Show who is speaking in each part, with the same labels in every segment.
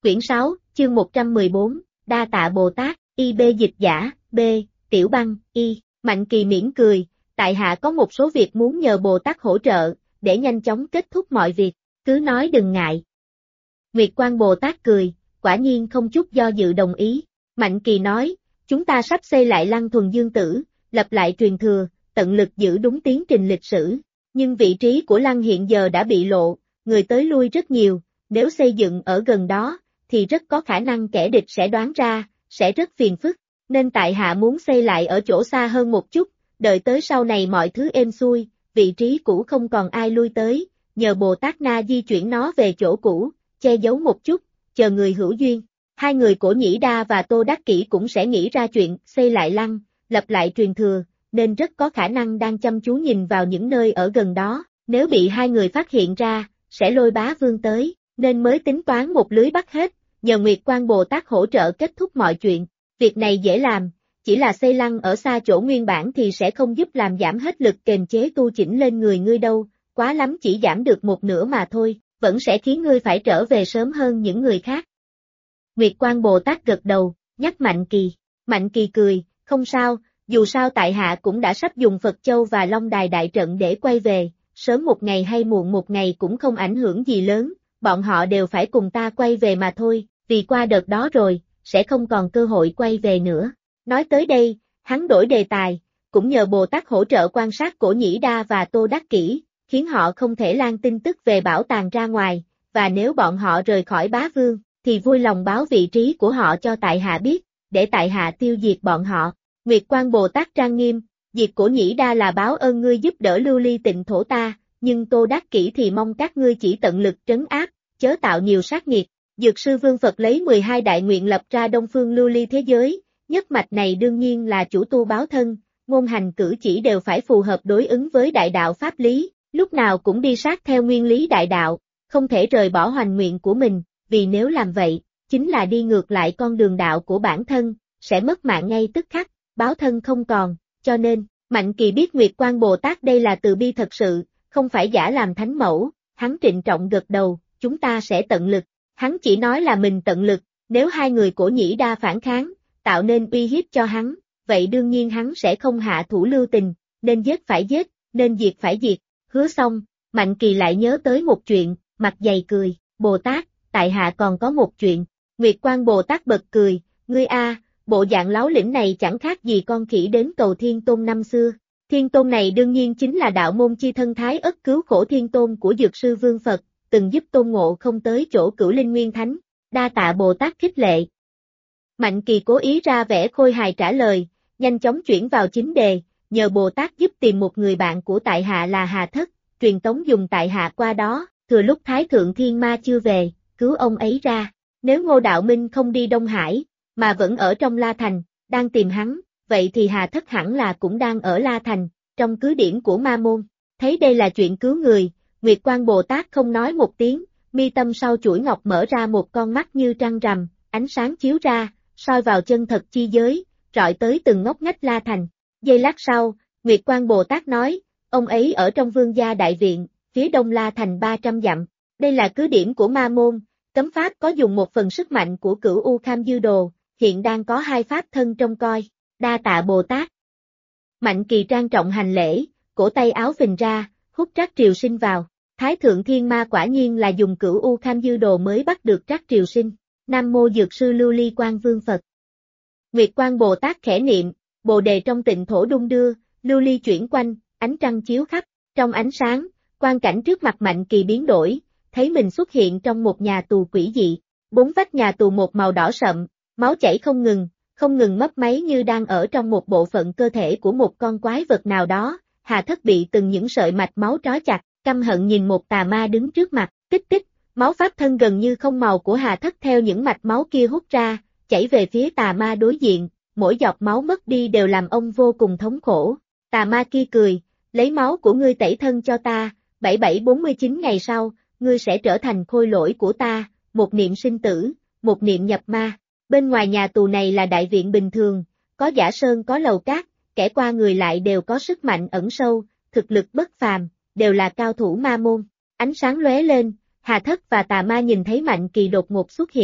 Speaker 1: Quyển 6, chương 114, Đa tạ Bồ Tát, IB dịch giả, B, Tiểu Băng, Y, Mạnh Kỳ mỉm cười, tại hạ có một số việc muốn nhờ Bồ Tát hỗ trợ, để nhanh chóng kết thúc mọi việc, cứ nói đừng ngại. Nguyệt Quang Bồ Tát cười, quả nhiên không chút do dự đồng ý, Mạnh Kỳ nói, chúng ta sắp xây lại Lăng Thuần Dương Tử, lập lại truyền thừa, tận lực giữ đúng tiến trình lịch sử, nhưng vị trí của Lăng hiện giờ đã bị lộ, người tới lui rất nhiều, nếu xây dựng ở gần đó, thì rất có khả năng kẻ địch sẽ đoán ra, sẽ rất phiền phức, nên tại hạ muốn xây lại ở chỗ xa hơn một chút, đợi tới sau này mọi thứ êm xuôi, vị trí cũ không còn ai lui tới, nhờ Bồ Tát Na di chuyển nó về chỗ cũ, che giấu một chút, chờ người hữu duyên. Hai người Cổ Nhĩ Đa và Tô Đắc Kỷ cũng sẽ nghĩ ra chuyện xây lại Lăng, lập lại truyền thừa, nên rất có khả năng đang chăm chú nhìn vào những nơi ở gần đó, nếu bị hai người phát hiện ra, sẽ lôi bá vương tới, nên mới tính toán một lưới bắt hết, nhờ Nguyệt Quang Bồ Tát hỗ trợ kết thúc mọi chuyện. Việc này dễ làm, chỉ là xây Lăng ở xa chỗ nguyên bản thì sẽ không giúp làm giảm hết lực kềm chế tu chỉnh lên người ngươi đâu, quá lắm chỉ giảm được một nửa mà thôi, vẫn sẽ khiến ngươi phải trở về sớm hơn những người khác. Nguyệt Quang Bồ Tát gật đầu, nhắc Mạnh Kỳ. Mạnh Kỳ cười, không sao, dù sao tại hạ cũng đã sắp dùng Phật Châu và Long Đài đại trận để quay về, sớm một ngày hay muộn một ngày cũng không ảnh hưởng gì lớn, bọn họ đều phải cùng ta quay về mà thôi, vì qua đợt đó rồi, sẽ không còn cơ hội quay về nữa. Nói tới đây, hắn đổi đề tài, cũng nhờ Bồ Tát hỗ trợ quan sát Cổ Nhĩ Đa và Tô Đắc Kỷ, khiến họ không thể lan tin tức về bảo tàng ra ngoài, và nếu bọn họ rời khỏi bá vương, thì vui lòng báo vị trí của họ cho tại hạ biết, để tại hạ tiêu diệt bọn họ. Nguyệt Quang Bồ Tát trang nghiêm, diệt Cổ Nhĩ Đa là báo ơn ngươi giúp đỡ lưu ly tịnh thổ ta, nhưng Tô Đắc Kỷ thì mong các ngươi chỉ tận lực trấn áp, chớ tạo nhiều sát nghiệt. Dược sư Vương Phật lấy 12 đại nguyện lập ra Đông Phương lưu ly thế giới, nhất mạch này đương nhiên là chủ tu báo thân, ngôn hành cử chỉ đều phải phù hợp đối ứng với đại đạo pháp lý, lúc nào cũng đi sát theo nguyên lý đại đạo, không thể rời bỏ hoành nguyện của mình, vì nếu làm vậy, chính là đi ngược lại con đường đạo của bản thân, sẽ mất mạng ngay tức khắc, báo thân không còn, cho nên, Mạnh Kỳ biết Nguyệt Quang Bồ Tát đây là từ bi thật sự, không phải giả làm thánh mẫu, hắn trịnh trọng gật đầu, chúng ta sẽ tận lực, hắn chỉ nói là mình tận lực, nếu hai người Cổ Nhĩ Đa phản kháng, tạo nên uy hiếp cho hắn, vậy đương nhiên hắn sẽ không hạ thủ lưu tình, nên giết phải giết, nên diệt phải diệt, hứa xong, Mạnh Kỳ lại nhớ tới một chuyện, mặt dày cười, Bồ Tát, tại hạ còn có một chuyện, Nguyệt Quang Bồ Tát bật cười, ngươi bộ dạng láo lĩnh này chẳng khác gì con khỉ đến cầu Thiên Tôn năm xưa, Thiên Tôn này đương nhiên chính là đạo môn chi thân Thái Ất cứu khổ Thiên Tôn của Dược sư Vương Phật, từng giúp Tôn Ngộ không tới chỗ Cửu Linh Nguyên Thánh, đa tạ Bồ Tát khích lệ. Mạnh Kỳ cố ý ra vẻ khôi hài trả lời, nhanh chóng chuyển vào chính đề, nhờ Bồ Tát giúp tìm một người bạn của tại hạ là Hà Thất, truyền tống dùng tại hạ qua đó, thừa lúc Thái Thượng Thiên Ma chưa về, cứu ông ấy ra. Nếu Ngô Đạo Minh không đi Đông Hải, mà vẫn ở trong La Thành, đang tìm hắn, vậy thì Hà Thất hẳn là cũng đang ở La Thành, trong cứ điểm của Ma Môn. Thấy đây là chuyện cứu người, Nguyệt Quang Bồ Tát không nói một tiếng, mi tâm sau chuỗi ngọc mở ra một con mắt như trăng rằm, ánh sáng chiếu ra, soi vào chân thật chi giới, rọi tới từng ngóc ngách La Thành. Giây lát sau, Nguyệt Quang Bồ Tát nói, ông ấy ở trong Vương gia đại viện, phía đông La Thành 300 dặm, đây là cứ điểm của Ma Môn, cấm pháp có dùng một phần sức mạnh của Cửu U Kham Dư Đồ, hiện đang có hai pháp thân trông coi, đa tạ Bồ Tát. Mạnh Kỳ trang trọng hành lễ, cổ tay áo phình ra, hút Trác Triều Sinh vào, Thái Thượng Thiên Ma quả nhiên là dùng Cửu U Kham Dư Đồ mới bắt được Trác Triều Sinh, Nam Mô Dược sư Lưu Ly Quang Vương Phật. Nguyệt Quang Bồ Tát khẽ niệm, bồ đề trong tịnh thổ đung đưa, lưu ly chuyển quanh, ánh trăng chiếu khắp, trong ánh sáng, quang cảnh trước mặt Mạnh Kỳ biến đổi, thấy mình xuất hiện trong một nhà tù quỷ dị, bốn vách nhà tù một màu đỏ sậm, máu chảy không ngừng mấp máy như đang ở trong một bộ phận cơ thể của một con quái vật nào đó, Hà Thất bị từng những sợi mạch máu trói chặt, căm hận nhìn một tà ma đứng trước mặt, tích tích, máu pháp thân gần như không màu của Hà Thất theo những mạch máu kia hút ra, chảy về phía tà ma đối diện, mỗi giọt máu mất đi đều làm ông vô cùng thống khổ, tà ma kia cười, lấy máu của ngươi tẩy thân cho ta, 7749 ngày sau, ngươi sẽ trở thành khôi lỗi của ta, một niệm sinh tử, một niệm nhập ma. Bên ngoài nhà tù này là đại viện bình thường, có giả sơn có lầu cát, kẻ qua người lại đều có sức mạnh ẩn sâu, thực lực bất phàm, đều là cao thủ Ma Môn. Ánh sáng lóe lên, Hà Thất và tà ma nhìn thấy Mạnh Kỳ đột ngột xuất hiện,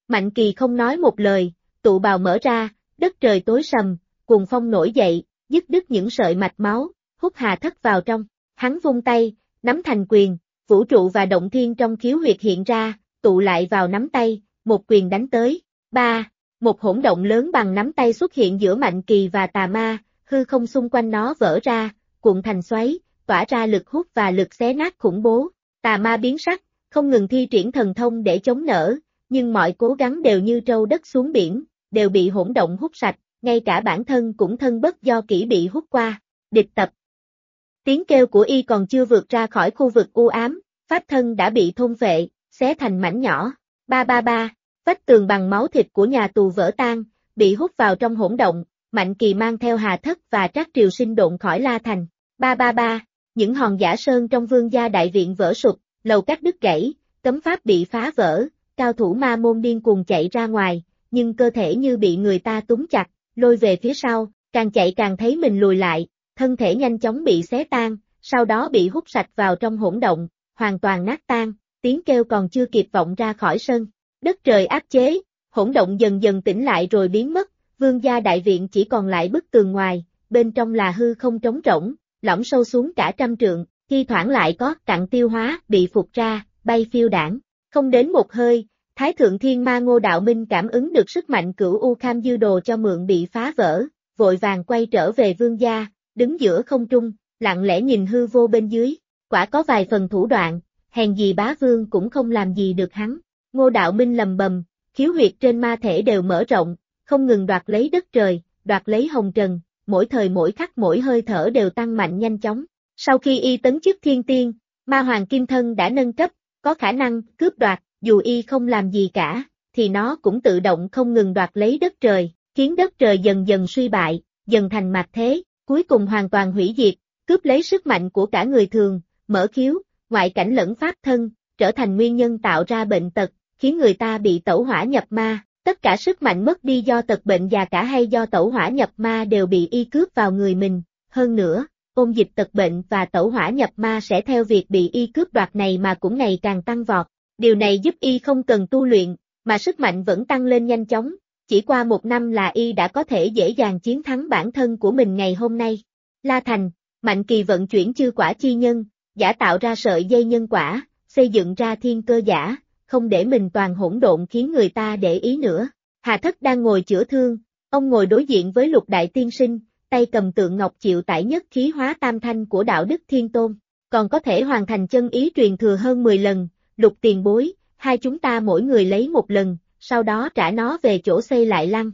Speaker 1: Mạnh Kỳ không nói một lời, tụ bào mở ra, đất trời tối sầm, cuồng phong nổi dậy, dứt đứt những sợi mạch máu, hút Hà Thất vào trong. Hắn vung tay, nắm thành quyền, vũ trụ và động thiên trong khiếu huyệt hiện ra, tụ lại vào nắm tay, một quyền đánh tới. Ba, một hỗn động lớn bằng nắm tay xuất hiện giữa Mạnh Kỳ và tà ma, hư không xung quanh nó vỡ ra, cuộn thành xoáy, tỏa ra lực hút và lực xé nát khủng bố. Tà ma biến sắc, không ngừng thi triển thần thông để chống nở, nhưng mọi cố gắng đều như trâu đất xuống biển, đều bị hỗn động hút sạch, ngay cả bản thân cũng thân bất do kỷ bị hút qua. Địch tập. Tiếng kêu của y còn chưa vượt ra khỏi khu vực u ám, pháp thân đã bị thôn phệ, xé thành mảnh nhỏ. Ba ba ba, vách tường bằng máu thịt của nhà tù vỡ tan, bị hút vào trong hỗn động, Mạnh Kỳ mang theo Hà Thất và Trác Triều Sinh độn khỏi La Thành. Ba ba ba, những hòn giả sơn trong Vương gia đại viện vỡ sụp, lầu các đứt gãy, cấm pháp bị phá vỡ, cao thủ ma môn điên cuồng chạy ra ngoài, nhưng cơ thể như bị người ta túm chặt, lôi về phía sau, càng chạy càng thấy mình lùi lại, thân thể nhanh chóng bị xé tan, sau đó bị hút sạch vào trong hỗn động, hoàn toàn nát tan, tiếng kêu còn chưa kịp vọng ra khỏi sân. Đất trời áp chế, hỗn động dần dần tĩnh lại rồi biến mất, Vương gia đại viện chỉ còn lại bức tường ngoài, bên trong là hư không trống rỗng, lõm sâu xuống cả trăm trượng, thi thoảng lại có cặn tiêu hóa bị phục ra, bay phiêu đảng. Không đến một hơi, Thái Thượng Thiên Ma Ngô Đạo Minh cảm ứng được sức mạnh Cửu U Kham Dư Đồ cho mượn bị phá vỡ, vội vàng quay trở về Vương gia, đứng giữa không trung, lặng lẽ nhìn hư vô bên dưới, quả có vài phần thủ đoạn, hèn gì bá vương cũng không làm gì được hắn. Ngô Đạo Minh lầm bầm, khiếu huyệt trên ma thể đều mở rộng, không ngừng đoạt lấy đất trời, đoạt lấy hồng trần, mỗi thời mỗi khắc mỗi hơi thở đều tăng mạnh nhanh chóng. Sau khi y tấn chức thiên tiên, ma hoàng kim thân đã nâng cấp, có khả năng cướp đoạt, dù y không làm gì cả, thì nó cũng tự động không ngừng đoạt lấy đất trời, khiến đất trời dần dần suy bại, dần thành mạt thế, cuối cùng hoàn toàn hủy diệt, cướp lấy sức mạnh của cả người thường, mở khiếu, ngoại cảnh lẫn pháp thân, trở thành nguyên nhân tạo ra bệnh tật, khiến người ta bị tẩu hỏa nhập ma. Tất cả sức mạnh mất đi do tật bệnh và cả hay do tẩu hỏa nhập ma đều bị y cướp vào người mình. Hơn nữa, ôn dịch tật bệnh và tẩu hỏa nhập ma sẽ theo việc bị y cướp đoạt này mà cũng ngày càng tăng vọt. Điều này giúp y không cần tu luyện, mà sức mạnh vẫn tăng lên nhanh chóng. Chỉ qua một năm là y đã có thể dễ dàng chiến thắng bản thân của mình ngày hôm nay. La Thành, Mạnh Kỳ vận chuyển chư quả chi nhân, giả tạo ra sợi dây nhân quả, xây dựng ra thiên cơ giả, không để mình toàn hỗn độn khiến người ta để ý nữa. Hà Thất đang ngồi chữa thương, ông ngồi đối diện với Lục Đại Tiên Sinh, tay cầm tượng ngọc chịu tải nhất khí hóa tam thanh của đạo đức Thiên Tôn, còn có thể hoàn thành chân ý truyền thừa hơn 10 lần. Lục tiền bối, hai chúng ta mỗi người lấy một lần, sau đó trả nó về chỗ xây lại lăng.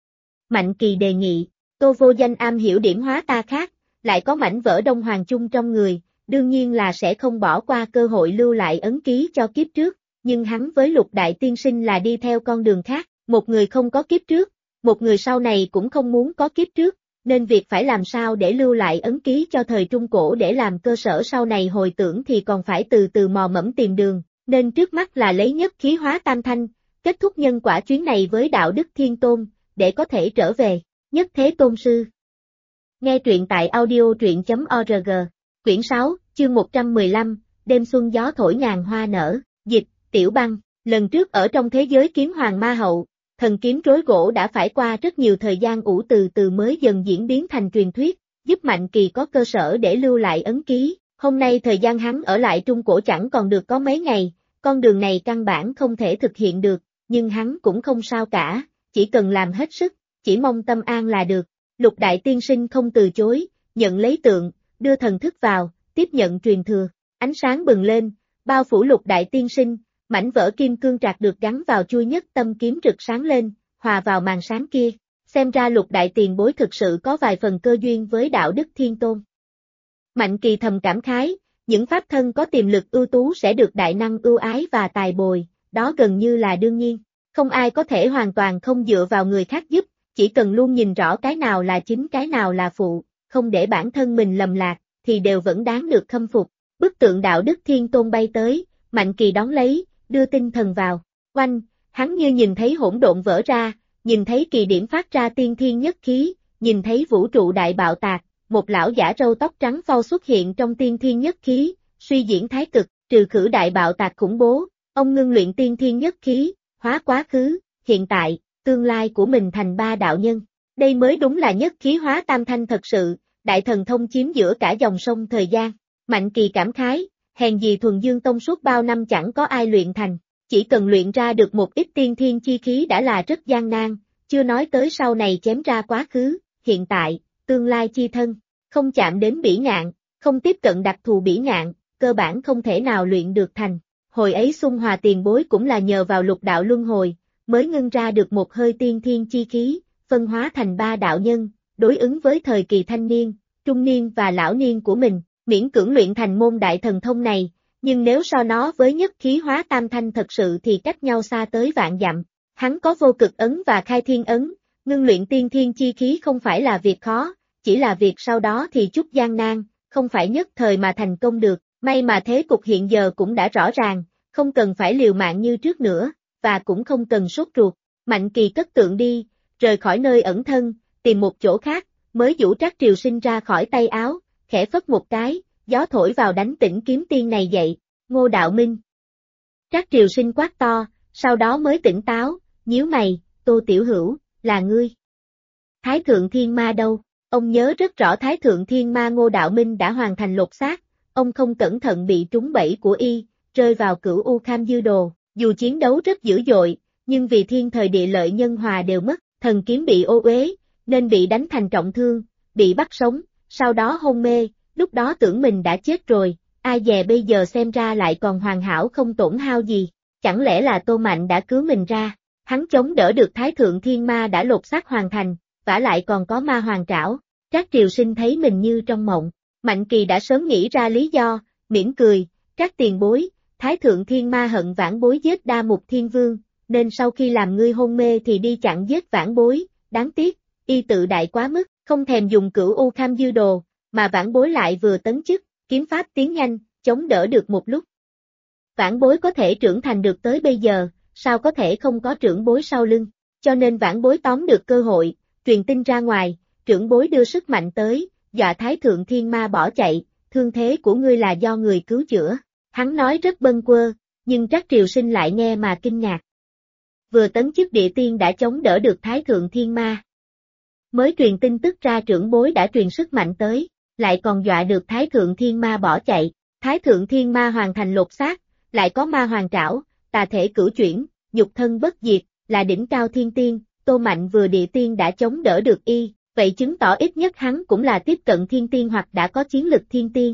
Speaker 1: Mạnh Kỳ đề nghị, Tô Vô Danh am hiểu điểm hóa ta khác, lại có mảnh vỡ Đông Hoàng chung trong người, đương nhiên là sẽ không bỏ qua cơ hội lưu lại ấn ký cho kiếp trước, nhưng hắn với Lục Đại Tiên Sinh là đi theo con đường khác, một người không có kiếp trước, một người sau này cũng không muốn có kiếp trước, nên việc phải làm sao để lưu lại ấn ký cho thời Trung Cổ để làm cơ sở sau này hồi tưởng thì còn phải từ từ mò mẫm tìm đường, nên trước mắt là lấy nhất khí hóa tam thanh, kết thúc nhân quả chuyến này với đạo đức Thiên Tôn, để có thể trở về, nhất thế tôn sư. Nghe truyện tại audio truyện.org, quyển 6, chương 115, đêm xuân gió thổi ngàn hoa nở, dịch, Tiểu Băng, lần trước ở trong thế giới kiếm hoàng ma hậu, thần kiếm trối gỗ đã phải qua rất nhiều thời gian ủ từ từ mới dần diễn biến thành truyền thuyết, giúp Mạnh Kỳ có cơ sở để lưu lại ấn ký. Hôm nay thời gian hắn ở lại Trung Cổ chẳng còn được có mấy ngày, con đường này căn bản không thể thực hiện được, nhưng hắn cũng không sao cả, chỉ cần làm hết sức, chỉ mong tâm an là được. Lục Đại Tiên Sinh không từ chối, nhận lấy tượng, đưa thần thức vào, tiếp nhận truyền thừa, ánh sáng bừng lên, bao phủ Lục Đại Tiên Sinh, mảnh vỡ kim cương trạc được gắn vào chui nhất tâm kiếm rực sáng lên, hòa vào màn sáng kia, xem ra Lục Đại Tiền Bối thực sự có vài phần cơ duyên với đạo đức Thiên Tôn. Mạnh Kỳ thầm cảm khái, những pháp thân có tiềm lực ưu tú sẽ được đại năng ưu ái và tài bồi, đó gần như là đương nhiên, không ai có thể hoàn toàn không dựa vào người khác giúp, chỉ cần luôn nhìn rõ cái nào là chính cái nào là phụ, không để bản thân mình lầm lạc, thì đều vẫn đáng được khâm phục. Bức tượng đạo đức Thiên Tôn bay tới, Mạnh Kỳ đón lấy, đưa tinh thần vào, oanh, hắn như nhìn thấy hỗn độn vỡ ra, nhìn thấy kỳ điểm phát ra tiên thiên nhất khí, nhìn thấy vũ trụ đại bạo tạc, một lão giả râu tóc trắng phau xuất hiện trong tiên thiên nhất khí, suy diễn thái cực, trừ khử đại bạo tạc khủng bố, ông ngưng luyện tiên thiên nhất khí, hóa quá khứ, hiện tại, tương lai của mình thành ba đạo nhân. Đây mới đúng là nhất khí hóa tam thanh thật sự, đại thần thông chiếm giữa cả dòng sông thời gian. Mạnh Kỳ cảm khái, hèn gì Thuần Dương Tông suốt bao năm chẳng có ai luyện thành, chỉ cần luyện ra được một ít tiên thiên chi khí đã là rất gian nan, chưa nói tới sau này chém ra quá khứ, hiện tại, tương lai chi thân, không chạm đến bỉ ngạn, không tiếp cận đặc thù bỉ ngạn, cơ bản không thể nào luyện được thành. Hồi ấy Xung Hòa tiền bối cũng là nhờ vào lục đạo luân hồi, mới ngưng ra được một hơi tiên thiên chi khí, phân hóa thành ba đạo nhân, đối ứng với thời kỳ thanh niên, trung niên và lão niên của mình, miễn cưỡng luyện thành môn đại thần thông này, nhưng nếu so nó với nhất khí hóa tam thanh thật sự thì cách nhau xa tới vạn dặm. Hắn có vô cực ấn và khai thiên ấn, ngưng luyện tiên thiên chi khí không phải là việc khó, chỉ là việc sau đó thì chút gian nan, không phải nhất thời mà thành công được, may mà thế cục hiện giờ cũng đã rõ ràng, không cần phải liều mạng như trước nữa, và cũng không cần sốt ruột. Mạnh Kỳ cất tượng đi, rời khỏi nơi ẩn thân, tìm một chỗ khác, mới giũ Trác Triều Sinh ra khỏi tay áo, khẽ phất một cái, gió thổi vào đánh tỉnh kiếm tiên này dậy, Ngô Đạo Minh. Trác Triều Sinh quát to, sau đó mới tỉnh táo, nhíu mày, Tô Tiểu Hữu, là ngươi. Thái Thượng Thiên Ma đâu? Ông nhớ rất rõ Thái Thượng Thiên Ma Ngô Đạo Minh đã hoàn thành lột xác, ông không cẩn thận bị trúng bẫy của y, rơi vào Cửu U Kham Dư Đồ, dù chiến đấu rất dữ dội, nhưng vì thiên thời địa lợi nhân hòa đều mất, thần kiếm bị ô uế, nên bị đánh thành trọng thương, bị bắt sống, sau đó hôn mê, lúc đó tưởng mình đã chết rồi, ai dè bây giờ xem ra lại còn hoàn hảo không tổn hao gì, chẳng lẽ là Tô Mạnh đã cứu mình ra, hắn chống đỡ được Thái Thượng Thiên Ma đã lột xác hoàn thành, vả lại còn có ma hoàng trảo. Trác Triều Sinh thấy mình như trong mộng, Mạnh Kỳ đã sớm nghĩ ra lý do, mỉm cười, Trác tiền bối, Thái Thượng Thiên Ma hận vãn bối giết Đa Mục Thiên Vương, nên sau khi làm ngươi hôn mê thì đi chặn giết vãn bối, đáng tiếc, y tự đại quá mức, không thèm dùng Cửu U Kham Dư Đồ, mà vãn bối lại vừa tấn chức, kiếm pháp tiến nhanh, chống đỡ được một lúc. Vãn bối có thể trưởng thành được tới bây giờ, sao có thể không có trưởng bối sau lưng, cho nên vãn bối tóm được cơ hội, truyền tin ra ngoài, trưởng bối đưa sức mạnh tới, dọa Thái Thượng Thiên Ma bỏ chạy, thương thế của ngươi là do người cứu chữa. Hắn nói rất bâng quơ, nhưng Trác Triều Sinh lại nghe mà kinh ngạc. Vừa tấn chức địa tiên đã chống đỡ được Thái Thượng Thiên Ma. Mới truyền tin tức ra trưởng bối đã truyền sức mạnh tới, lại còn dọa được Thái Thượng Thiên Ma bỏ chạy. Thái Thượng Thiên Ma hoàn thành lột xác, lại có ma hoàng trảo, tà thể cửu chuyển, nhục thân bất diệt, là đỉnh cao thiên tiên, Tô Mạnh vừa địa tiên đã chống đỡ được y, vậy chứng tỏ ít nhất hắn cũng là tiếp cận thiên tiên hoặc đã có chiến lực thiên tiên.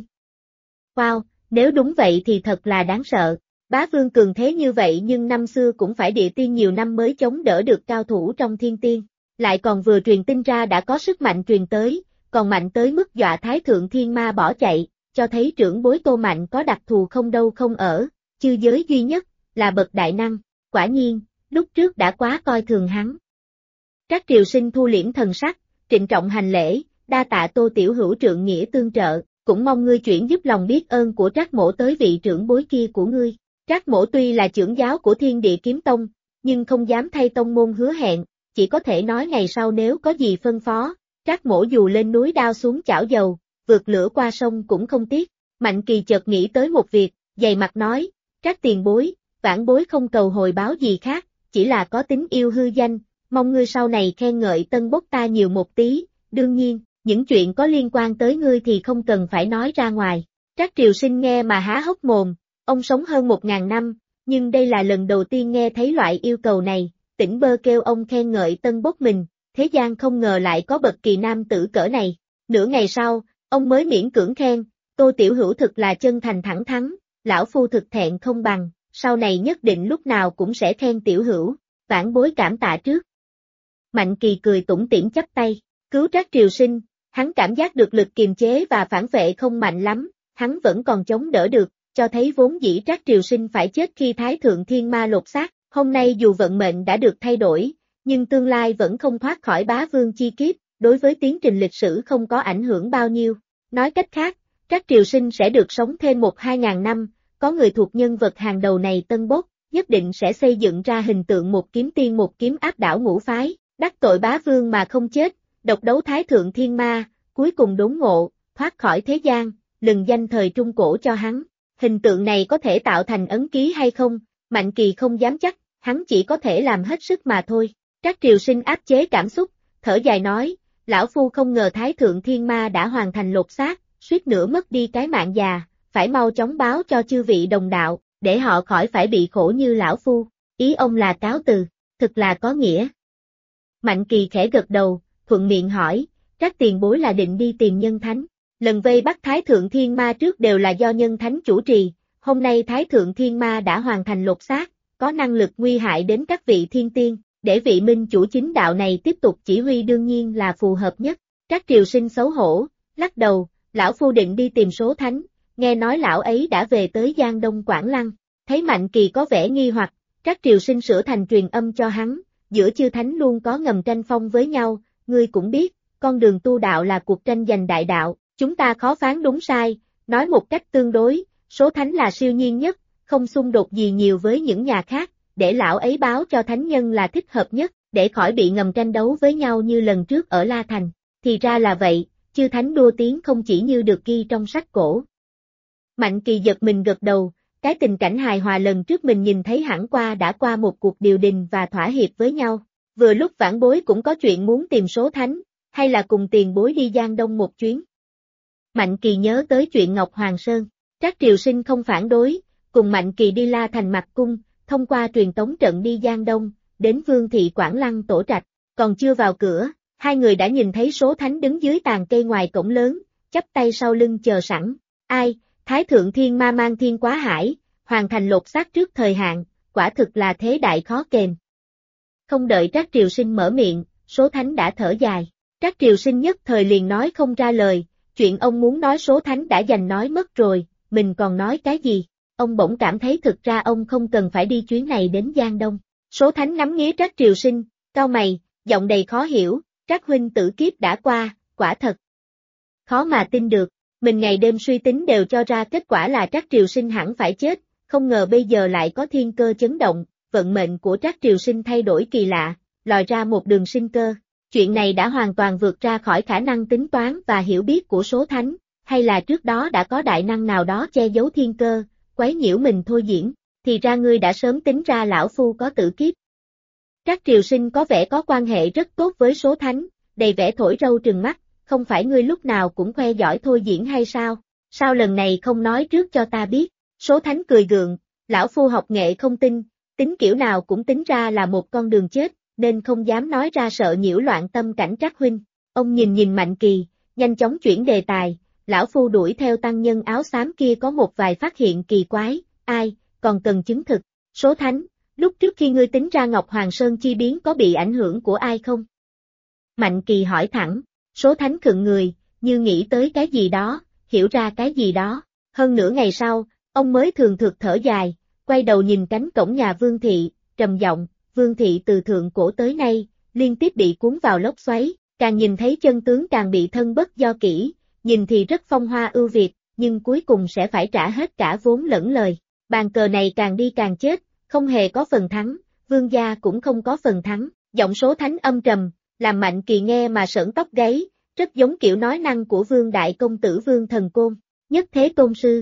Speaker 1: Wow, nếu đúng vậy thì thật là đáng sợ. Bá Vương cường thế như vậy nhưng năm xưa cũng phải địa tiên nhiều năm mới chống đỡ được cao thủ trong thiên tiên, lại còn vừa truyền tin ra đã có sức mạnh truyền tới, còn mạnh tới mức dọa Thái Thượng Thiên Ma bỏ chạy, cho thấy trưởng bối Tô Mạnh có đặc thù không đâu không ở, chư giới duy nhất, là bậc đại năng, quả nhiên, lúc trước đã quá coi thường hắn. Trác Triều Sinh thu liễm thần sắc, trịnh trọng hành lễ, đa tạ Tô Tiểu Hữu trượng nghĩa tương trợ, cũng mong ngươi chuyển giúp lòng biết ơn của Trác mỗ tới vị trưởng bối kia của ngươi. Trác mỗ tuy là trưởng giáo của Thiên Địa Kiếm Tông, nhưng không dám thay tông môn hứa hẹn, chỉ có thể nói ngày sau nếu có gì phân phó, Trác mỗ dù lên núi đao xuống chảo dầu, vượt lửa qua sông cũng không tiếc. Mạnh Kỳ chợt nghĩ tới một việc, dày mặt nói, Trác tiền bối, vãn bối không cầu hồi báo gì khác, chỉ là có tính yêu hư danh, mong ngươi sau này khen ngợi tân bốc ta nhiều một tí, đương nhiên, những chuyện có liên quan tới ngươi thì không cần phải nói ra ngoài. Trác Triều Sinh nghe mà há hốc mồm, ông sống hơn 1000 năm, nhưng đây là lần đầu tiên nghe thấy loại yêu cầu này, tỉnh bơ kêu ông khen ngợi tân bốc mình, thế gian không ngờ lại có bậc kỳ nam tử cỡ này. Nửa ngày sau, ông mới miễn cưỡng khen, Tô Tiểu Hữu thực là chân thành thẳng thắn, lão phu thực thẹn không bằng, sau này nhất định lúc nào cũng sẽ khen Tiểu Hữu, vãn bối cảm tạ trước. Mạnh Kỳ cười tủm tỉm chắp tay, cứu Trác Triều Sinh, hắn cảm giác được lực kiềm chế và phản vệ không mạnh lắm, hắn vẫn còn chống đỡ được, cho thấy vốn dĩ Trác Triều Sinh phải chết khi Thái Thượng Thiên Ma lột xác, hôm nay dù vận mệnh đã được thay đổi, nhưng tương lai vẫn không thoát khỏi bá vương chi kiếp, đối với tiến trình lịch sử không có ảnh hưởng bao nhiêu. Nói cách khác, Trác Triều Sinh sẽ được sống thêm 1-2 ngàn năm, có người thuộc nhân vật hàng đầu này tân bốc, nhất định sẽ xây dựng ra hình tượng một kiếm tiên một kiếm áp đảo ngũ phái, đắc tội bá vương mà không chết, độc đấu Thái Thượng Thiên Ma, cuối cùng đốn ngộ, thoát khỏi thế gian, lừng danh thời trung cổ cho hắn. Hình tượng này có thể tạo thành ấn ký hay không, Mạnh Kỳ không dám chắc, hắn chỉ có thể làm hết sức mà thôi. Trác Triều Sinh áp chế cảm xúc, thở dài nói, lão phu không ngờ Thái Thượng Thiên Ma đã hoàn thành lột xác, suýt nữa mất đi cái mạng già, phải mau chóng báo cho chư vị đồng đạo, để họ khỏi phải bị khổ như lão phu. Ý ông là cáo từ, thực là có nghĩa. Mạnh Kỳ khẽ gật đầu, thuận miệng hỏi, Trác tiền bối là định đi tìm Nhân Thánh. Lần vây bắt Thái Thượng Thiên Ma trước đều là do Nhân Thánh chủ trì, hôm nay Thái Thượng Thiên Ma đã hoàn thành lột xác, có năng lực nguy hại đến các vị thiên tiên, để vị minh chủ chính đạo này tiếp tục chỉ huy đương nhiên là phù hợp nhất. Trác Triều Sinh xấu hổ, lắc đầu, lão phu định đi tìm Số Thánh, nghe nói lão ấy đã về tới Giang Đông Quảng Lăng. Thấy Mạnh Kỳ có vẻ nghi hoặc, Trác Triều Sinh sửa thành truyền âm cho hắn, giữa chư thánh luôn có ngầm tranh phong với nhau, ngươi cũng biết, con đường tu đạo là cuộc tranh giành đại đạo, chúng ta khó phán đúng sai, nói một cách tương đối, Số Thánh là siêu nhiên nhất, không xung đột gì nhiều với những nhà khác, để lão ấy báo cho thánh nhân là thích hợp nhất, để khỏi bị ngầm tranh đấu với nhau như lần trước ở La Thành. Thì ra là vậy, chư thánh đua tiếng không chỉ như được ghi trong sách cổ. Mạnh Kỳ giật mình gật đầu, cái tình cảnh hài hòa lần trước mình nhìn thấy hẳn đã qua một cuộc điều đình và thỏa hiệp với nhau. Vừa lúc vãn bối cũng có chuyện muốn tìm Số Thánh, hay là cùng tiền bối đi Giang Đông một chuyến. Mạnh Kỳ nhớ tới chuyện Ngọc Hoàng Sơn, Trác Triều Sinh không phản đối, cùng Mạnh Kỳ đi La Thành Mặc Cung, thông qua truyền tống trận đi Giang Đông, đến Vương thị Quảng Lăng tổ trạch, còn chưa vào cửa, hai người đã nhìn thấy Số Thánh đứng dưới tàn cây ngoài cổng lớn, chắp tay sau lưng chờ sẵn. Ai, Thái Thượng Thiên Ma mang thiên quá hải, hoàn thành lột xác trước thời hạn, quả thực là thế đại khó kềm. Không đợi Trác Triều Sinh mở miệng, Số Thánh đã thở dài. Trác Triều Sinh nhất thời liền nói không ra lời, chuyện ông muốn nói Số Thánh đã dành nói mất rồi, mình còn nói cái gì? Ông bỗng cảm thấy thực ra ông không cần phải đi chuyến này đến Giang Đông. Số Thánh ngắm nghía Trác Triều Sinh, cau mày, giọng đầy khó hiểu, Trác huynh tử kiếp đã qua, quả thật. Khó mà tin được, mình ngày đêm suy tính đều cho ra kết quả là Trác Triều Sinh hẳn phải chết, không ngờ bây giờ lại có thiên cơ chấn động, vận mệnh của Trác Triều Sinh thay đổi kỳ lạ, lòi ra một đường sinh cơ. Chuyện này đã hoàn toàn vượt ra khỏi khả năng tính toán và hiểu biết của Số Thánh, hay là trước đó đã có đại năng nào đó che giấu thiên cơ, quấy nhiễu mình thôi diễn, thì ra ngươi đã sớm tính ra lão phu có tử kiếp. Trác Triều Sinh có vẻ có quan hệ rất tốt với Số Thánh, đầy vẻ thổi râu trừng mắt, không phải ngươi lúc nào cũng khoe giỏi thôi diễn hay sao? Sao lần này không nói trước cho ta biết? Số Thánh cười gượng, lão phu học nghệ không tin, tính kiểu nào cũng tính ra là một con đường chết, nên không dám nói ra sợ nhiễu loạn tâm cảnh Trác huynh. Ông nhìn Mạnh Kỳ, nhanh chóng chuyển đề tài, lão phu đuổi theo tăng nhân áo xám kia có một vài phát hiện kỳ quái, ai, còn cần chứng thực. Số Thánh, lúc trước khi ngươi tính ra Ngọc Hoàng Sơn chi biến có bị ảnh hưởng của ai không? Mạnh Kỳ hỏi thẳng, Số Thánh khựng người, như nghĩ tới cái gì đó, hiểu ra cái gì đó. Hơn nửa ngày sau, ông mới thường thực thở dài, quay đầu nhìn cánh cổng nhà Vương thị, trầm giọng, Vương thị từ thượng cổ tới nay, liên tiếp bị cuốn vào lốc xoáy, càng nhìn thấy chân tướng càng bị thân bất do kỹ, nhìn thì rất phong hoa ưu việt, nhưng cuối cùng sẽ phải trả hết cả vốn lẫn lời. Bàn cờ này càng đi càng chết, không hề có phần thắng, Vương gia cũng không có phần thắng. Giọng Số Thánh âm trầm, làm Mạnh Kỳ nghe mà sởn tóc gáy, rất giống kiểu nói năng của Vương đại công tử Vương Thần Côn, Nhất Thế Tôn sư.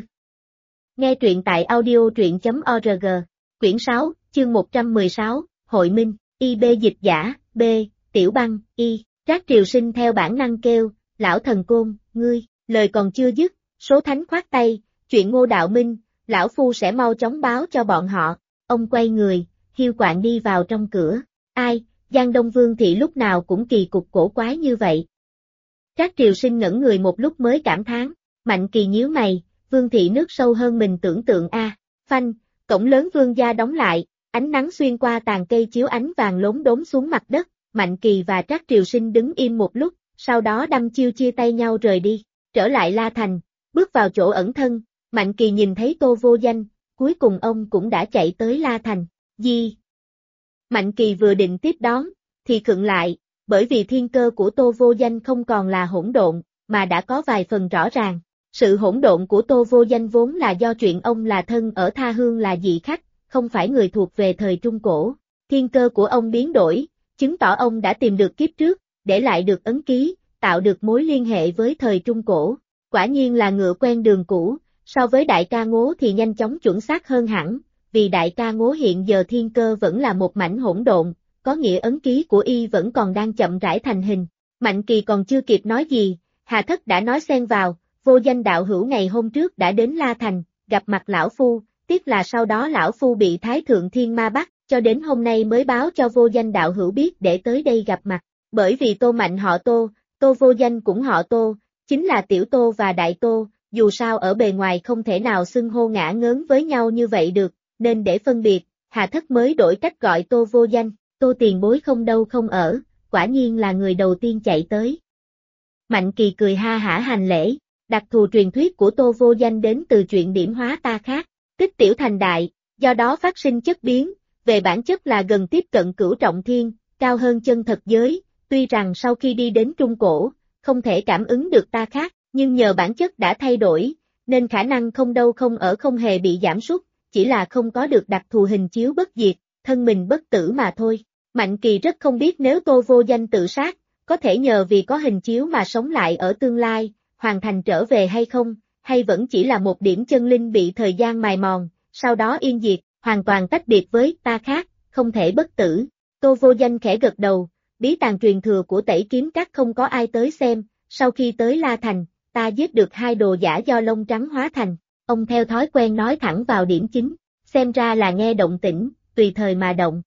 Speaker 1: Nghe truyện tại audio.org, quyển 6, chương 116, Hội Minh, IB dịch giả, B, Tiểu Băng, Y, Trác Triều Sinh theo bản năng kêu, lão Thần Côn, ngươi, lời còn chưa dứt, Số Thánh khoát tay, chuyện Ngô Đạo Minh, lão phu sẽ mau chóng báo cho bọn họ. Ông quay người, hiu quạng đi vào trong cửa. Ai, Giang Đông Vương thị lúc nào cũng kỳ cục cổ quái như vậy. Trác Triều Sinh ngẩn người một lúc mới cảm thán, Mạnh Kỳ nhíu mày, Vương thị nước sâu hơn mình tưởng tượng a. Phanh, cổng lớn Vương gia đóng lại, ánh nắng xuyên qua tàn cây chiếu ánh vàng lốm đốm xuống mặt đất, Mạnh Kỳ và Trác Triều Sinh đứng im một lúc, sau đó đăm chiêu chia tay nhau rời đi, trở lại La Thành, bước vào chỗ ẩn thân, Mạnh Kỳ nhìn thấy Tô Vô Danh, cuối cùng ông cũng đã chạy tới La Thành. Gì? Mạnh Kỳ vừa định tiếp đón, thì khựng lại, bởi vì thiên cơ của Tô Vô Danh không còn là hỗn độn, mà đã có vài phần rõ ràng. Sự hỗn độn của Tô Vô Danh vốn là do chuyện ông là thân ở tha hương là dị khách, không phải người thuộc về thời Trung Cổ. Thiên cơ của ông biến đổi, chứng tỏ ông đã tìm được kiếp trước, để lại được ấn ký, tạo được mối liên hệ với thời Trung Cổ. Quả nhiên là ngựa quen đường cũ, so với đại ca Ngố thì nhanh chóng chuẩn xác hơn hẳn, vì đại ca Ngố hiện giờ thiên cơ vẫn là một mảnh hỗn độn, có nghĩa ấn ký của y vẫn còn đang chậm rãi thành hình. Mạnh Kỳ còn chưa kịp nói gì, Hà Thất đã nói xen vào, vô danh đạo hữu ngày hôm trước đã đến La Thành, gặp mặt lão phu, tiếc là sau đó lão phu bị Thái Thượng Thiên Ma bắt, cho đến hôm nay mới báo cho vô danh đạo hữu biết để tới đây gặp mặt. Bởi vì Tô Mạnh họ Tô, Tô vô danh cũng họ Tô, chính là Tiểu Tô và Đại Tô, dù sao ở bề ngoài không thể nào xưng hô ngã ngớn với nhau như vậy được, nên để phân biệt, Hà Thất mới đổi cách gọi Tô vô danh, Tô tiền bối không đâu không ở, quả nhiên là người đầu tiên chạy tới. Mạnh Kỳ cười ha hả hành lễ, đặc thù truyền thuyết của Tô vô danh đến từ chuyện điểm hóa ta khác, tích tiểu thành đại, do đó phát sinh chất biến, về bản chất là gần tiếp cận cửu trọng thiên, cao hơn chân thật giới, tuy rằng sau khi đi đến Trung Cổ, không thể cảm ứng được ta khác, nhưng nhờ bản chất đã thay đổi, nên khả năng không đâu không ở không hề bị giảm sút, chỉ là không có được đặc thù hình chiếu bất diệt, thân mình bất tử mà thôi. Mạnh Kỳ rất không biết nếu Tô vô danh tự sát, có thể nhờ vì có hình chiếu mà sống lại ở tương lai, hoàn thành trở về hay không, hay vẫn chỉ là một điểm chân linh bị thời gian mài mòn, sau đó yên diệt, hoàn toàn tách biệt với ta khác, không thể bất tử. Tô vô danh khẽ gật đầu, bí tàng truyền thừa của Tẩy Kiếm Các không có ai tới xem, sau khi tới La Thành, ta giết được 2 đồ giả do lông trắng hóa thành, ông theo thói quen nói thẳng vào điểm chính, xem ra là nghe động tĩnh, tùy thời mà động.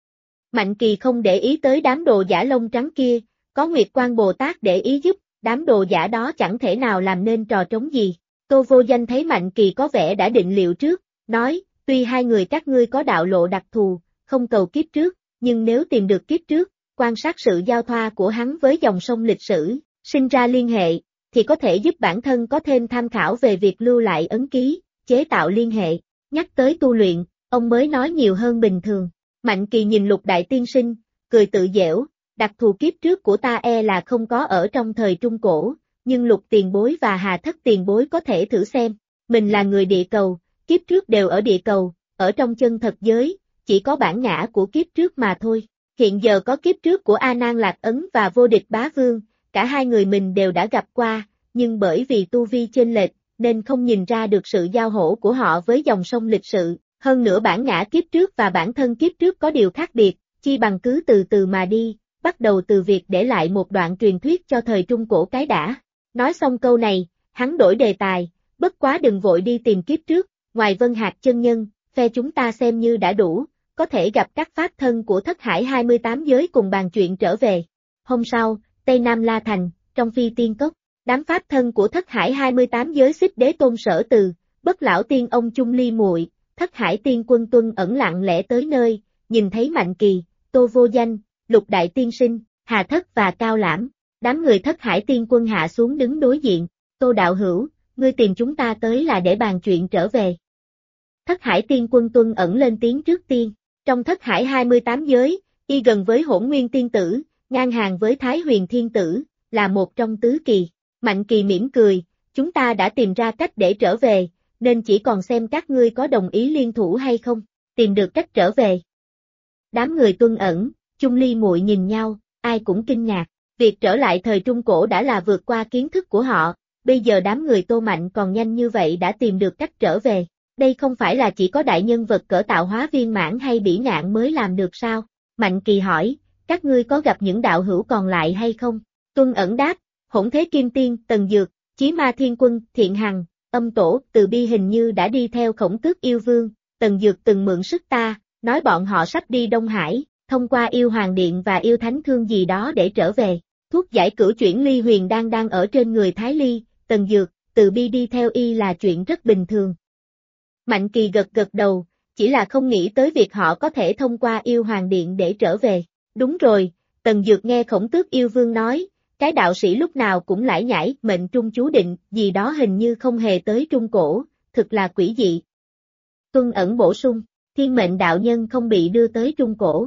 Speaker 1: Mạnh Kỳ không để ý tới đám đồ giả lông trắng kia, có Nguyệt Quan Bồ Tát để ý giúp, đám đồ giả đó chẳng thể nào làm nên trò trống gì. Tô vô danh thấy Mạnh Kỳ có vẻ đã định liệu trước, nói, tuy hai người các ngươi có đạo lộ đặc thù, không cầu kiếp trước, nhưng nếu tìm được kiếp trước, quan sát sự giao thoa của hắn với dòng sông lịch sử, sinh ra liên hệ, thì có thể giúp bản thân có thêm tham khảo về việc lưu lại ấn ký, chế tạo liên hệ. Nhắc tới tu luyện, ông mới nói nhiều hơn bình thường. Mạnh Kỳ nhìn Lục Đại Tiên Sinh, cười tự giễu, đặc thù kiếp trước của ta là không có ở trong thời Trung Cổ, nhưng Lục tiền bối và Hà Thất tiền bối có thể thử xem. Mình là người địa cầu, kiếp trước đều ở địa cầu, ở trong chân thật giới, chỉ có bản ngã của kiếp trước mà thôi. Hiện giờ có kiếp trước của A Nan Lạc Ấn và Vô Địch Bá Vương, cả hai người mình đều đã gặp qua, nhưng bởi vì tu vi chênh lệch, nên không nhìn ra được sự giao hỗ của họ với dòng sông lịch sự. Hơn nữa bản ngã kiếp trước và bản thân kiếp trước có điều khác biệt, chi bằng cứ từ từ mà đi, bắt đầu từ việc để lại một đoạn truyền thuyết cho thời Trung Cổ cái đã. Nói xong câu này, hắn đổi đề tài, bất quá đừng vội đi tìm kiếp trước, ngoài Vân Hạc chân nhân, phe chúng ta xem như đã đủ, có thể gặp các pháp thân của Thất Hải 28 giới cùng bàn chuyện trở về. Hôm sau, Tây Nam La Thành, trong Phi Tiên Cốc, đám pháp thân của Thất Hải 28 giới Xích Đế Tôn Sở Từ, Bất Lão Tiên ông Chung Ly Muội, Thất Hải Tiên Quân Tuân ẩn lặng lẽ tới nơi, nhìn thấy Mạnh Kỳ, Tô vô danh, Lục Đại Tiên Sinh, Hà Thất và Cao Lãm, đám người Thất Hải Tiên Quân hạ xuống đứng đối diện. Tô đạo hữu, ngươi tìm chúng ta tới là để bàn chuyện trở về. Thất Hải Tiên Quân Tuân ẩn lên tiếng trước tiên, trong Thất Hải 28 giới, y gần với Hỗn Nguyên Tiên Tử, ngang hàng với Thái Huyền Thiên Tử, là một trong tứ kỳ. Mạnh Kỳ mỉm cười, chúng ta đã tìm ra cách để trở về, nên chỉ còn xem các ngươi có đồng ý liên thủ hay không, tìm được cách trở về. Đám người Tuân ẩn, Chung Ly Muội nhìn nhau, ai cũng kinh ngạc, việc trở lại thời Trung Cổ đã là vượt qua kiến thức của họ, bây giờ đám người Tô Mạnh còn nhanh như vậy đã tìm được cách trở về. Đây không phải là chỉ có đại nhân vật cỡ tạo hóa viên mãn hay bỉ ngạn mới làm được sao? Mạnh Kỳ hỏi, các ngươi có gặp những đạo hữu còn lại hay không? Tuân ẩn đáp, Hỗn Thế Kim Tiên, Tần Dược, Chí Ma Thiên Quân, Thiện Hằng, Âm Tổ, Từ Bi hình như đã đi theo Khổng Tước Yêu Vương, Tần Dược từng mượn sức ta, nói bọn họ sắp đi Đông Hải, thông qua Yêu Hoàng Điện và Yêu Thánh Thương gì đó để trở về. Thuốc giải cửu chuyển ly huyền đang ở trên người Thái Ly, Tần Dược, Từ Bi đi theo y là chuyện rất bình thường. Mạnh Kỳ gật gật đầu, chỉ là không nghĩ tới việc họ có thể thông qua Yêu Hoàng Điện để trở về. Đúng rồi, Tần Dược nghe Khổng Tước Yêu Vương nói, cái đạo sĩ lúc nào cũng lải nhải, mệnh trung chú định, gì đó hình như không hề tới Trung Cổ, thực là quỷ dị. Tuân ẩn bổ sung, Thiên Mệnh đạo nhân không bị đưa tới Trung Cổ.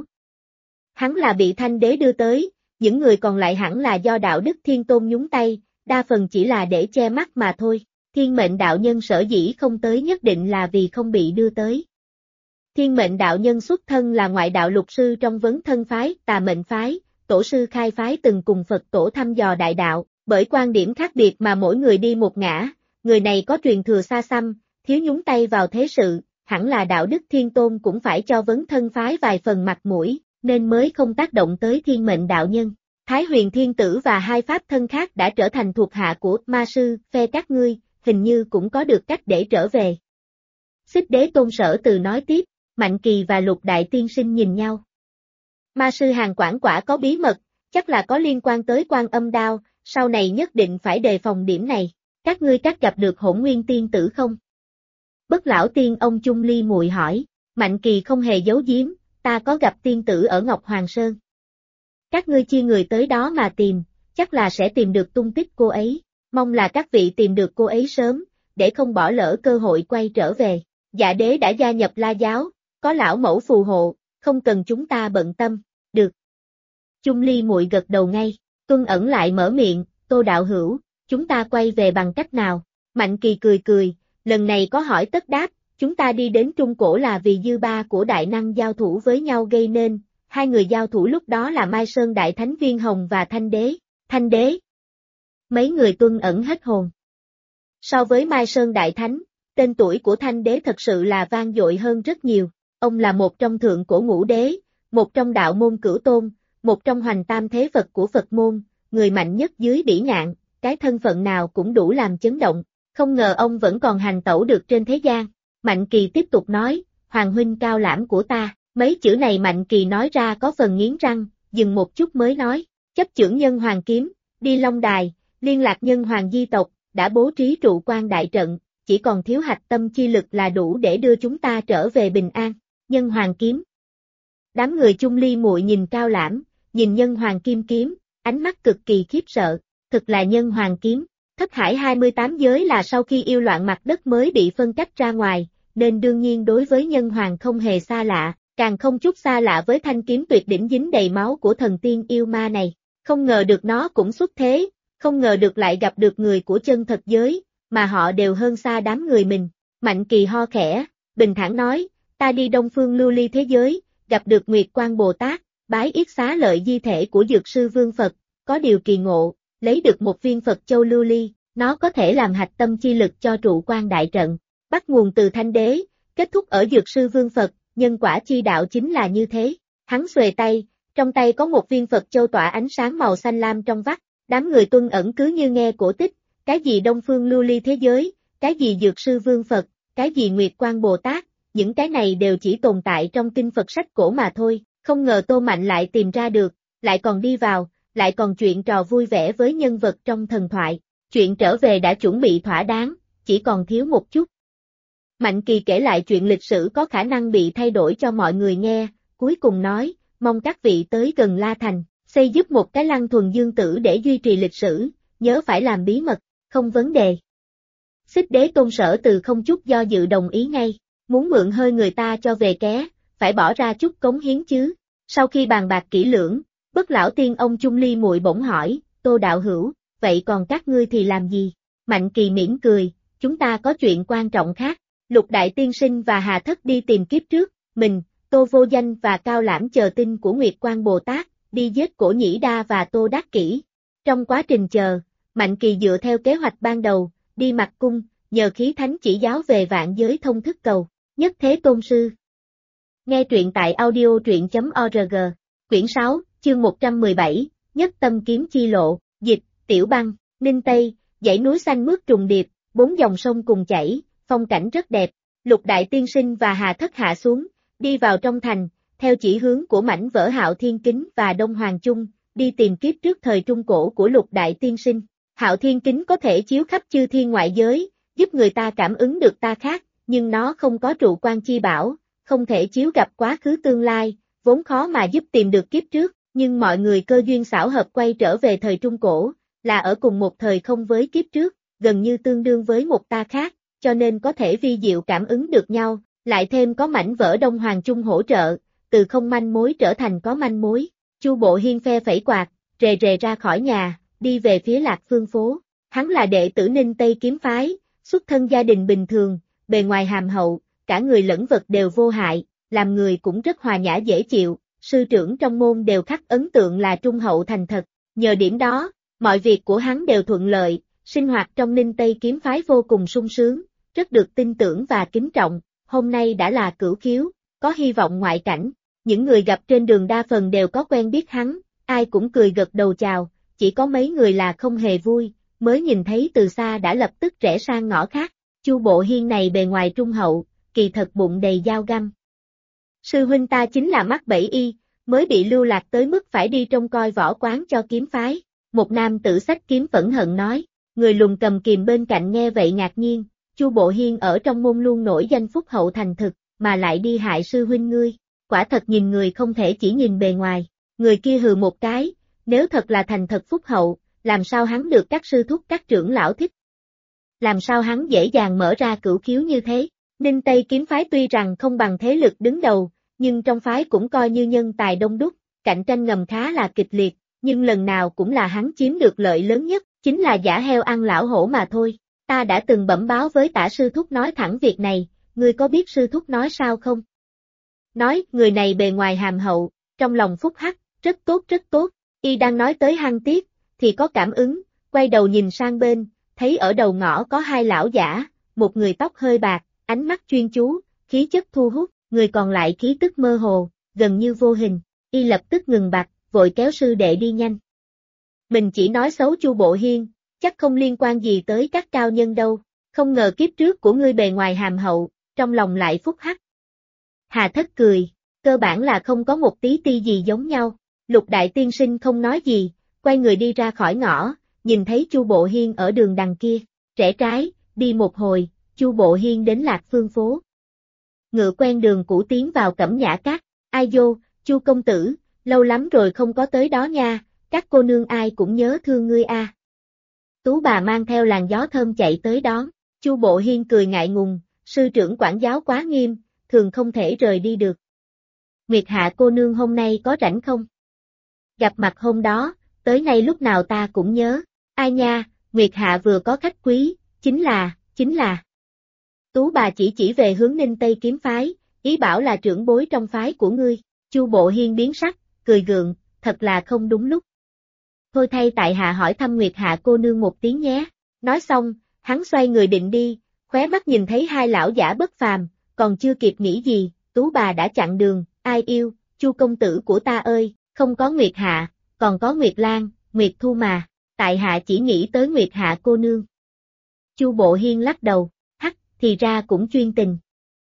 Speaker 1: Hắn là bị Thanh Đế đưa tới, những người còn lại hẳn là do đạo đức Thiên Tôn nhúng tay, đa phần chỉ là để che mắt mà thôi. Thiên Mệnh đạo nhân sở dĩ không tới nhất định là vì không bị đưa tới. Thiên Mệnh đạo nhân xuất thân là ngoại đạo lục sư trong Vấn Thân phái, Tà Mệnh phái, tổ sư Khai phái từng cùng Phật tổ thăm dò đại đạo, bởi quan điểm khác biệt mà mỗi người đi một ngã, người này có truyền thừa xa xăm, thiếu nhúng tay vào thế sự, hẳn là đạo đức thiên tôn cũng phải cho vấn thân phái vài phần mặt mũi, nên mới không tác động tới thiên mệnh đạo nhân. Thái Huyền Thiên Tử và hai pháp thân khác đã trở thành thuộc hạ của ma sư, phe các ngươi, hình như cũng có được cách để trở về. Xích Đế Tôn Sở Từ nói tiếp, Mạnh Kỳ và Lục Đại Tiên Sinh nhìn nhau. Ma sư Hàn Quản quả có bí mật, chắc là có liên quan tới Quan Âm Đao, sau này nhất định phải đề phòng điểm này. Các ngươi các gặp được Hỗn Nguyên Tiên Tử không? Bất Lão Tiên ông Chung Ly Muội hỏi, Mạnh Kỳ không hề giấu giếm, ta có gặp tiên tử ở Ngọc Hoàng Sơn. Các ngươi chia người tới đó mà tìm, chắc là sẽ tìm được tung tích cô ấy, mong là các vị tìm được cô ấy sớm, để không bỏ lỡ cơ hội quay trở về. Dạ đế đã gia nhập La giáo, có lão mẫu phù hộ, không cần chúng ta bận tâm, được. Chung Ly Muội gật đầu ngay, Tuân Ẩn lại mở miệng, Tô đạo hữu, chúng ta quay về bằng cách nào? Mạnh Kỳ cười cười, lần này có hỏi tất đáp, chúng ta đi đến Trung Cổ là vì dư ba của đại năng giao thủ với nhau gây nên, hai người giao thủ lúc đó là Mai Sơn Đại Thánh Viên Hồng và Thanh Đế. Thanh Đế? Mấy người Tuân Ẩn hết hồn. So với Mai Sơn Đại Thánh, tên tuổi của Thanh Đế thật sự là vang dội hơn rất nhiều, ông là một trong thượng cổ ngũ đế, một trong đạo môn cửu tôn, một trong hoành tam thế Phật của Phật môn, người mạnh nhất dưới bỉ ngạn, cái thân phận nào cũng đủ làm chấn động, không ngờ ông vẫn còn hành tẩu được trên thế gian. Mạnh Kỳ tiếp tục nói, Hoàng huynh cao lãm của ta, mấy chữ này Mạnh Kỳ nói ra có phần nghiến răng, dừng một chút mới nói, chấp chưởng nhân hoàng kiếm, đi Long Đài, liên lạc nhân hoàng di tộc, đã bố trí trụ quan đại trận, chỉ còn thiếu hạch tâm chi lực là đủ để đưa chúng ta trở về bình an. Nhân hoàng kiếm. Đám người Chung Ly Muội nhìn Cao Lãm, nhìn nhân hoàng kim kiếm, ánh mắt cực kỳ khiếp sợ, thực là nhân hoàng kiếm. Thất hải 28 giới là sau khi yêu loạn mặt đất mới bị phân cách ra ngoài, nên đương nhiên đối với nhân hoàng không hề xa lạ, càng không chút xa lạ với thanh kiếm tuyệt đỉnh dính đầy máu của thần tiên yêu ma này. Không ngờ được nó cũng xuất thế, không ngờ được lại gặp được người của chân thật giới, mà họ đều hơn xa đám người mình. Mạnh Kỳ ho khẽ, bình thản nói, ta đi Đông Phương Lưu Ly thế giới, gặp được Nguyệt Quang Bồ Tát, bái yết xá lợi di thể của Dược Sư Vương Phật, có điều kỳ ngộ, lấy được một viên Phật Châu Lưu Ly, nó có thể làm hạch tâm chi lực cho trụ quan đại trận, bắt nguồn từ Thanh Đế, kết thúc ở Dược Sư Vương Phật, nhân quả chi đạo chính là như thế. Hắn xuề tay, trong tay có một viên Phật Châu tỏa ánh sáng màu xanh lam trong vắt, đám người Tuân Ẩn cứ như nghe cổ tích, cái gì Đông Phương Lưu Ly thế giới, cái gì Dược Sư Vương Phật, cái gì Nguyệt Quang Bồ Tát, những cái này đều chỉ tồn tại trong kinh Phật sách cổ mà thôi, không ngờ Tô Mạnh lại tìm ra được, lại còn đi vào, lại còn chuyện trò vui vẻ với nhân vật trong thần thoại, chuyện trở về đã chuẩn bị thỏa đáng, chỉ còn thiếu một chút. Mạnh Kỳ kể lại chuyện lịch sử có khả năng bị thay đổi cho mọi người nghe, cuối cùng nói, mong các vị tới gần La Thành, xây giúp một cái lăng thuần dương tử để duy trì lịch sử, nhớ phải làm bí mật, không vấn đề. Xích Đế Tôn Sở Từ không chút do dự đồng ý ngay, muốn mượn hơi người ta cho về ké, phải bỏ ra chút cống hiến chứ. Sau khi bàn bạc kỹ lưỡng, Bất Lão Tiên ông Chung Ly Muội bỗng hỏi, Tô đạo hữu, vậy còn các ngươi thì làm gì? Mạnh Kỳ mỉm cười, chúng ta có chuyện quan trọng khác. Lục Đại Tiên Sinh và Hà Thất đi tìm kiếp trước, mình, Tô Vô Danh và Cao Lãm chờ tin của Nguyệt Quang Bồ Tát, đi giết Cổ Nhĩ Đa và Tô Đắc Kỷ. Trong quá trình chờ, Mạnh Kỳ dựa theo kế hoạch ban đầu, đi Mạc Cung, nhờ khí thánh chỉ giáo về vạn giới thông thức cầu, nhất thế tôn sư. Nghe truyện tại audio.org, quyển 6, chương 117, Nhất Tâm Kiếm Chi Lộ, dịch, Tiểu Băng, Ninh Tây, dãy núi xanh mướt trùng điệp, 4 dòng sông cùng chảy, phong cảnh rất đẹp. Lục Đại Tiên Sinh và Hà Thất hạ xuống, đi vào trong thành, theo chỉ hướng của mảnh vỡ Hạo Thiên Kính và Đông Hoàng Chung, đi tìm kiếp trước thời Trung Cổ của Lục Đại Tiên Sinh. Hạo Thiên Kính có thể chiếu khắp chư thiên ngoại giới, giúp người ta cảm ứng được ta khác, nhưng nó không có trụ quan chi bảo, không thể chiếu gặp quá khứ tương lai, vốn khó mà giúp tìm được kiếp trước, nhưng mọi người cơ duyên xảo hợp quay trở về thời Trung Cổ, là ở cùng một thời không với kiếp trước, gần như tương đương với một ta khác, cho nên có thể vi diệu cảm ứng được nhau, lại thêm có mảnh vỡ Đông Hoàng Chung hỗ trợ, từ không manh mối trở thành có manh mối. Chu Bộ Hiên phe phẩy quạt, rề rề ra khỏi nhà, đi về phía Lạc Phương phố. Hắn là đệ tử Ninh Tây kiếm phái, xuất thân gia đình bình thường, bề ngoài hàm hậu, cả người lẫn vật đều vô hại, làm người cũng rất hòa nhã dễ chịu, sư trưởng trong môn đều khắc ấn tượng là trung hậu thành thật. Nhờ điểm đó, mọi việc của hắn đều thuận lợi, sinh hoạt trong Ninh Tây kiếm phái vô cùng sung sướng, rất được tin tưởng và kính trọng. hôm nay đã là cửu khiếu, có hy vọng ngoại cảnh. Những người gặp trên đường đa phần đều có quen biết hắn, ai cũng cười gật đầu chào, chỉ có mấy người là không hề vui, mới nhìn thấy từ xa đã lập tức rẽ sang ngõ khác. Chu Bộ Hiên này bề ngoài trung hậu, kỳ thật bụng đầy dao găm. Sư huynh ta chính là mắc bẫy y, mới bị lưu lạc tới mức phải đi trông coi võ quán cho kiếm phái. Một nam tử xách kiếm phẫn hận nói, người lùn cầm kìm bên cạnh nghe vậy ngạc nhiên, Chu Bộ Hiên ở trong môn luôn nổi danh phúc hậu thành thực, mà lại đi hại sư huynh ngươi, quả thật nhìn người không thể chỉ nhìn bề ngoài. Người kia hừ một cái, nếu thật là thành thật phúc hậu, làm sao hắn được các sư thúc các trưởng lão thích? Làm sao hắn dễ dàng mở ra cửu khiếu như thế? Ninh Tây kiếm phái tuy rằng không bằng thế lực đứng đầu, nhưng trong phái cũng coi như nhân tài đông đúc, cạnh tranh ngầm khá là kịch liệt, nhưng lần nào cũng là hắn chiếm được lợi lớn nhất, chính là giả heo ăn lão hổ mà thôi. Ta đã từng bẩm báo với Tả sư thúc nói thẳng việc này, ngươi có biết sư thúc nói sao không? Nói, người này bề ngoài hàm hậu, trong lòng phúc hắc, rất tốt rất tốt, y đang nói tới hăng tiếc, thì có cảm ứng, quay đầu nhìn sang bên, thấy ở đầu ngõ có hai lão giả, một người tóc hơi bạc, ánh mắt chuyên chú, khí chất thu hút, người còn lại khí tức mơ hồ, gần như vô hình, y lập tức ngừng bặt, vội kéo sư đệ đi nhanh. Mình chỉ nói xấu Chu Bộ Hiên, chắc không liên quan gì tới các cao nhân đâu, không ngờ kiếp trước của ngươi bề ngoài hàm hậu, trong lòng lại phúc hắc. Hà Thất cười, cơ bản là không có một tí ti gì giống nhau, Lục Đại Tiên Sinh không nói gì, quay người đi ra khỏi ngõ, nhìn thấy Chu Bộ Hiên ở đường đằng kia, rẽ trái, đi một hồi, Chu Bộ Hiên đến Lạc Phương phố. Ngựa quen đường cũ tiến vào Cẩm Nhã Các, ai vô, Chu công tử, lâu lắm rồi không có tới đó nha, các cô nương ai cũng nhớ thương ngươi a. Tú bà mang theo làn gió thơm chạy tới đón, Chu Bộ Hiên cười ngại ngùng, sư trưởng quản giáo quá nghiêm, thường không thể rời đi được. Nguyệt Hạ cô nương hôm nay có rảnh không? Gặp mặt hôm đó, tới nay lúc nào ta cũng nhớ, ai nha, Nguyệt Hạ vừa có khách quý, chính là. Tú bà chỉ về hướng Ninh Tây kiếm phái, ý bảo là trưởng bối trong phái của ngươi, Chu Bộ Hiên biến sắc, cười gượng, thật là không đúng lúc. Thôi thay tại hạ hỏi thăm Nguyệt Hạ cô nương một tiếng nhé, nói xong, hắn xoay người định đi, khóe mắt nhìn thấy hai lão giả bất phàm, còn chưa kịp nghĩ gì, Tú bà đã chặn đường, ai yêu, Chu công tử của ta ơi, không có Nguyệt Hạ, còn có Nguyệt Lan, Nguyệt Thu mà, tại hạ chỉ nghĩ tới Nguyệt Hạ cô nương. Chu Bộ Hiên lắc đầu, hắc, thì ra cũng chuyên tình.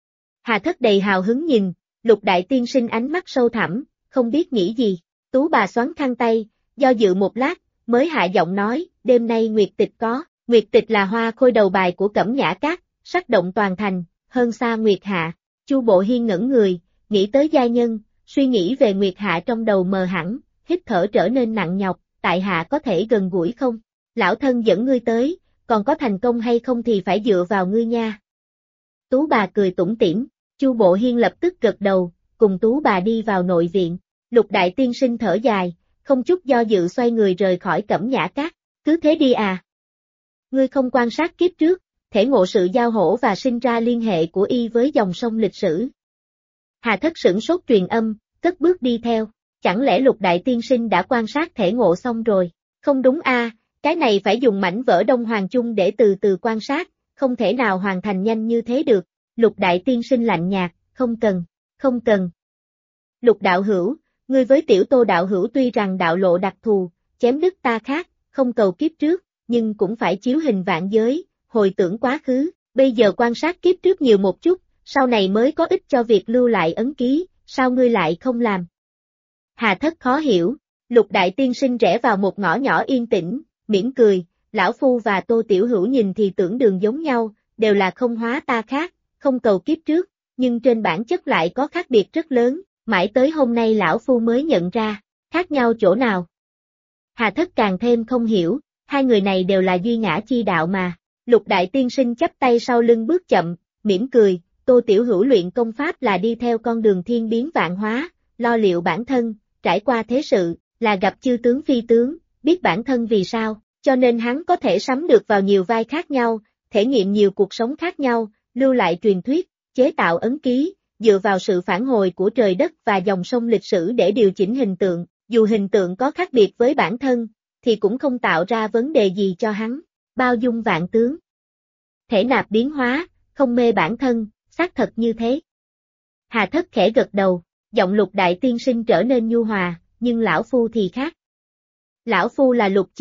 Speaker 1: Hà Thất đầy hào hứng nhìn, Lục Đại Tiên Sinh ánh mắt sâu thẳm, không biết nghĩ gì, Tú bà xoắn khăn tay, do dự một lát, mới hạ giọng nói, đêm nay Nguyệt Tịch có, Nguyệt Tịch là hoa khôi đầu bài của Cẩm Nhã Các, sắc động toàn thành, hơn xa Nguyệt Hạ. Chu Bộ Hiên ngẩn người, nghĩ tới giai nhân, suy nghĩ về Nguyệt Hạ trong đầu mờ hẳn, hít thở trở nên nặng nhọc, tại hạ có thể gần gũi không? Lão thân dẫn ngươi tới, còn có thành công hay không thì phải dựa vào ngươi nha. Tú bà cười tủm tỉm, Chu Bộ Hiên lập tức gật đầu, cùng Tú bà đi vào nội viện. Lục Đại Tiên Sinh thở dài, không chút do dự xoay người rời khỏi Cẩm Nhã Các, cứ thế đi à? Ngươi không quan sát kiếp trước, thể ngộ sự giao hỗ và sinh ra liên hệ của y với dòng sông lịch sử. Hà Thất sửng sốt truyền âm, cất bước đi theo, chẳng lẽ Lục Đại Tiên Sinh đã quan sát thể ngộ xong rồi? Không đúng a, cái này phải dùng mảnh vỡ Đông Hoàng Chung để từ từ quan sát, không thể nào hoàn thành nhanh như thế được. Lục Đại Tiên Sinh lạnh nhạt, không cần. Lục đạo hữu, ngươi với Tiểu Tô đạo hữu tuy rằng đạo lộ đặc thù, chém đứt ta khác, không cầu kiếp trước, nhưng cũng phải chiếu hình vạn giới, hồi tưởng quá khứ, bây giờ quan sát kiếp trước nhiều một chút, sau này mới có ích cho việc lưu lại ấn ký, sao ngươi lại không làm? Hà Thất khó hiểu, Lục Đại Tiên Sinh rẽ vào một ngõ nhỏ yên tĩnh, mỉm cười, lão phu và Tô Tiểu Hữu nhìn thì tưởng đường giống nhau, đều là không hóa ta khác, không cầu kiếp trước, nhưng trên bản chất lại có khác biệt rất lớn, mãi tới hôm nay lão phu mới nhận ra, khác nhau chỗ nào. Hà Thất càng thêm không hiểu, hai người này đều là duy ngã chi đạo mà. Lục Đại Tiên Sinh chắp tay sau lưng bước chậm, mỉm cười, Tô Tiểu Hữu luyện công pháp là đi theo con đường thiên biến vạn hóa, lo liệu bản thân, trải qua thế sự, là gặp chư tướng phi tướng, biết bản thân vì sao, cho nên hắn có thể sắm được vào nhiều vai khác nhau, thể nghiệm nhiều cuộc sống khác nhau, lưu lại truyền thuyết, chế tạo ấn ký, dựa vào sự phản hồi của trời đất và dòng sông lịch sử để điều chỉnh hình tượng, dù hình tượng có khác biệt với bản thân, thì cũng không tạo ra vấn đề gì cho hắn, bao dung vạn tướng. Thể nạp biến hóa, không mê bản thân, xác thật như thế. Hà Thất khẽ gật đầu, giọng Lục đại tiên sinh trở nên nhu hòa, nhưng lão phu thì khác. Lão phu là Lục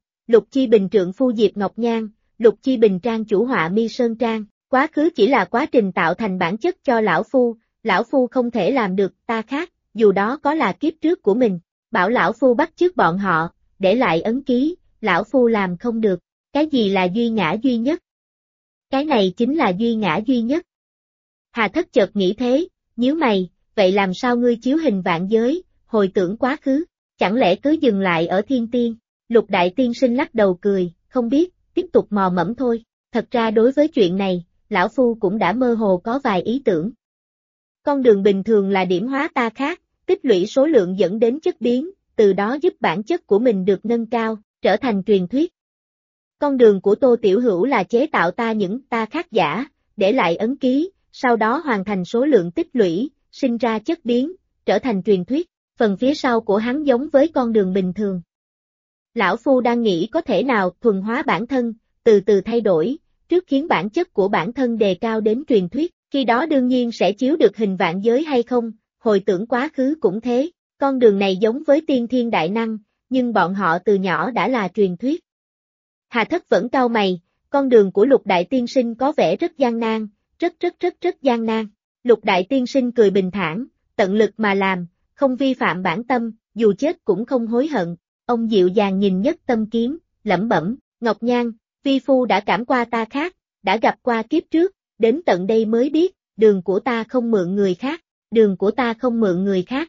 Speaker 1: Chi Bình trượng phu Diệp Ngọc Nhan, Lục Chi Bình trang chủ họa mi sơn trang, quá khứ chỉ là quá trình tạo thành bản chất cho lão phu không thể làm được ta khác, dù đó có là kiếp trước của mình, bảo lão phu bắt chước bọn họ, để lại ấn ký, lão phu làm không được, cái gì là duy ngã duy nhất? Cái này chính là duy ngã duy nhất. Hà Thất chợt nghĩ thế, nhíu mày, vậy làm sao ngươi chiếu hình vạn giới, hồi tưởng quá khứ, chẳng lẽ cứ dừng lại ở thiên tiên? Lục đại tiên sinh lắc đầu cười, không biết, tiếp tục mò mẫm thôi, thật ra đối với chuyện này, lão phu cũng đã mơ hồ có vài ý tưởng. Con đường bình thường là điểm hóa ta khác, tích lũy số lượng dẫn đến chất biến, từ đó giúp bản chất của mình được nâng cao, trở thành truyền thuyết. Con đường của Tô Tiểu Hữu là chế tạo ta những ta khác giả, để lại ấn ký, sau đó hoàn thành số lượng tích lũy, sinh ra chất biến, trở thành truyền thuyết, phần phía sau của hắn giống với con đường bình thường. Lão Phu đang nghĩ có thể nào thuần hóa bản thân, từ từ thay đổi, trước khiến bản chất của bản thân đề cao đến truyền thuyết, khi đó đương nhiên sẽ chiếu được hình vạn giới hay không, hồi tưởng quá khứ cũng thế, con đường này giống với tiên thiên đại năng, nhưng bọn họ từ nhỏ đã là truyền thuyết. Hà Thất vẫn cau mày, con đường của Lục Đại Tiên Sinh có vẻ rất gian nan, rất gian nan. Lục Đại Tiên Sinh cười bình thản, tận lực mà làm, không vi phạm bản tâm, dù chết cũng không hối hận. Ông dịu dàng nhìn Nhất Tâm Kiếm, lẩm bẩm, Ngọc Nhan, vi phu đã cảm qua ta khác, đã gặp qua kiếp trước, đến tận đây mới biết, đường của ta không mượn người khác, đường của ta không mượn người khác.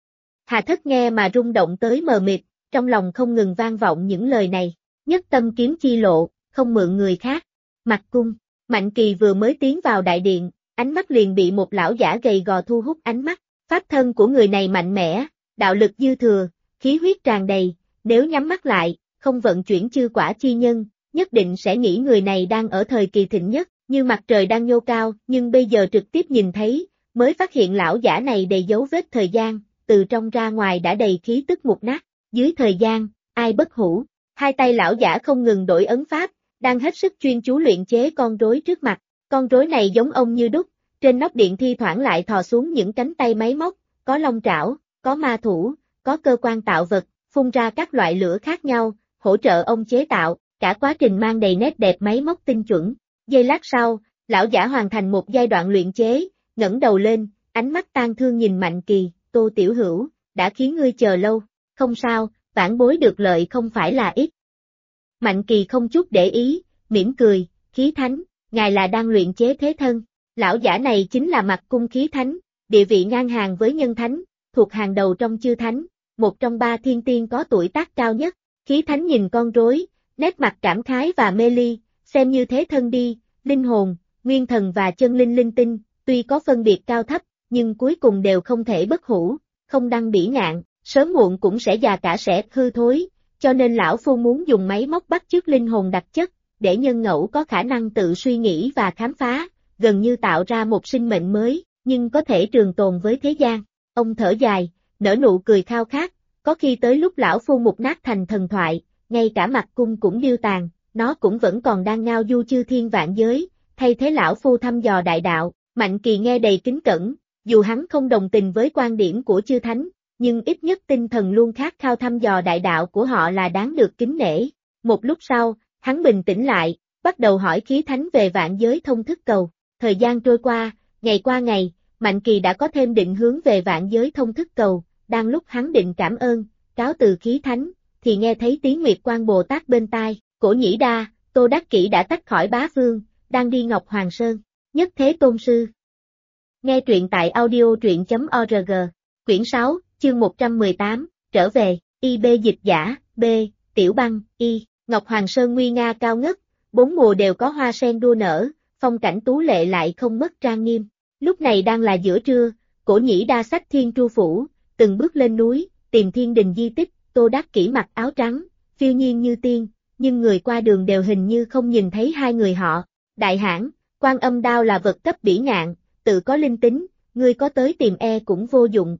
Speaker 1: Hà Thất nghe mà rung động tới mờ mịt, trong lòng không ngừng vang vọng những lời này. Nhất Tâm Kiếm chi lộ, không mượn người khác. Mặt cung, Mạnh Kỳ vừa mới tiến vào đại điện, ánh mắt liền bị một lão giả gầy gò thu hút ánh mắt. Pháp thân của người này mạnh mẽ, đạo lực dư thừa, khí huyết tràn đầy, nếu nhắm mắt lại, không vận chuyển chư quả chi nhân, nhất định sẽ nghĩ người này đang ở thời kỳ thịnh nhất, như mặt trời đang nhô cao, nhưng bây giờ trực tiếp nhìn thấy, mới phát hiện lão giả này đầy dấu vết thời gian, từ trong ra ngoài đã đầy khí tức mục nát, dưới thời gian, ai bất hủ. Hai tay lão giả không ngừng đổi ấn pháp, đang hết sức chuyên chú luyện chế con rối trước mặt. Con rối này giống ông như đúc, trên nóc điện thi thoảng lại thò xuống những cánh tay máy móc, có long trảo, có ma thủ, có cơ quan tạo vật, phun ra các loại lửa khác nhau, hỗ trợ ông chế tạo, cả quá trình mang đầy nét đẹp máy móc tinh chuẩn. Giây lát sau, lão giả hoàn thành một giai đoạn luyện chế, ngẩng đầu lên, ánh mắt tang thương nhìn Mạnh Kỳ, Tô Tiểu Hữu, đã khiến ngươi chờ lâu, không sao. Vãn bối được lợi không phải là ít. Mạnh Kỳ không chút để ý, mỉm cười, khí thánh, ngài là đang luyện chế thế thân. Lão giả này chính là Mặc Cung khí thánh, địa vị ngang hàng với nhân thánh, thuộc hàng đầu trong chư thánh, một trong ba thiên tiên có tuổi tác cao nhất. Khí thánh nhìn con rối, nét mặt cảm khái và mê ly, xem như thế thân đi, linh hồn, nguyên thần và chân linh linh tinh, tuy có phân biệt cao thấp, nhưng cuối cùng đều không thể bất hủ, không đăng bỉ ngạn. Sớm muộn cũng sẽ già cả sẽ hư thối, cho nên lão phu muốn dùng máy móc bắt chước linh hồn đặc chất, để nhân ngẫu có khả năng tự suy nghĩ và khám phá, gần như tạo ra một sinh mệnh mới, nhưng có thể trường tồn với thế gian. Ông thở dài, nở nụ cười khao khát, có khi tới lúc lão phu mục nát thành thần thoại, ngay cả Mặc Cung cũng điêu tàn, nó cũng vẫn còn đang ngao du chư thiên vạn giới, thay thế lão phu thăm dò đại đạo. Mạnh Kỳ nghe đầy kính cẩn, dù hắn không đồng tình với quan điểm của chư thánh, nhưng ít nhất tinh thần luôn khát khao thăm dò đại đạo của họ là đáng được kính nể. Một lúc sau, hắn bình tĩnh lại, bắt đầu hỏi khí thánh về vạn giới thông thức cầu. Thời gian trôi qua ngày, Mạnh Kỳ đã có thêm định hướng về vạn giới thông thức cầu, đang lúc hắn định cảm ơn, cáo từ khí thánh, thì nghe thấy tiếng Nguyệt Quang Bồ Tát bên tai, Cổ Nhĩ Đa, Tô Đắc Kỷ đã tách khỏi bá vương, đang đi Ngọc Hoàng Sơn, Nhất Thế Tôn Sư. Nghe truyện tại audio.org, quyển 6, chương 118, trở về, IB dịch giả, B, Tiểu Băng, Y, Ngọc Hoàng Sơn nguy nga cao ngất, bốn mùa đều có hoa sen đua nở, phong cảnh tú lệ lại không mất trang nghiêm. Lúc này đang là giữa trưa, Cổ Nhĩ Đa xách Thiên Tru Phủ, từng bước lên núi, tìm thiên đình di tích. Tô Đắc Kỷ mặc áo trắng, phiêu nhiên như tiên, nhưng người qua đường đều hình như không nhìn thấy hai người họ. Đại hãn, Quan Âm đao là vật cấp bỉ ngạn, tự có linh tính, ngươi có tới tìm cũng vô dụng.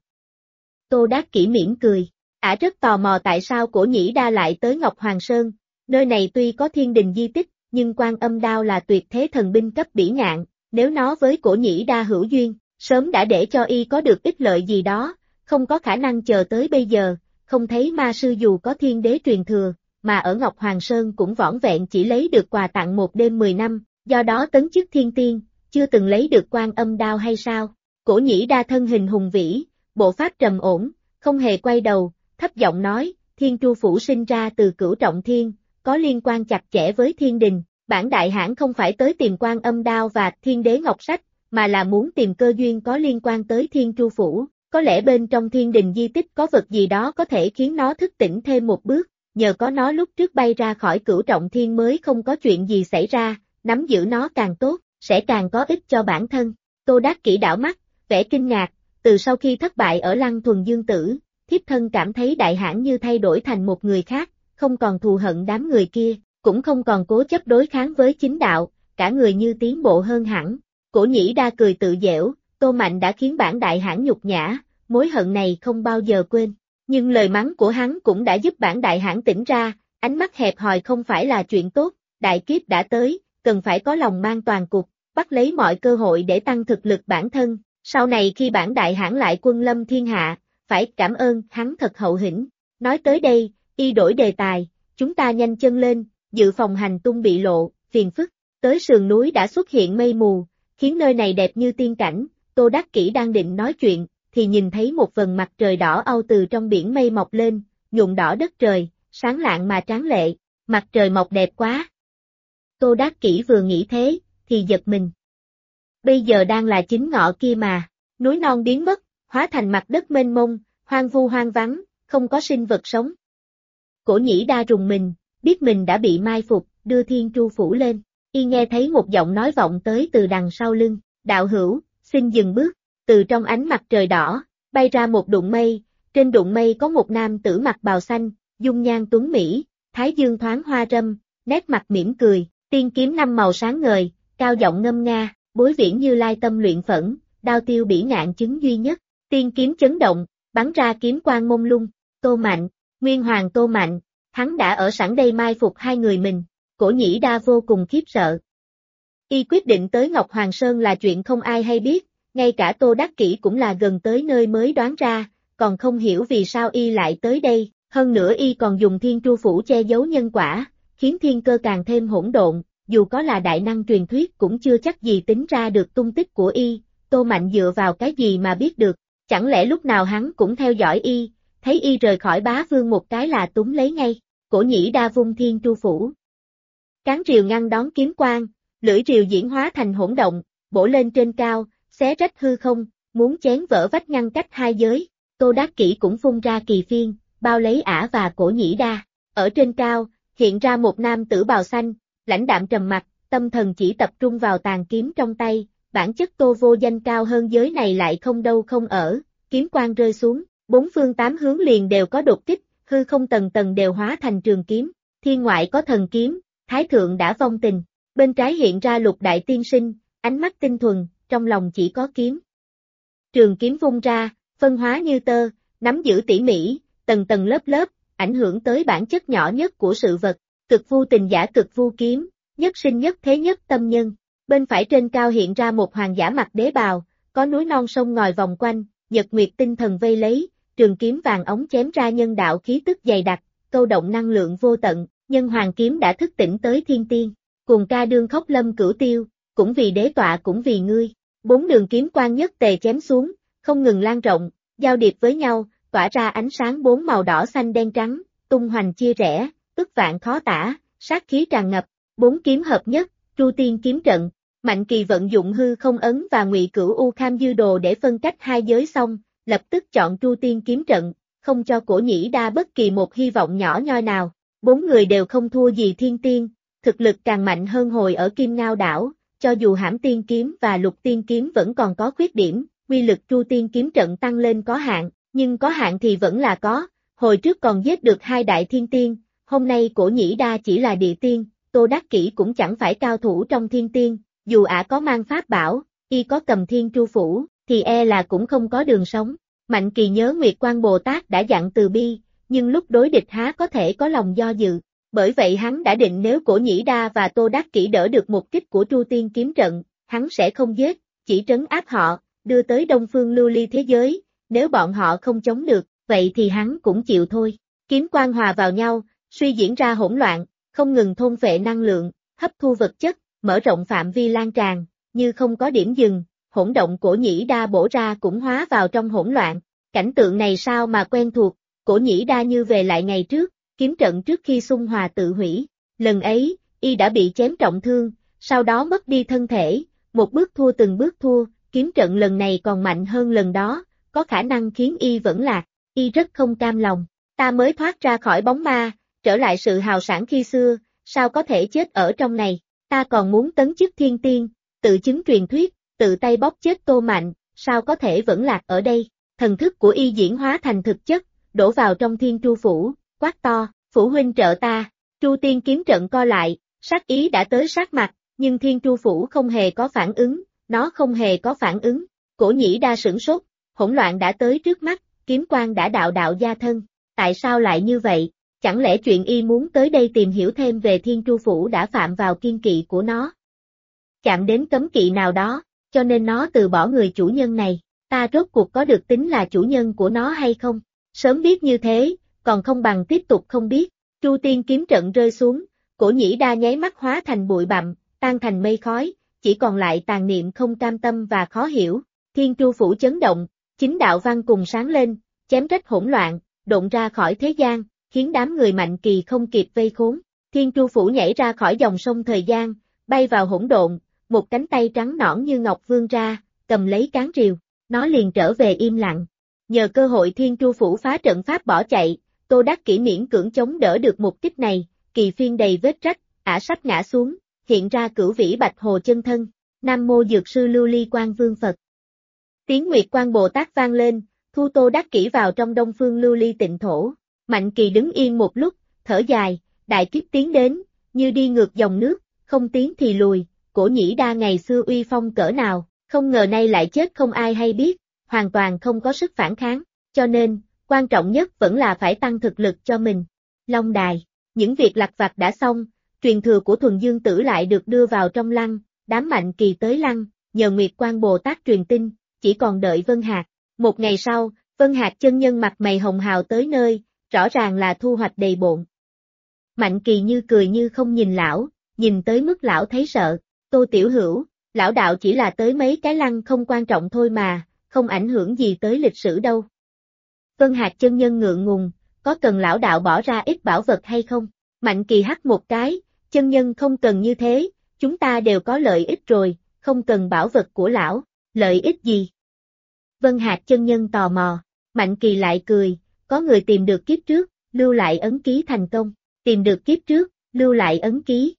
Speaker 1: Tô Đắc Kỷ mỉm cười, ả rất tò mò tại sao Cổ Nhĩ Đa lại tới Ngọc Hoàng Sơn, nơi này tuy có thiên đình di tích, nhưng Quan Âm đao là tuyệt thế thần binh cấp bỉ ngạn, nếu nó với Cổ Nhĩ Đa hữu duyên, sớm đã để cho y có được ích lợi gì đó, không có khả năng chờ tới bây giờ, không thấy ma sư dù có thiên đế truyền thừa, mà ở Ngọc Hoàng Sơn cũng vỏn vẹn chỉ lấy được quà tặng một đêm 10 năm, do đó tấn chức thiên tiên, chưa từng lấy được Quan Âm đao hay sao? Cổ Nhĩ Đa thân hình hùng vĩ, bộ pháp trầm ổn, không hề quay đầu, thấp giọng nói, Thiên Tru Phủ sinh ra từ Cửu Trọng Thiên, có liên quan chặt chẽ với thiên đình, bản đại hãn không phải tới tìm Quan Âm đao và Thiên Đế Ngọc Sách, mà là muốn tìm cơ duyên có liên quan tới Thiên Tru Phủ, có lẽ bên trong thiên đình di tích có vật gì đó có thể khiến nó thức tỉnh thêm một bước, nhờ có nó lúc trước bay ra khỏi Cửu Trọng Thiên mới không có chuyện gì xảy ra, nắm giữ nó càng tốt, sẽ càng có ích cho bản thân. Tô Đắc Kỷ đảo mắt, vẻ kinh ngạc, từ sau khi thất bại ở Lăng Thuần Dương Tử, thiếp thân cảm thấy đại hãn như thay đổi thành một người khác, không còn thù hận đám người kia, cũng không còn cố chấp đối kháng với chính đạo, cả người như tiến bộ hơn hẳn. Cổ Nhĩ Đa cười tự giễu, Tô Mạnh đã khiến bản đại hãn nhục nhã, mối hận này không bao giờ quên. Nhưng lời mắng của hắn cũng đã giúp bản đại hãn tỉnh ra, ánh mắt hẹp hòi không phải là chuyện tốt, đại kiếp đã tới, cần phải có lòng mang toàn cục, bắt lấy mọi cơ hội để tăng thực lực bản thân, sau này khi bản đại hãn lại quân lâm thiên hạ, phải cảm ơn hắn thật hậu hĩnh. Nói tới đây, y đổi đề tài, chúng ta nhanh chân lên, dự phòng hành tung bị lộ, phiền phức, tới sườn núi đã xuất hiện mây mù, khiến nơi này đẹp như tiên cảnh, Tô Đắc Kỷ đang định nói chuyện, thì nhìn thấy một vầng mặt trời đỏ au từ trong biển mây mọc lên, nhuộm đỏ đất trời, sáng lạng mà tráng lệ, mặt trời mọc đẹp quá. Tô Đắc Kỷ vừa nghĩ thế, thì giật mình. Bây giờ đang là chính ngọ kia mà, núi non biến mất, hóa thành mặt đất mênh mông, hoang vu hoang vắng, không có sinh vật sống. Cổ Nhĩ Đa rùng mình, biết mình đã bị mai phục, đưa Thiên Tru Phủ lên, y nghe thấy một giọng nói vọng tới từ đằng sau lưng, đạo hữu, xin dừng bước, từ trong ánh mặt trời đỏ, bay ra một đụng mây, trên đụng mây có một nam tử mặc bào xanh, dung nhan tuấn mỹ, thái dương thoáng hoa râm, nét mặt mỉm cười, tiên kiếm 5 màu sáng ngời, cao giọng ngâm nga, bối viễn Như Lai tâm luyện phẫn, đao tiêu bỉ ngạn chứng duy nhất, tiên kiếm chấn động, bắn ra kiếm quang mông lung, Tô Mạnh, Nguyên Hoàng Tô Mạnh, hắn đã ở sẵn đây mai phục hai người mình, Cổ Nhĩ Đa vô cùng khiếp sợ. Y quyết định tới Ngọc Hoàng Sơn là chuyện không ai hay biết, ngay cả Tô Đắc Kỷ cũng là gần tới nơi mới đoán ra, còn không hiểu vì sao y lại tới đây, hơn nữa y còn dùng Thiên Tru Phủ che giấu nhân quả, khiến thiên cơ càng thêm hỗn độn, dù có là đại năng truyền thuyết cũng chưa chắc gì tính ra được tung tích của y, Tô Mạnh dựa vào cái gì mà biết được, chẳng lẽ lúc nào hắn cũng theo dõi y, thấy y rời khỏi bá vương một cái là túm lấy ngay, Cổ Nhĩ Đa vung Thiên Tru Phủ. Cán rìu ngăn đón kiếm quang, lưỡi rìu diễn hóa thành hỗn động, bổ lên trên cao, xé rách hư không, muốn chén vỡ vách ngăn cách hai giới, Tô Đắc Kỷ cũng phun ra kỳ phiên, bao lấy ả và Cổ Nhĩ Đa, ở trên cao, hiện ra một nam tử bào xanh, lãnh đạm trầm mặc, tâm thần chỉ tập trung vào tàn kiếm trong tay, bản chất Tô vô danh cao hơn giới này lại không đâu không ở, kiếm quang rơi xuống, bốn phương tám hướng liền đều có đột kích, hư không tầng tầng đều hóa thành trường kiếm, thiên ngoại có thần kiếm, thái thượng đã vong tình, bên trái hiện ra Lục đại tiên sinh, ánh mắt tinh thuần, trong lòng chỉ có kiếm. Trường kiếm vung ra, phân hóa như tơ, nắm giữ tỉ mỉ, tầng tầng lớp lớp, ảnh hưởng tới bản chất nhỏ nhất của sự vật, cực vu tình giả cực vu kiếm, nhất sinh nhất thế nhất tâm nhân. Bên phải trên cao hiện ra một hoàng giả mặc đế bào, có núi non sông ngòi vòng quanh, nhật nguyệt tinh thần vây lấy, trường kiếm vàng ống chém ra nhân đạo khí tức dày đặc, câu động năng lượng vô tận, nhân hoàng kiếm đã thức tỉnh tới thiên tiên, cùng ca đương khóc lâm cửu tiêu, cũng vì đế tọa cũng vì ngươi. Bốn đường kiếm quang nhất tề chém xuống, không ngừng lan rộng, giao điệp với nhau, tỏa ra ánh sáng bốn màu đỏ xanh đen trắng, tung hoành chia rẽ, ức vạn khó tả, sát khí tràn ngập, bốn kiếm hợp nhất, Tru Tiên kiếm trận. Mạnh Kỳ vận dụng hư không ấn và Ngụy Cửu U Kham Dư Đồ để phân cách hai giới xong, lập tức chọn Tru Tiên kiếm trận, không cho Cổ Nhĩ Đa bất kỳ một hy vọng nhỏ nhoi nào. Bốn người đều không thua gì thiên tiên, thực lực càng mạnh hơn hồi ở Kim Ngao đảo, cho dù Hãm Tiên kiếm và Lục Tiên kiếm vẫn còn có khuyết điểm, uy lực Tru Tiên kiếm trận tăng lên có hạn, nhưng có hạn thì vẫn là có, hồi trước còn giết được hai đại thiên tiên, hôm nay Cổ Nhĩ Đa chỉ là địa tiên, Tô Đắc Kỷ cũng chẳng phải cao thủ trong thiên tiên. Dù ả có mang pháp bảo, y có cầm Thiên Tru Phủ, thì e là cũng không có đường sống. Mạnh Kỳ nhớ Nguyệt Quan Bồ Tát đã dặn từ bi, nhưng lúc đối địch há có thể có lòng do dự. Bởi vậy hắn đã định nếu Cổ Nhĩ Đa và Tô Đắc Kỷ đỡ được một kích của Tru Tiên kiếm trận, hắn sẽ không giết, chỉ trấn áp họ, đưa tới Đông Phương lưu ly thế giới, nếu bọn họ không chống được, vậy thì hắn cũng chịu thôi. Kiếm quang hòa vào nhau, suy diễn ra hỗn loạn, không ngừng thôn phệ năng lượng, hấp thu vật chất, mở rộng phạm vi lan tràn, như không có điểm dừng, hỗn động cổ nhĩ đa bổ ra cũng hóa vào trong hỗn loạn. Cảnh tượng này sao mà quen thuộc, cổ nhĩ đa như về lại ngày trước, kiếm trận trước khi xung hòa tự hủy. Lần ấy, y đã bị chém trọng thương, sau đó mất đi thân thể, một bước thua từng bước thua, kiếm trận lần này còn mạnh hơn lần đó, có khả năng khiến y vẫn lạc, y rất không cam lòng. Ta mới thoát ra khỏi bóng ma, trở lại sự hào sảng khi xưa, sao có thể chết ở trong này, ta còn muốn tấn chức thiên tiên, tự chứng truyền thuyết, tự tay bóp chết Tô Mạnh, sao có thể vẫn lạc ở đây. Thần thức của y diễn hóa thành thực chất, đổ vào trong Thiên Tru Phủ, quát to, Phủ huynh trợ ta. Tru Tiên kiếm trận co lại, sát ý đã tới sát mặt, nhưng Thiên Tru Phủ không hề có phản ứng, nó không hề có phản ứng. Cổ nhĩ đa sửng sốt, hỗn loạn đã tới trước mắt, kiếm quang đã đạo đạo gia thân. Tại sao lại như vậy? Chẳng lẽ chuyện y muốn tới đây tìm hiểu thêm về Thiên Tru Phủ đã phạm vào kiên kỵ của nó? Chạm đến cấm kỵ nào đó, cho nên nó từ bỏ người chủ nhân này. Ta rốt cuộc có được tính là chủ nhân của nó hay không? Sớm biết như thế, còn không bằng tiếp tục không biết. Tru Tiên kiếm trận rơi xuống, cổ nhĩ đa nháy mắt hóa thành bụi bặm, tan thành mây khói, chỉ còn lại tàn niệm không cam tâm và khó hiểu. Thiên Tru Phủ chấn động, chính đạo văn cùng sáng lên, chém rách hỗn loạn, độn ra khỏi thế gian, khiến đám người Mạnh Kỳ không kịp vây khốn. Thiên Tru Phủ nhảy ra khỏi dòng sông thời gian, bay vào hỗn độn, một cánh tay trắng nõn như ngọc vươn ra, cầm lấy cán rìu. Nó liền trở về im lặng. Nhờ cơ hội Thiên Tru Phủ phá trận pháp bỏ chạy, Tô Đắc Kỷ miễn cưỡng chống đỡ được một kích này, kỳ phiên đầy vết rách, ả sắp ngã xuống, hiện ra cửu vĩ bạch hồ chân thân. Nam mô Dược sư Lưu Ly Quang Vương Phật. Tiếng Nguyệt Quang Bồ Tát vang lên, thu Tô Đắc Kỷ vào trong Đông Phương Lưu Ly tịnh thổ. Mạnh Kỳ đứng yên một lúc, thở dài, đại kiếp tiến đến, như đi ngược dòng nước, không tiến thì lùi, cổ nhĩ đa ngày xưa uy phong cỡ nào. Không ngờ nay lại chết không ai hay biết, hoàn toàn không có sức phản kháng, cho nên, quan trọng nhất vẫn là phải tăng thực lực cho mình. Long đài, những việc lặt vặt đã xong, truyền thừa của Thuần Dương Tử lại được đưa vào trong lăng, đám Mạnh Kỳ tới lăng, nhờ Nguyệt Quang Bồ Tát truyền tin, chỉ còn đợi Vân Hạc. Một ngày sau, Vân Hạc chân nhân mặt mày hồng hào tới nơi, rõ ràng là thu hoạch đầy bộn. Mạnh Kỳ như cười như không nhìn lão, nhìn tới mức lão thấy sợ. Tô Tiểu Hữu, lão đạo chỉ là tới mấy cái lăng không quan trọng thôi mà, không ảnh hưởng gì tới lịch sử đâu. Vân Hạc chân nhân ngượng ngùng, có cần lão đạo bỏ ra ít bảo vật hay không? Mạnh Kỳ hắt một cái, chân nhân không cần như thế, chúng ta đều có lợi ích rồi, không cần bảo vật của lão, lợi ích gì? Vân Hạc chân nhân tò mò, Mạnh Kỳ lại cười, có người tìm được kiếp trước, lưu lại ấn ký thành công, tìm được kiếp trước, lưu lại ấn ký.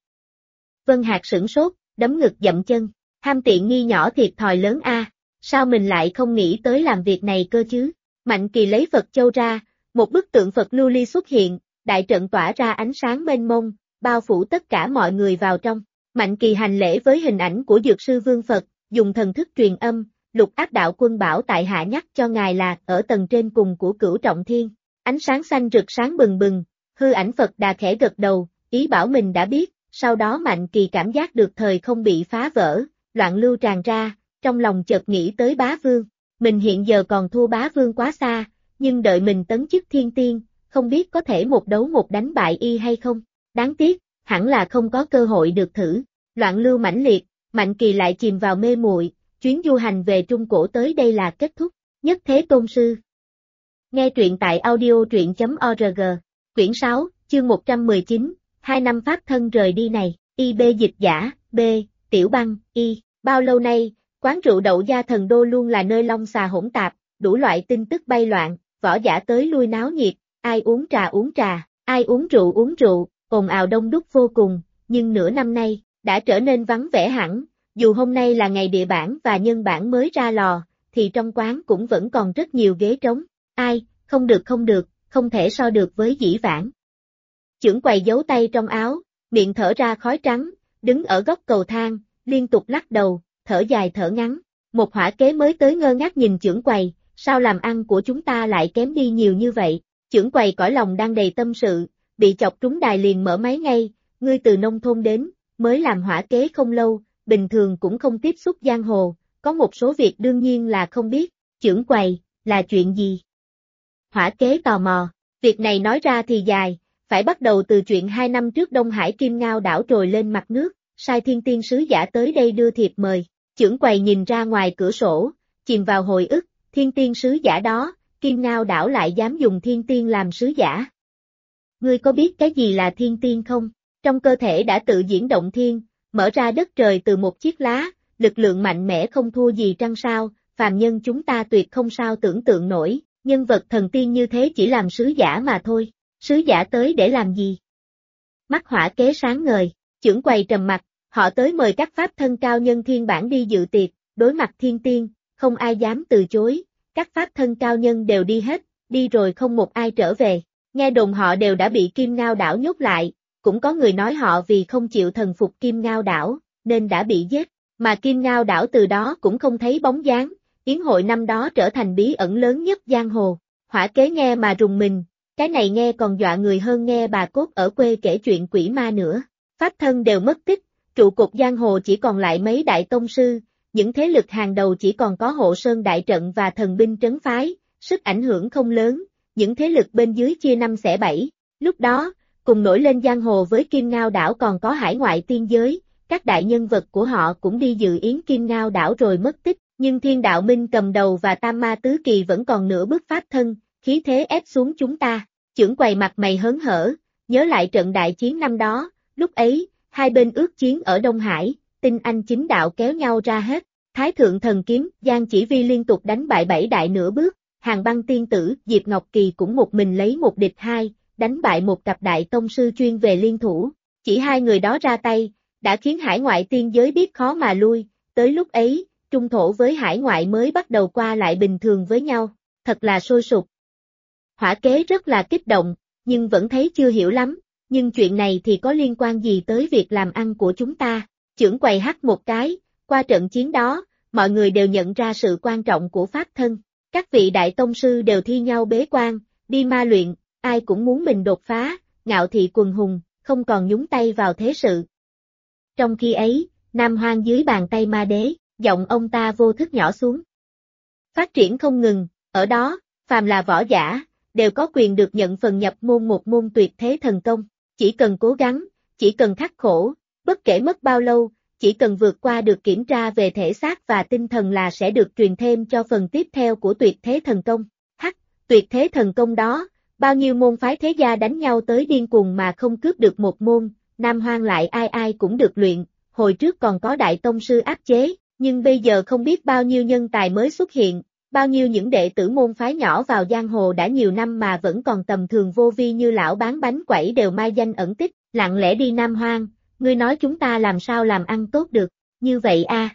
Speaker 1: Vân Hạc sửng sốt, đấm ngực dậm chân, ham tiện nghi nhỏ thiệt thòi lớn a, sao mình lại không nghĩ tới làm việc này cơ chứ? Mạnh Kỳ lấy Phật châu ra, một bức tượng Phật lưu ly xuất hiện, đại trận tỏa ra ánh sáng mênh mông, bao phủ tất cả mọi người vào trong. Mạnh Kỳ hành lễ với hình ảnh của Dược sư Vương Phật, dùng thần thức truyền âm, Lục Ác Đạo Quân bảo tại hạ nhắc cho ngài là ở tầng trên cùng của Cửu Trọng Thiên. Ánh sáng xanh rực sáng bừng bừng, hư ảnh Phật Đà khẽ gật đầu, ý bảo mình đã biết. Sau đó Mạnh Kỳ cảm giác được thời không bị phá vỡ, loạn lưu tràn ra, trong lòng chợt nghĩ tới bá vương. Mình hiện giờ còn thua bá vương quá xa, nhưng đợi mình tấn chức thiên tiên, không biết có thể một đấu một đánh bại y hay không. Đáng tiếc, hẳn là không có cơ hội được thử. Loạn lưu mãnh liệt, Mạnh Kỳ lại chìm vào mê muội, chuyến du hành về Trung Cổ tới đây là kết thúc. Nhất Thế Tôn Sư. Nghe truyện tại audio.org. Quyển 6, chương 119. 2 năm pháp thân rời đi này, IB dịch giả, B, Tiểu Băng, Y. Bao lâu nay, quán rượu Đậu Gia Thần Đô luôn là nơi long xà hỗn tạp, đủ loại tin tức bay loạn, võ giả tới lui náo nhiệt, ai uống trà, ai uống rượu, ồn ào đông đúc vô cùng, nhưng nửa năm nay, đã trở nên vắng vẻ hẳn, dù hôm nay là ngày địa bản và nhân bản mới ra lò, thì trong quán cũng vẫn còn rất nhiều ghế trống, ai, không được, không thể so được với dĩ vãng. Chưởng quầy giấu tay trong áo, miệng thở ra khói trắng, đứng ở góc cầu thang, liên tục lắc đầu, thở dài thở ngắn. Một hỏa kế mới tới ngơ ngác nhìn chưởng quầy, sao làm ăn của chúng ta lại kém đi nhiều như vậy? Chưởng quầy cõi lòng đang đầy tâm sự, bị chọc trúng đài liền mở máy ngay, ngươi từ nông thôn đến, mới làm hỏa kế không lâu, bình thường cũng không tiếp xúc giang hồ, có một số việc đương nhiên là không biết, trưởng quầy, là chuyện gì? Hỏa kế tò mò, việc này nói ra thì dài, phải bắt đầu từ chuyện 2 năm trước Đông Hải Kim Ngao đảo trồi lên mặt nước, sai thiên tiên sứ giả tới đây đưa thiệp mời, trưởng quầy nhìn ra ngoài cửa sổ, chìm vào hồi ức, thiên tiên sứ giả đó, Kim Ngao đảo lại dám dùng thiên tiên làm sứ giả. Ngươi có biết cái gì là thiên tiên không? Trong cơ thể đã tự diễn động thiên, mở ra đất trời từ một chiếc lá, lực lượng mạnh mẽ không thua gì trăng sao, phàm nhân chúng ta tuyệt không sao tưởng tượng nổi, nhân vật thần tiên như thế chỉ làm sứ giả mà thôi, sứ giả tới để làm gì? Mắt hỏa kế sáng ngời, trưởng quầy trầm mặt, họ tới mời các pháp thân cao nhân thiên bản đi dự tiệc, đối mặt thiên tiên, không ai dám từ chối, các pháp thân cao nhân đều đi hết, đi rồi không một ai trở về, nghe đồn họ đều đã bị Kim Ngao đảo nhốt lại, cũng có người nói họ vì không chịu thần phục Kim Ngao đảo, nên đã bị giết, mà Kim Ngao đảo từ đó cũng không thấy bóng dáng, yến hội năm đó trở thành bí ẩn lớn nhất giang hồ, hỏa kế nghe mà rùng mình, cái này nghe còn dọa người hơn nghe bà cốt ở quê kể chuyện quỷ ma nữa, pháp thân đều mất tích, trụ cột giang hồ chỉ còn lại mấy đại tông sư, những thế lực hàng đầu chỉ còn có Hộ Sơn đại trận và thần binh trấn phái, sức ảnh hưởng không lớn, những thế lực bên dưới chia năm xẻ bảy, lúc đó, cùng nổi lên giang hồ với Kim Ngao đảo còn có hải ngoại tiên giới, các đại nhân vật của họ cũng đi dự yến Kim Ngao đảo rồi mất tích, nhưng Thiên Đạo Minh cầm đầu và Tam Ma Tứ Kỳ vẫn còn nửa bước pháp thân, khí thế ép xuống chúng ta, trưởng quầy mặt mày hớn hở, nhớ lại trận đại chiến năm đó, lúc ấy, hai bên ước chiến ở Đông Hải, tinh anh chính đạo kéo nhau ra hết, Thái Thượng Thần Kiếm, Giang Chỉ Vi liên tục đánh bại bảy đại nửa bước, Hàng Băng Tiên Tử, Diệp Ngọc Kỳ cũng một mình lấy một địch hai, đánh bại một cặp đại tông sư chuyên về liên thủ, chỉ hai người đó ra tay, đã khiến hải ngoại tiên giới biết khó mà lui, tới lúc ấy, trung thổ với hải ngoại mới bắt đầu qua lại bình thường với nhau, thật là sôi sục. Hỏa kế rất là kích động, nhưng vẫn thấy chưa hiểu lắm, nhưng chuyện này thì có liên quan gì tới việc làm ăn của chúng ta, trưởng quầy hắt một cái, qua trận chiến đó, mọi người đều nhận ra sự quan trọng của pháp thân, các vị đại tông sư đều thi nhau bế quan, đi ma luyện, ai cũng muốn mình đột phá, ngạo thị quần hùng, không còn nhúng tay vào thế sự. Trong khi ấy, Nam Hoang dưới bàn tay ma đế, giọng ông ta vô thức nhỏ xuống. Phát triển không ngừng, ở đó, phàm là võ giả, đều có quyền được nhận phần nhập môn một môn tuyệt thế thần công, chỉ cần cố gắng, chỉ cần khắc khổ, bất kể mất bao lâu, chỉ cần vượt qua được kiểm tra về thể xác và tinh thần là sẽ được truyền thêm cho phần tiếp theo của tuyệt thế thần công. Tuyệt thế thần công đó, bao nhiêu môn phái thế gia đánh nhau tới điên cuồng mà không cướp được một môn, Nam Hoang lại ai ai cũng được luyện, hồi trước còn có đại tông sư áp chế, nhưng bây giờ không biết bao nhiêu nhân tài mới xuất hiện, bao nhiêu những đệ tử môn phái nhỏ vào giang hồ đã nhiều năm mà vẫn còn tầm thường vô vi như lão bán bánh quẩy đều mai danh ẩn tích, lặng lẽ đi Nam Hoang, ngươi nói chúng ta làm sao làm ăn tốt được, như vậy a?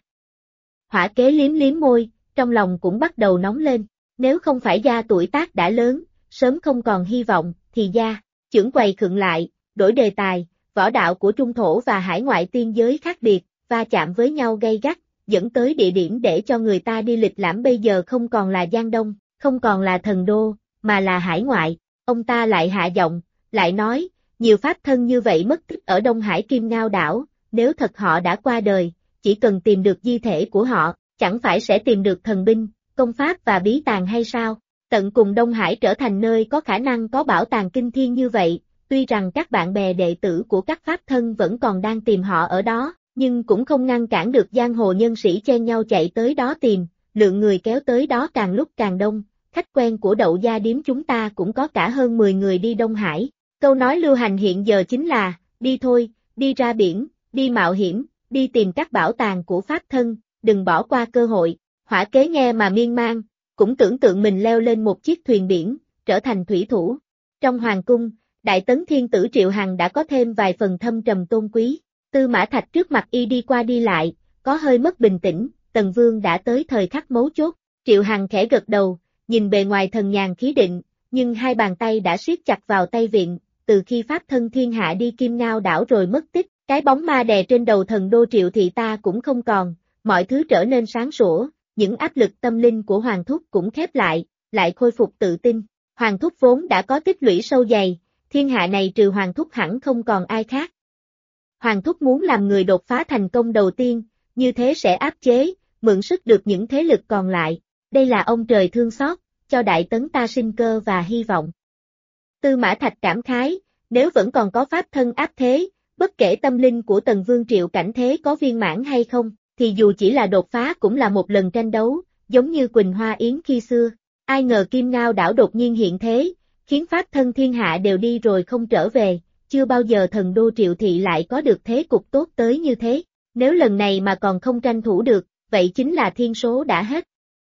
Speaker 1: Hỏa kế liếm liếm môi, trong lòng cũng bắt đầu nóng lên, nếu không phải gia tuổi tác đã lớn, sớm không còn hy vọng, thì gia, trưởng quầy khựng lại, đổi đề tài, võ đạo của trung thổ và hải ngoại tiên giới khác biệt, va chạm với nhau gay gắt, dẫn tới địa điểm để cho người ta đi lịch lãm bây giờ không còn là Giang Đông, không còn là thần đô, mà là hải ngoại, ông ta lại hạ giọng, lại nói, nhiều pháp thân như vậy mất tích ở Đông Hải Kim Ngao đảo, nếu thật họ đã qua đời, chỉ cần tìm được di thể của họ, chẳng phải sẽ tìm được thần binh, công pháp và bí tàng hay sao? Tận cùng Đông Hải trở thành nơi có khả năng có bảo tàng kinh thiên như vậy, tuy rằng các bạn bè đệ tử của các pháp thân vẫn còn đang tìm họ ở đó, nhưng cũng không ngăn cản được giang hồ nhân sĩ chen nhau chạy tới đó tìm, lượng người kéo tới đó càng lúc càng đông, khách quen của Đậu Gia Điếm chúng ta cũng có cả hơn 10 người đi Đông Hải. Câu nói lưu hành hiện giờ chính là, đi thôi, đi ra biển, đi mạo hiểm, đi tìm các bảo tàng của pháp thân, đừng bỏ qua cơ hội. Hỏa kế nghe mà miên man, cũng tưởng tượng mình leo lên một chiếc thuyền biển, trở thành thủy thủ. Trong hoàng cung, Đại Tấn Thiên Tử Triệu Hằng đã có thêm vài phần thâm trầm tôn quý. Tư Mã Thạch trước mặt y đi qua đi lại, có hơi mất bình tĩnh, Tần Vương đã tới thời khắc mấu chốt. Triệu Hằng khẽ gật đầu, nhìn bề ngoài thần nhàn khí định, nhưng hai bàn tay đã siết chặt vào tay vịn, từ khi pháp thân thiên hạ đi Kim Ngao đảo rồi mất tích, cái bóng ma đè trên đầu thần đô Triệu thị ta cũng không còn, mọi thứ trở nên sáng sủa. Những áp lực tâm linh của Hoàng Thúc cũng khép lại khôi phục tự tin. Hoàng Thúc vốn đã có tích lũy sâu dày, thiên hạ này trừ Hoàng Thúc hẳn không còn ai khác. Hoàng Thúc muốn làm người đột phá thành công đầu tiên, như thế sẽ áp chế, mượn sức được những thế lực còn lại. Đây là ông trời thương xót, cho Đại Tấn ta sinh cơ và hy vọng. Tư Mã Thạch cảm khái, nếu vẫn còn có pháp thân áp thế, bất kể tâm linh của Tần Vương Triệu cảnh thế có viên mãn hay không, thì dù chỉ là đột phá cũng là một lần tranh đấu, giống như Quỳnh Hoa Yến khi xưa. Ai ngờ Kim Ngao đảo đột nhiên hiện thế, khiến pháp thân thiên hạ đều đi rồi không trở về, chưa bao giờ thần đô Triệu Thị lại có được thế cục tốt tới như thế. Nếu lần này mà còn không tranh thủ được, vậy chính là thiên số đã hết.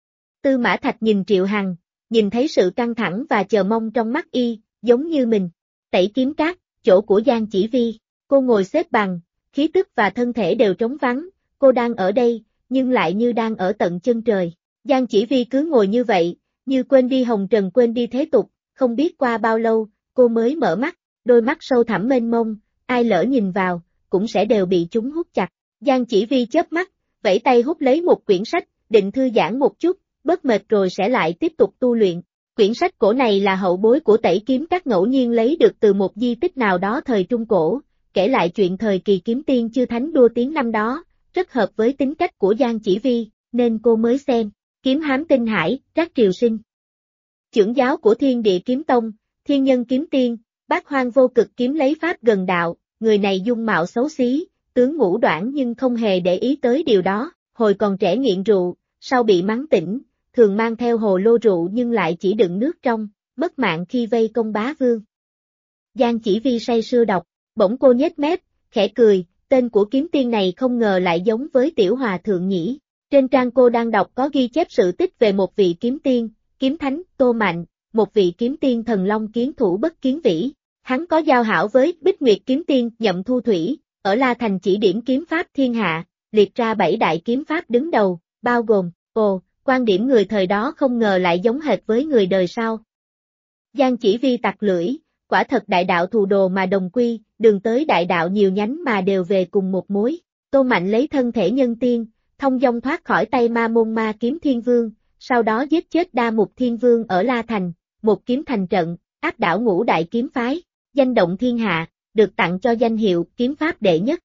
Speaker 1: Tư Mã Thạch nhìn Triệu Hằng, nhìn thấy sự căng thẳng và chờ mong trong mắt y, giống như mình. Tẩy Kiếm Các, chỗ của Giang Chỉ Vi, cô ngồi xếp bằng, khí tức và thân thể đều trống vắng, cô đang ở đây, nhưng lại như đang ở tận chân trời. Giang Chỉ Vi cứ ngồi như vậy, như quên đi hồng trần quên đi thế tục, không biết qua bao lâu, cô mới mở mắt, đôi mắt sâu thẳm mênh mông, ai lỡ nhìn vào, cũng sẽ đều bị chúng hút chặt. Giang Chỉ Vi chớp mắt, vẫy tay hút lấy một quyển sách, định thư giãn một chút, bớt mệt rồi sẽ lại tiếp tục tu luyện. Quyển sách cổ này là hậu bối của Tẩy Kiếm Các ngẫu nhiên lấy được từ một di tích nào đó thời Trung Cổ, kể lại chuyện thời kỳ kiếm tiên chư thánh đua tiếng năm đó, rất hợp với tính cách của Giang Chỉ Vi, nên cô mới xem. Kiếm Hám Tinh Hải, Trác Triều Sinh. Chưởng giáo của Thiên Địa Kiếm Tông, Thiên Nhân Kiếm Tiên, Bát Hoang Vô Cực kiếm lấy pháp gần đạo, người này dung mạo xấu xí, tướng ngũ đoản nhưng không hề để ý tới điều đó, hồi còn trẻ nghiện rượu, sau bị mắng tỉnh, thường mang theo hồ lô rượu nhưng lại chỉ đựng nước trong, mất mạng khi vây công bá vương. Giang Chỉ Vi say sưa đọc, bỗng cô nhếch mép, khẽ cười, tên của kiếm tiên này không ngờ lại giống với Tiểu Hòa Thượng nhỉ. Trên trang cô đang đọc có ghi chép sự tích về một vị kiếm tiên, kiếm thánh, Tô Mạnh, một vị kiếm tiên thần long kiến thủ bất kiến vĩ. Hắn có giao hảo với Bích Nguyệt kiếm tiên Nhậm Thu Thủy, ở La Thành chỉ điểm kiếm pháp thiên hạ, liệt ra 7 đại kiếm pháp đứng đầu, bao gồm, quan điểm người thời đó không ngờ lại giống hệt với người đời sau. Giang Chỉ Vi tặc lưỡi, quả thật đại đạo thù đồ mà đồng quy, đường tới đại đạo nhiều nhánh mà đều về cùng một mối. Tô Mạnh lấy thân thể nhân tiên, thông dong thoát khỏi tay ma môn ma kiếm thiên vương, sau đó giết chết Đa Mục Thiên Vương ở La Thành, một kiếm thành trận, áp đảo ngũ đại kiếm phái, danh động thiên hạ, được tặng cho danh hiệu kiếm pháp đệ nhất.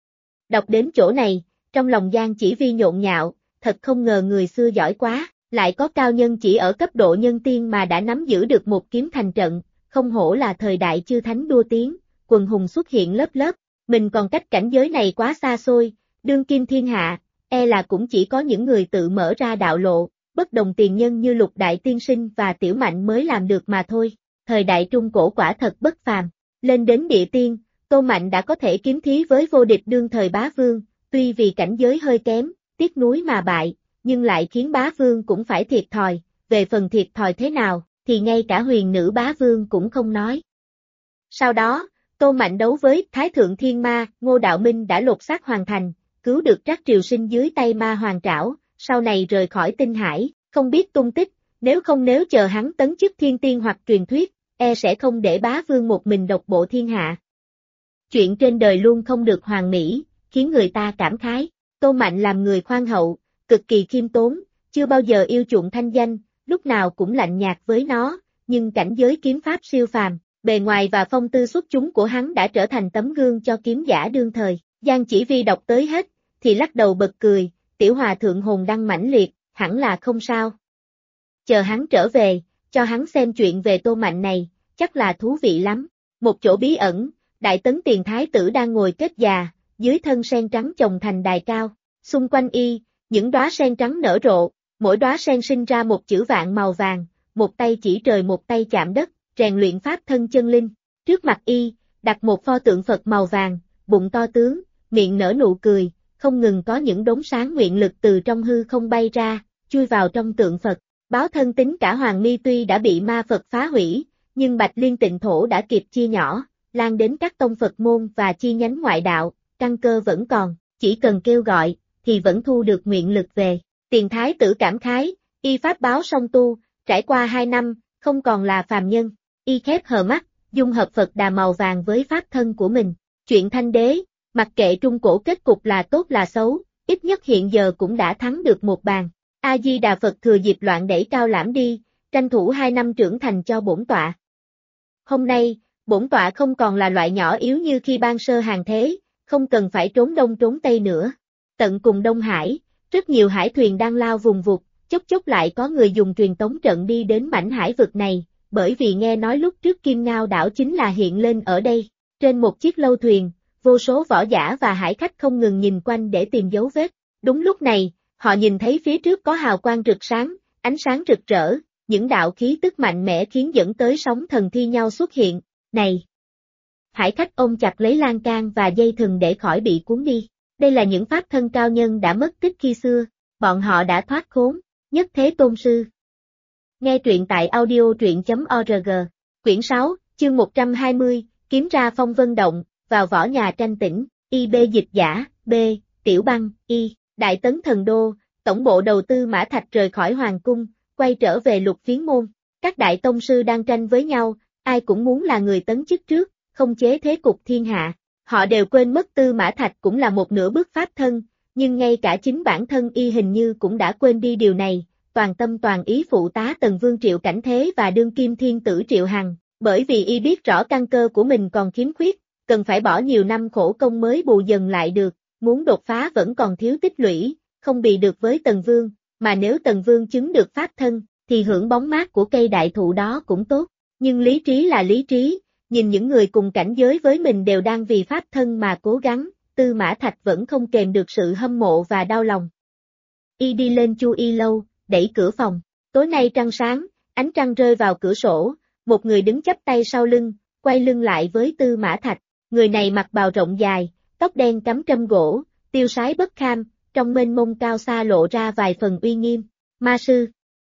Speaker 1: Đọc đến chỗ này, trong lòng Giang Chỉ Vi nhộn nhạo, thật không ngờ người xưa giỏi quá, lại có cao nhân chỉ ở cấp độ nhân tiên mà đã nắm giữ được một kiếm thành trận, không hổ là thời đại chư thánh đua tiếng, quần hùng xuất hiện lớp lớp, mình còn cách cảnh giới này quá xa xôi, đương kim thiên hạ, e là cũng chỉ có những người tự mở ra đạo lộ, bất đồng tiền nhân như Lục Đại Tiên Sinh và Tiểu Mạnh mới làm được mà thôi. Thời đại Trung Cổ quả thật bất phàm, lên đến địa tiên, Tô Mạnh đã có thể kiếm thí với vô địch đương thời bá vương, tuy vì cảnh giới hơi kém, tiếc nuối mà bại, nhưng lại khiến bá vương cũng phải thiệt thòi, về phần thiệt thòi thế nào, thì ngay cả huyền nữ bá vương cũng không nói. Sau đó, Tô Mạnh đấu với Thái Thượng Thiên Ma, Ngô Đạo Minh đã lột xác hoàn thành, cứu được Trác Triều Sinh dưới tay ma hoàng trảo, sau này rời khỏi tinh hải, không biết tung tích, nếu chờ hắn tấn chức thiên tiên hoặc truyền thuyết, e sẽ không để bá vương một mình độc bộ thiên hạ. Chuyện trên đời luôn không được hoàn mỹ, khiến người ta cảm khái. Tô Mạnh làm người khoan hậu, cực kỳ khiêm tốn, chưa bao giờ yêu chuộng thanh danh, lúc nào cũng lạnh nhạt với nó, nhưng cảnh giới kiếm pháp siêu phàm, bề ngoài và phong tư xuất chúng của hắn đã trở thành tấm gương cho kiếm giả đương thời. Giang Chỉ Vi đọc tới hết, thì lắc đầu bật cười, Tiểu Hòa Thượng hồn đăng mãnh liệt, hẳn là không sao. Chờ hắn trở về, cho hắn xem chuyện về Tô Mạnh này, chắc là thú vị lắm. Một chỗ bí ẩn, Đại Tấn Tiền Thái tử đang ngồi kết già, dưới thân sen trắng chồng thành đài cao, xung quanh y, những đóa sen trắng nở rộ, mỗi đóa sen sinh ra một chữ vạn màu vàng, một tay chỉ trời một tay chạm đất, rèn luyện pháp thân chân linh. Trước mặt y, đặt một pho tượng Phật màu vàng, bụng to tướng, miệng nở nụ cười, không ngừng có những đốm sáng nguyện lực từ trong hư không bay ra, chui vào trong tượng Phật. Báo thân tính cả Hoàng Mi tuy đã bị ma Phật phá hủy, nhưng Bạch Liên Tịnh Thổ đã kịp chia nhỏ, lan đến các tông Phật môn và chi nhánh ngoại đạo, căn cơ vẫn còn, chỉ cần kêu gọi, thì vẫn thu được nguyện lực về. Tiền Thái tử cảm khái, y pháp báo song tu, trải qua 2 năm, không còn là phàm nhân, y khép hờ mắt, dung hợp Phật Đà màu vàng với pháp thân của mình. Chuyện Thanh Đế, mặc kệ Trung Cổ kết cục là tốt là xấu, ít nhất hiện giờ cũng đã thắng được một bàn. A-di-đà Phật thừa dịp loạn đẩy cao lãm đi, tranh thủ 2 năm trưởng thành cho bổn tọa. Hôm nay, bổn tọa không còn là loại nhỏ yếu như khi ban sơ hàng thế, không cần phải trốn đông trốn tây nữa. Tận cùng Đông Hải, rất nhiều hải thuyền đang lao vùng vụt, chốc chốc lại có người dùng truyền tống trận đi đến mảnh hải vực này, bởi vì nghe nói lúc trước Kim Ngao đảo chính là hiện lên ở đây. Trên một chiếc lâu thuyền, vô số võ giả và hải khách không ngừng nhìn quanh để tìm dấu vết. Đúng lúc này, họ nhìn thấy phía trước có hào quang rực sáng, ánh sáng rực rỡ, những đạo khí tức mạnh mẽ khiến dẫn tới sóng thần thi nhau xuất hiện. Này! Hải khách ôm chặt lấy lan can và dây thừng để khỏi bị cuốn đi. Đây là những pháp thân cao nhân đã mất tích khi xưa, bọn họ đã thoát khốn, nhất thế tôn sư. Nghe truyện tại audio truyện.org, quyển 6, chương 120, kiếm ra phong vân động, vào võ nhà tranh tỉnh, IB dịch giả, B, Tiểu Băng, Y, Đại Tấn Thần Đô, tổng bộ đầu tư Mã Thạch rời khỏi Hoàng Cung, quay trở về Lục Phiến Môn. Các đại tông sư đang tranh với nhau, ai cũng muốn là người tấn chức trước, không chế thế cục thiên hạ. Họ đều quên mất Tư Mã Thạch cũng là một nửa bước pháp thân, nhưng ngay cả chính bản thân y hình như cũng đã quên đi điều này, toàn tâm toàn ý phụ tá Tần Vương Triệu Cảnh Thế và đương kim thiên tử Triệu Hằng, bởi vì y biết rõ căn cơ của mình còn khiếm khuyết, cần phải bỏ nhiều năm khổ công mới bù dần lại được, muốn đột phá vẫn còn thiếu tích lũy, không bị được với Tần Vương, mà nếu Tần Vương chứng được pháp thân, thì hưởng bóng mát của cây đại thụ đó cũng tốt, nhưng lý trí là lý trí. Nhìn những người cùng cảnh giới với mình đều đang vì pháp thân mà cố gắng, Tư Mã Thạch vẫn không kềm được sự hâm mộ và đau lòng. Y đi lên Chu Y lâu, đẩy cửa phòng. Tối nay trăng sáng, ánh trăng rơi vào cửa sổ, một người đứng chắp tay sau lưng, quay lưng lại với Tư Mã Thạch. Người này mặc bào rộng dài, tóc đen cắm trâm gỗ, tiêu sái bất kham, trong mênh mông cao xa lộ ra vài phần uy nghiêm. Ma sư.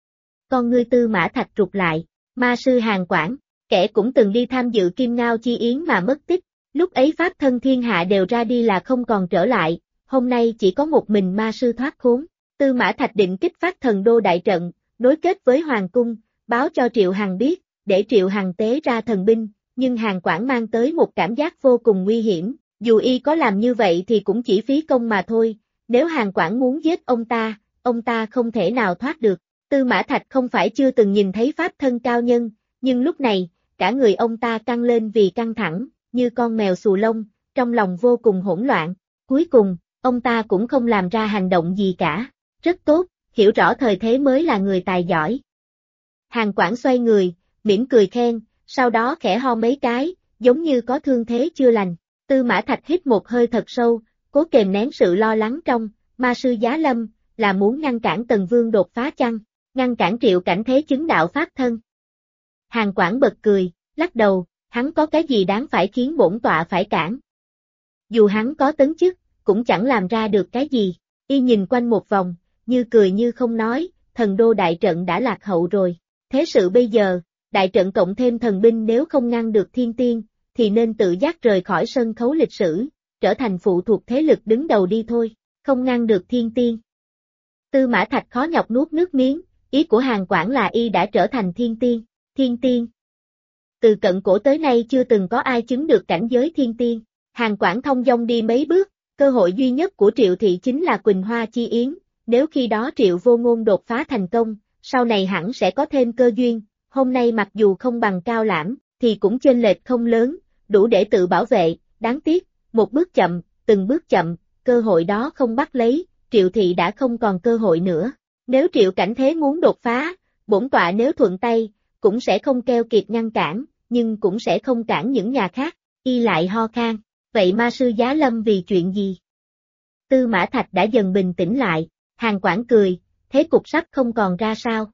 Speaker 1: Con ngươi Tư Mã Thạch rụt lại. Ma sư Hàn Quảng. Kẻ cũng từng đi tham dự Kim Ngao chi yến mà mất tích, lúc ấy pháp thân thiên hạ đều ra đi là không còn trở lại, hôm nay chỉ có một mình ma sư thoát khốn. Tư Mã Thạch định kích phát Thần Đô đại trận, nối kết với Hoàng Cung, báo cho Triệu Hằng biết, để Triệu Hằng tế ra thần binh, nhưng Hàn Quảng mang tới một cảm giác vô cùng nguy hiểm, dù y có làm như vậy thì cũng chỉ phí công mà thôi, nếu Hàn Quảng muốn giết ông ta không thể nào thoát được. Tư Mã Thạch không phải chưa từng nhìn thấy pháp thân cao nhân, nhưng lúc này, cả người ông ta căng lên vì căng thẳng, như con mèo xù lông, trong lòng vô cùng hỗn loạn. Cuối cùng, ông ta cũng không làm ra hành động gì cả. Rất tốt, hiểu rõ thời thế mới là người tài giỏi. Hàn Quảng xoay người, mỉm cười khen, sau đó khẽ ho mấy cái, giống như có thương thế chưa lành. Tư Mã Thạch hít một hơi thật sâu, cố kềm nén sự lo lắng trong, ma sư giá lâm, là muốn ngăn cản Tần Vương đột phá chăng, ngăn cản Triệu Cảnh Thế chứng đạo pháp thân. Hàn Quảng bật cười, lắc đầu, hắn có cái gì đáng phải khiến bổn tọa phải cản. Dù hắn có tấn chức, cũng chẳng làm ra được cái gì. Y nhìn quanh một vòng, như cười như không nói, Thần Đô đại trận đã lạc hậu rồi. Thế sự bây giờ, đại trận cộng thêm thần binh nếu không ngăn được thiên tiên, thì nên tự giác rời khỏi sân khấu lịch sử, trở thành phụ thuộc thế lực đứng đầu đi thôi, không ngăn được thiên tiên. Tư Mã Thạch khó nhọc nuốt nước miếng, ý của Hàn Quảng là y đã trở thành thiên tiên. Thiên tiên. Từ cận cổ tới nay chưa từng có ai chứng được cảnh giới thiên tiên. Hàn Quảng thông dong đi mấy bước, cơ hội duy nhất của Triệu Thị chính là Quỳnh Hoa chi yến, nếu khi đó Triệu Vô Ngôn đột phá thành công, sau này hẳn sẽ có thêm cơ duyên, hôm nay mặc dù không bằng Cao Lãm, thì cũng chênh lệch không lớn, đủ để tự bảo vệ, đáng tiếc, một bước chậm, từng bước chậm, cơ hội đó không bắt lấy, Triệu Thị đã không còn cơ hội nữa. Nếu Triệu Cảnh Thế muốn đột phá, bổn tọa nếu thuận tay, cũng sẽ không keo kiệt ngăn cản, nhưng cũng sẽ không cản những nhà khác. Y lại ho khan, vậy ma sư giá lâm vì chuyện gì? Tư Mã Thạch đã dần bình tĩnh lại, Hàn Quảng cười, thế cục sắp không còn ra sao?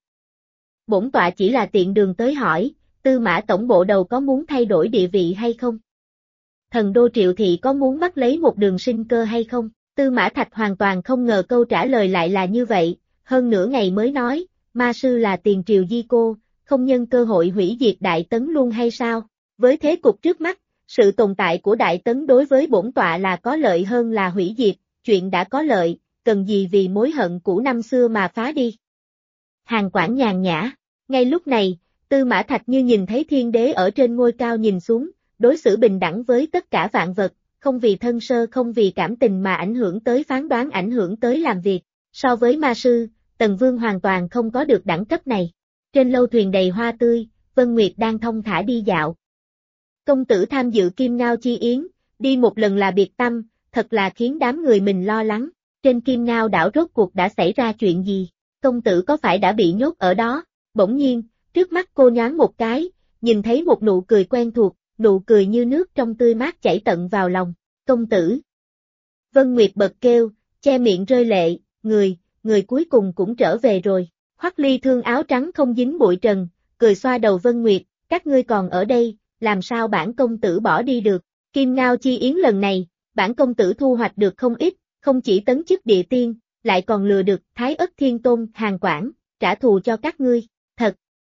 Speaker 1: Bổn tọa chỉ là tiện đường tới hỏi, Tư Mã tổng bộ đầu có muốn thay đổi địa vị hay không? Thần Đô Triệu Thị có muốn bắt lấy một đường sinh cơ hay không? Tư Mã Thạch hoàn toàn không ngờ câu trả lời lại là như vậy, hơn nửa ngày mới nói, ma sư là tiền triều di cô, không nhân cơ hội hủy diệt Đại Tấn luôn hay sao? Với thế cục trước mắt, sự tồn tại của Đại Tấn đối với bổn tọa là có lợi hơn là hủy diệt, chuyện đã có lợi, cần gì vì mối hận cũ năm xưa mà phá đi. Hàn Quảng nhàn nhã, ngay lúc này, Tư Mã Thạch như nhìn thấy thiên đế ở trên ngôi cao nhìn xuống, đối xử bình đẳng với tất cả vạn vật, không vì thân sơ không vì cảm tình mà ảnh hưởng tới phán đoán ảnh hưởng tới làm việc. So với ma sư, Tần Vương hoàn toàn không có được đẳng cấp này. Trên lâu thuyền đầy hoa tươi, Vân Nguyệt đang thong thả đi dạo. Công tử tham dự Kim Ngao chi yến, đi một lần là biệt tâm, thật là khiến đám người mình lo lắng. trên Kim Ngao đảo rốt cuộc đã xảy ra chuyện gì? Công tử có phải đã bị nhốt ở đó? Bỗng nhiên, trước mắt cô nhoáng một cái, nhìn thấy một nụ cười quen thuộc, nụ cười như nước trong tươi mát chảy tận vào lòng. Công tử! Vân Nguyệt bật kêu, che miệng rơi lệ, người cuối cùng cũng trở về rồi. Hoắc Ly Thương áo trắng không dính bụi trần, cười xoa đầu Vân Nguyệt, các ngươi còn ở đây, làm sao bản công tử bỏ đi được? Kim Ngao chi yến lần này, bản công tử thu hoạch được không ít, không chỉ tấn chức địa tiên, lại còn lừa được Thái Ất Thiên Tôn Hàn Quảng, trả thù cho các ngươi, thật.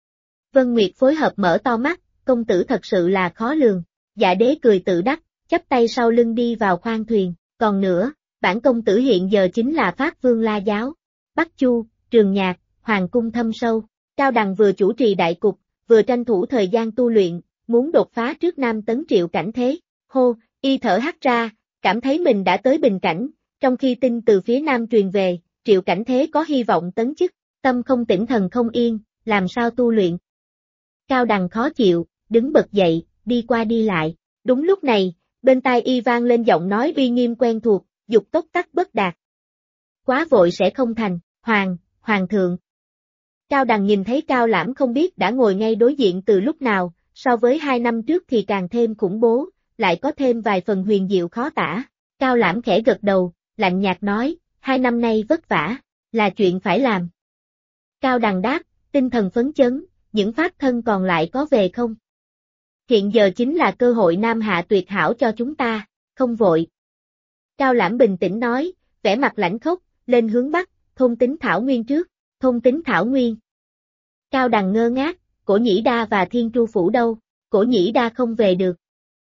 Speaker 1: Vân Nguyệt phối hợp mở to mắt, công tử thật sự là khó lường. Dạ đế cười tự đắc, chắp tay sau lưng đi vào khoang thuyền, còn nữa, bản công tử hiện giờ chính là Pháp Vương La Giáo, Bắc Chu, Trường Nhạc, Hoàng Cung thâm sâu. Cao Đằng vừa chủ trì đại cục, vừa tranh thủ thời gian tu luyện, muốn đột phá trước Nam Tấn Triệu Cảnh thế. Hô, y thở hắt ra, cảm thấy mình đã tới bình cảnh, trong khi tin từ phía Nam truyền về, Triệu Cảnh thế có hy vọng tấn chức, tâm không tĩnh thần không yên, làm sao tu luyện. Cao Đằng khó chịu, đứng bật dậy, đi qua đi lại. Đúng lúc này, bên tai y vang lên giọng nói uy nghiêm quen thuộc, dục tốc tắc bất đạt. Quá vội sẽ không thành, Hoàng thượng. Cao Đằng nhìn thấy Cao Lãm không biết đã ngồi ngay đối diện từ lúc nào, so với 2 năm trước thì càng thêm khủng bố, lại có thêm vài phần huyền diệu khó tả. Cao Lãm khẽ gật đầu, lạnh nhạt nói, 2 năm nay vất vả, là chuyện phải làm. Cao Đằng đáp, tinh thần phấn chấn, những pháp thân còn lại có về không? Hiện giờ chính là cơ hội nam hạ tuyệt hảo cho chúng ta, không vội. Cao Lãm bình tĩnh nói, vẻ mặt lãnh khốc, lên hướng Bắc, thôn tính Thảo Nguyên trước, thôn tính Thảo Nguyên. Cao Đằng ngơ ngác, Cổ Nhĩ Đa và Thiên Tru Phủ đâu, Cổ Nhĩ Đa không về được.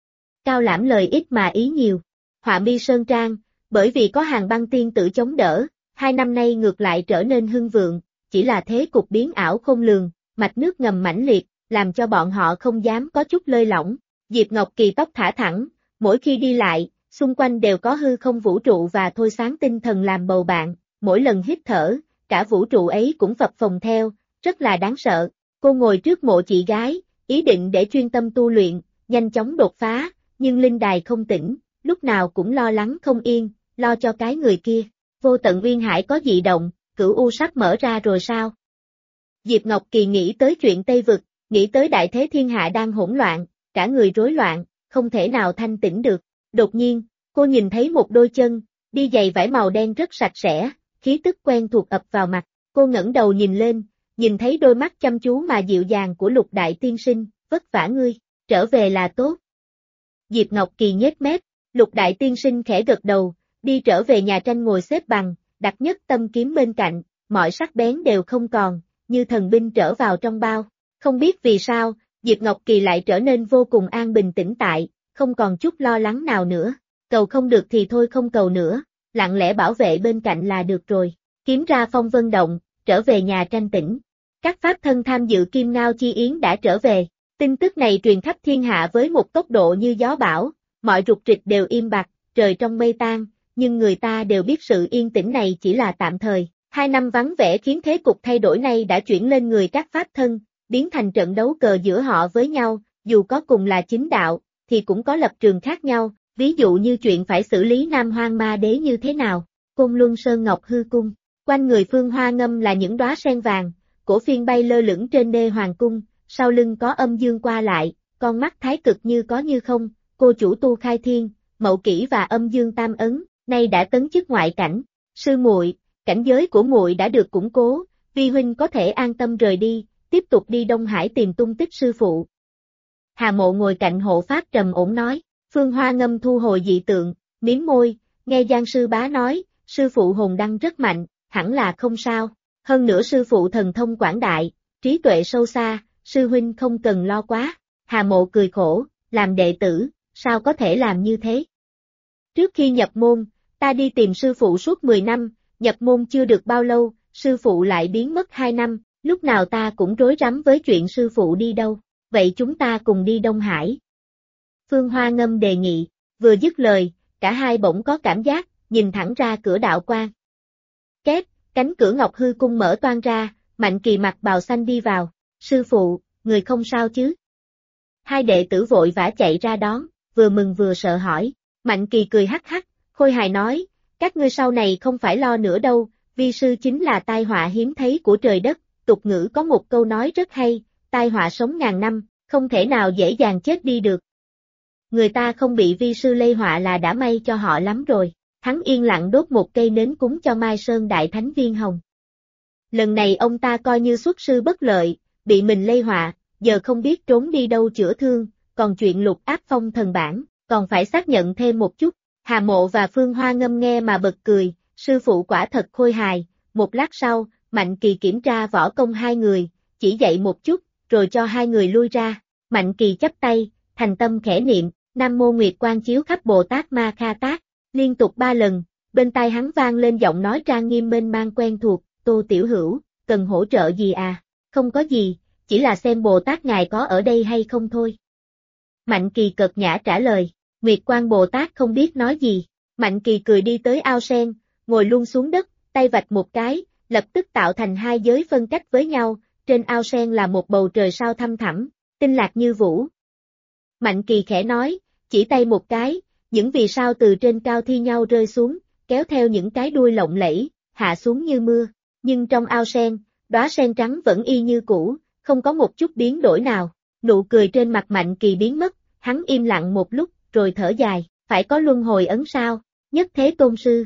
Speaker 1: Cao Lãm lời ít mà ý nhiều, Họa Mi Sơn Trang, bởi vì có Hàng Băng tiên tử chống đỡ, 2 năm nay ngược lại trở nên hưng vượng, chỉ là thế cục biến ảo không lường, mạch nước ngầm mãnh liệt, làm cho bọn họ không dám có chút lơi lỏng. Diệp Ngọc Kỳ tóc thả thẳng, mỗi khi đi lại, xung quanh đều có hư không vũ trụ và thôi sáng tinh thần làm bầu bạn, mỗi lần hít thở, cả vũ trụ ấy cũng phập phồng theo, rất là đáng sợ. Cô ngồi trước mộ chị gái, ý định để chuyên tâm tu luyện, nhanh chóng đột phá, nhưng linh đài không tĩnh, lúc nào cũng lo lắng không yên, lo cho cái người kia. Vô Tận Uyên Hải có dị động, Cửu U sắp mở ra rồi sao? Diệp Ngọc Kỳ nghĩ tới chuyện Tây Vực, nghĩ tới đại thế thiên hạ đang hỗn loạn, cả người rối loạn, không thể nào thanh tĩnh được. Đột nhiên, cô nhìn thấy một đôi chân, đi giày vải màu đen rất sạch sẽ, khí tức quen thuộc ập vào mặt. Cô ngẩng đầu nhìn lên, nhìn thấy đôi mắt chăm chú mà dịu dàng của Lục Đại Tiên Sinh, vất vả ngươi, trở về là tốt. Diệp Ngọc Kỳ nhếch mép, Lục Đại Tiên Sinh khẽ gật đầu, đi trở về nhà tranh ngồi xếp bằng, đặt nhất tâm kiếm bên cạnh, mọi sắc bén đều không còn, như thần binh trở vào trong bao. Không biết vì sao, Diệp Ngọc Kỳ lại trở nên vô cùng an bình tĩnh tại, không còn chút lo lắng nào nữa. Cầu không được thì thôi không cầu nữa, lặng lẽ bảo vệ bên cạnh là được rồi. Kiếm ra phong vân động, trở về nhà tranh tĩnh. Các pháp thân tham dự Kim Ngao chi yến đã trở về. Tin tức này truyền khắp thiên hạ với một tốc độ như gió bão, mọi rục rịch đều im bặt, trời trong mây tan, nhưng người ta đều biết sự yên tĩnh này chỉ là tạm thời. 2 năm vắng vẻ khiến thế cục thay đổi này đã chuyển lên người các pháp thân, biến thành trận đấu cờ giữa họ với nhau, dù có cùng là chính đạo, thì cũng có lập trường khác nhau, ví dụ như chuyện phải xử lý Nam Hoang Ma Đế như thế nào. Côn Luân Sơn Ngọc Hư Cung, quanh người Phương Hoa Ngâm là những đóa sen vàng, cổ phiên bay lơ lửng trên đê hoàng cung, sau lưng có âm dương qua lại, con mắt thái cực như có như không, cô chủ tu khai thiên, mậu kỷ và âm dương tam ấn, nay đã tấn chức ngoại cảnh. Sư muội, cảnh giới của muội đã được củng cố, vi huynh có thể an tâm rời đi, tiếp tục đi Đông Hải tìm tung tích sư phụ. Hà Mộ ngồi cạnh hộ pháp trầm ổn nói. Phương Hoa Ngâm thu hồi dị tượng, mím môi, nghe Giang sư bá nói, sư phụ hồn đăng rất mạnh, hẳn là không sao. Hơn nữa sư phụ thần thông quảng đại, trí tuệ sâu xa, sư huynh không cần lo quá. Hà Mộ cười khổ, làm đệ tử, sao có thể làm như thế? Trước khi nhập môn, ta đi tìm sư phụ suốt 10 năm, nhập môn chưa được bao lâu, sư phụ lại biến mất 2 năm, lúc nào ta cũng rối rắm với chuyện sư phụ đi đâu. Vậy chúng ta cùng đi Đông Hải. Phương Hoa Ngâm đề nghị, vừa dứt lời, cả hai bỗng có cảm giác, nhìn thẳng ra cửa đạo quan. Két, cánh cửa Ngọc Hư Cung mở toang ra, Mạnh Kỳ mặc bào xanh đi vào, sư phụ, người không sao chứ? Hai đệ tử vội vã chạy ra đón, vừa mừng vừa sợ hỏi, Mạnh Kỳ cười hắc hắc, khôi hài nói, Các ngươi sau này không phải lo nữa đâu, vi sư chính là tai họa hiếm thấy của trời đất, tục ngữ có một câu nói rất hay, tai họa sống ngàn năm, không thể nào dễ dàng chết đi được. Người ta không bị vi sư lây họa là đã may cho họ lắm rồi. Hắn yên lặng đốt một cây nến cúng cho Mai Sơn Đại Thánh Viên Hồng. Lần này ông ta coi như xuất sư bất lợi, bị mình lây họa, giờ không biết trốn đi đâu chữa thương, còn chuyện lục áp phong thần bản, còn phải xác nhận thêm một chút. Hà Mộ và Phương Hoa ngâm nghe mà bật cười, sư phụ quả thật khôi hài. Một lát sau, Mạnh Kỳ kiểm tra võ công hai người, chỉ dạy một chút, rồi cho hai người lui ra. Mạnh Kỳ chắp tay, thành tâm khẽ niệm, Nam Mô Nguyệt Quang Chiếu Khắp Bồ Tát Ma Kha Tát, liên tục 3 lần, bên tai hắn vang lên giọng nói trang nghiêm mênh mang quen thuộc, Tô Tiểu Hữu, cần hỗ trợ gì à? Không có gì, chỉ là xem Bồ Tát ngài có ở đây hay không thôi. Mạnh Kỳ cợt nhã trả lời, Nguyệt Quang Bồ Tát không biết nói gì. Mạnh Kỳ cười đi tới ao sen, ngồi luôn xuống đất, tay vạch một cái, lập tức tạo thành hai giới phân cách với nhau, trên ao sen là một bầu trời sao thăm thẳm, tinh lạc như vũ. Mạnh Kỳ khẽ nói, chỉ tay một cái, những vì sao từ trên cao thi nhau rơi xuống, kéo theo những cái đuôi lộng lẫy, hạ xuống như mưa, nhưng trong ao sen, đóa sen trắng vẫn y như cũ, không có một chút biến đổi nào. Nụ cười trên mặt Mạnh Kỳ biến mất, hắn im lặng một lúc, rồi thở dài, phải có luân hồi ấn sao? Nhất Thế Tôn Sư.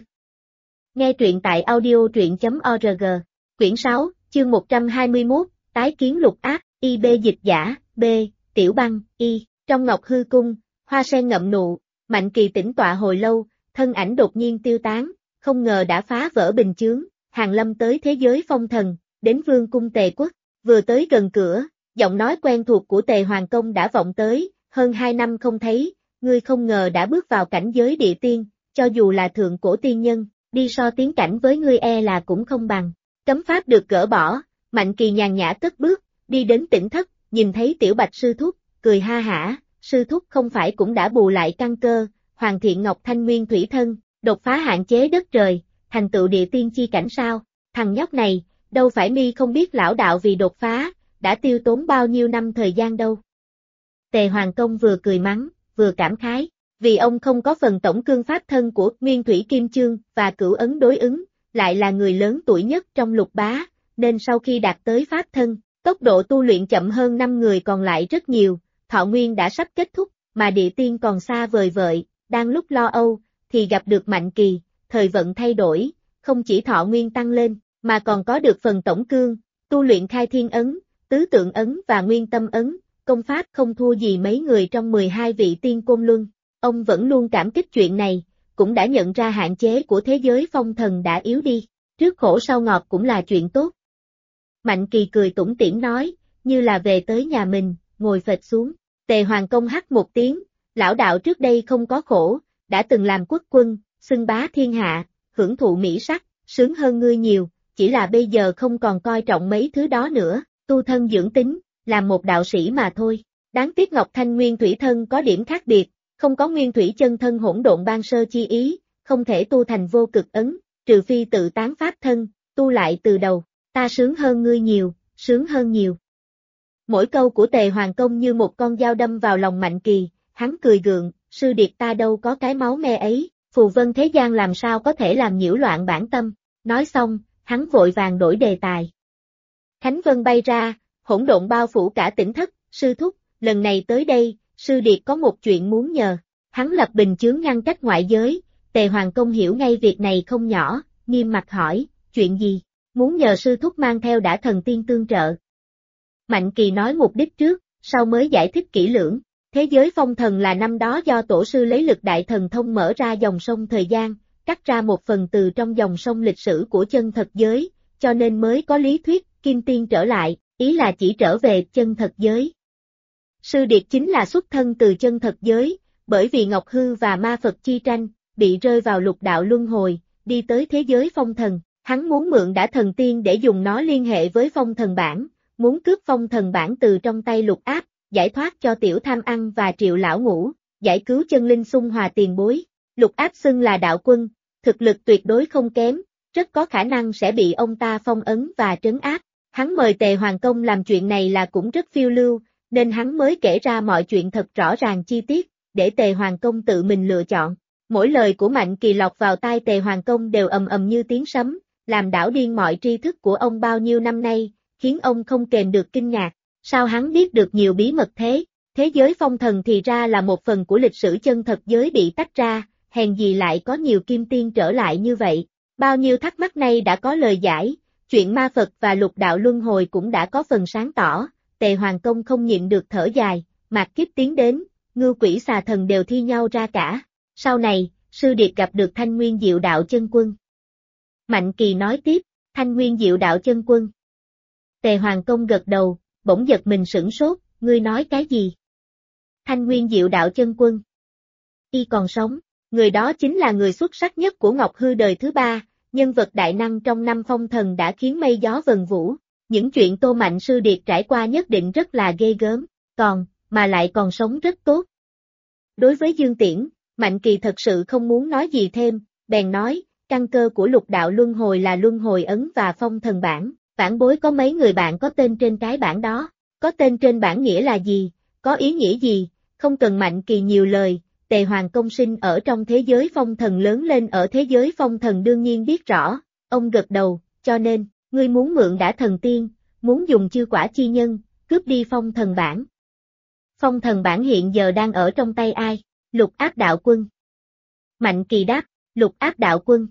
Speaker 1: Nghe truyện tại audio.org, quyển 6, chương 121, tái kiến lục áp, IB dịch giả, B, Tiểu Băng, Y, trong Ngọc Hư Cung, hoa sen ngậm nụ, Mạnh Kỳ tĩnh tọa hồi lâu, thân ảnh đột nhiên tiêu tán, không ngờ đã phá vỡ bình chướng, hàng lâm tới thế giới phong thần, đến vương cung Tề Quốc, vừa tới gần cửa, giọng nói quen thuộc của Tề Hoàng Công đã vọng tới, hơn 2 năm không thấy, ngươi không ngờ đã bước vào cảnh giới địa tiên, cho dù là thượng cổ tiên nhân, đi so tiến cảnh với ngươi e là cũng không bằng. Cấm pháp được gỡ bỏ, Mạnh Kỳ nhàn nhã cất bước, đi đến tỉnh thất, nhìn thấy Tiểu Bạch sư thúc, cười ha hả, sư thúc không phải cũng đã bù lại căn cơ, hoàn thiện Ngọc Thanh Nguyên Thủy Thân, đột phá hạn chế đất trời, thành tựu địa tiên chi cảnh sao? Thằng nhóc này, đâu phải mi không biết lão đạo vì đột phá, đã tiêu tốn bao nhiêu năm thời gian đâu. Tề Hoàng Công vừa cười mắng, vừa cảm khái, vì ông không có phần tổng cương pháp thân của Nguyên Thủy Kim Chương và Cửu Ấn đối ứng, lại là người lớn tuổi nhất trong lục bá, nên sau khi đạt tới pháp thân, tốc độ tu luyện chậm hơn 5 người còn lại rất nhiều, thọ nguyên đã sắp kết thúc, mà địa tiên còn xa vời vợi, đang lúc lo âu, thì gặp được Mạnh Kỳ, thời vận thay đổi, không chỉ thọ nguyên tăng lên, mà còn có được phần tổng cương, tu luyện khai thiên ấn, tứ tượng ấn và nguyên tâm ấn, công pháp không thua gì mấy người trong 12 vị tiên côn luân. Ông vẫn luôn cảm kích chuyện này, cũng đã nhận ra hạn chế của thế giới phong thần đã yếu đi, trước khổ sau ngọt cũng là chuyện tốt. Mạnh Kỳ cười tủm tỉm nói, như là về tới nhà mình, ngồi phịch xuống. Tề Hoàng Công hắt một tiếng, lão đạo trước đây không có khổ, đã từng làm quốc quân, xưng bá thiên hạ, hưởng thụ mỹ sắc, sướng hơn ngươi nhiều, chỉ là bây giờ không còn coi trọng mấy thứ đó nữa, tu thân dưỡng tính, làm một đạo sĩ mà thôi. Đáng tiếc Ngọc Thanh Nguyên Thủy Thân có điểm khác biệt, không có Nguyên Thủy Chân Thân hỗn độn ban sơ chi ý, không thể tu thành vô cực ấn, trừ phi tự tán pháp thân, tu lại từ đầu, ta sướng hơn ngươi nhiều, sướng hơn nhiều. Mỗi câu của Tề Hoàng Công như một con dao đâm vào lòng Mạnh Kỳ, hắn cười gượng, sư điệt ta đâu có cái máu me ấy, phù vân thế gian làm sao có thể làm nhiễu loạn bản tâm. Nói xong, hắn vội vàng đổi đề tài. Khánh Vân bay ra, hỗn độn bao phủ cả tỉnh thất, sư thúc, lần này tới đây, sư điệt có một chuyện muốn nhờ. Hắn lập bình chướng ngăn cách ngoại giới, Tề Hoàng Công hiểu ngay việc này không nhỏ, nghiêm mặt hỏi, chuyện gì? Muốn nhờ sư thúc mang theo đã thần tiên tương trợ. Mạnh Kỳ nói mục đích trước, sau mới giải thích kỹ lưỡng. Thế giới phong thần là năm đó do tổ sư lấy lực đại thần thông mở ra dòng sông thời gian, cắt ra một phần từ trong dòng sông lịch sử của chân thật giới, cho nên mới có lý thuyết kim tiên trở lại, ý là chỉ trở về chân thật giới. Sư điệt chính là xuất thân từ chân thật giới, bởi vì Ngọc Hư và ma Phật chi tranh, bị rơi vào lục đạo luân hồi, đi tới thế giới phong thần, hắn muốn mượn đã thần tiên để dùng nó liên hệ với phong thần bản, muốn cướp phong thần bản từ trong tay lục áp, giải thoát cho Tiểu Tham Ăn và Triệu Lão Ngũ, giải cứu chân linh xung hòa tiền bối. Lục áp xưng là đạo quân, thực lực tuyệt đối không kém, rất có khả năng sẽ bị ông ta phong ấn và trấn áp. Hắn mời Tề Hoàng Công làm chuyện này là cũng rất phiêu lưu, nên hắn mới kể ra mọi chuyện thật rõ ràng chi tiết, để Tề Hoàng Công tự mình lựa chọn. Mỗi lời của Mạnh Kỳ lọt vào tai Tề Hoàng Công đều ầm ầm như tiếng sấm, làm đảo điên mọi tri thức của ông bao nhiêu năm nay, khiến ông không kềm được kinh ngạc. Sao hắn biết được nhiều bí mật thế? Thế giới phong thần thì ra là một phần của lịch sử chân thật giới bị tách ra, hèn gì lại có nhiều kim tiên trở lại như vậy. Bao nhiêu thắc mắc nay đã có lời giải, chuyện ma Phật và lục đạo luân hồi cũng đã có phần sáng tỏ. Tề Hoàng Công không nhịn được thở dài, Mạc Kiếp tiến đến, ngưu quỷ xà thần đều thi nhau ra cả. Sau này, sư điệt gặp được Thanh Nguyên Diệu Đạo Chân Quân. Mạnh Kỳ nói tiếp, Thanh Nguyên Diệu Đạo Chân Quân. Tề Hoàng Công gật đầu, bỗng giật mình sửng sốt, ngươi nói cái gì? Thanh Nguyên Diệu Đạo Chân Quân. Y còn sống, người đó chính là người xuất sắc nhất của Ngọc Hư đời thứ ba, nhân vật đại năng trong năm phong thần đã khiến mây gió vần vũ. Những chuyện Tô Mạnh sư điệt trải qua nhất định rất là ghê gớm, mà lại còn sống rất tốt. Đối với Dương Tiễn, Mạnh Kỳ thật sự không muốn nói gì thêm, bèn nói, căn cơ của lục đạo luân hồi là luân hồi ấn và phong thần bản, vãn bối có mấy người bạn có tên trên cái bản đó, có tên trên bản nghĩa là gì, có ý nghĩa gì, không cần Mạnh Kỳ nhiều lời, Tề Hoàng Công sinh ở trong thế giới phong thần lớn lên ở thế giới phong thần đương nhiên biết rõ, ông gật đầu, cho nên, ngươi muốn mượn đã thần tiên, muốn dùng chư quả chi nhân, cướp đi phong thần bản. Phong thần bản hiện giờ đang ở trong tay ai? Lục Áp Đạo Quân. Mạnh Kỳ đáp, Lục Áp Đạo Quân.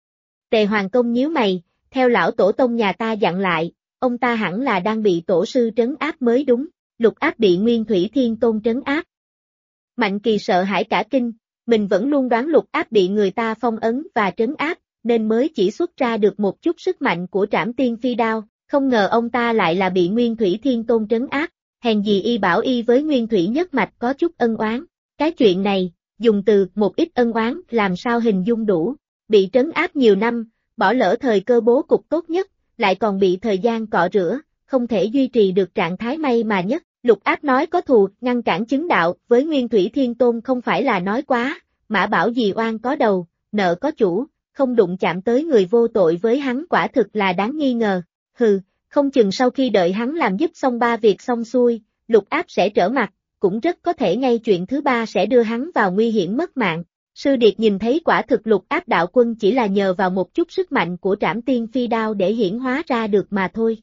Speaker 1: Tề Hoàng Công nhíu mày, theo lão tổ tông nhà ta dặn lại, ông ta hẳn là đang bị tổ sư trấn áp mới đúng, Lục Áp bị Nguyên Thủy Thiên Tôn trấn áp. Mạnh Kỳ sợ hãi cả kinh, mình vẫn luôn đoán Lục Áp bị người ta phong ấn và trấn áp, nên mới chỉ xuất ra được một chút sức mạnh của Trảm Tiên Phi Đao, không ngờ ông ta lại là bị Nguyên Thủy Thiên Tôn trấn áp, hèn gì y bảo y với Nguyên Thủy nhất mạch có chút ân oán. Cái chuyện này, dùng từ một ít ân oán làm sao hình dung đủ, bị trấn áp nhiều năm, bỏ lỡ thời cơ bố cục tốt nhất, lại còn bị thời gian cọ rửa, không thể duy trì được trạng thái may mà nhất. Lục Áp nói có thù, ngăn cản chứng đạo với Nguyên Thủy Thiên Tôn không phải là nói quá, Mã bảo gì oan có đầu, nợ có chủ, không đụng chạm tới người vô tội với hắn quả thực là đáng nghi ngờ. Hừ, không chừng sau khi đợi hắn làm giúp xong ba việc xong xuôi, Lục Áp sẽ trở mặt, cũng rất có thể ngay chuyện thứ ba sẽ đưa hắn vào nguy hiểm mất mạng. Sư Điệt nhìn thấy quả thực Lục Áp Đạo Quân chỉ là nhờ vào một chút sức mạnh của Trảm Tiên Phi Đao để hiển hóa ra được mà thôi.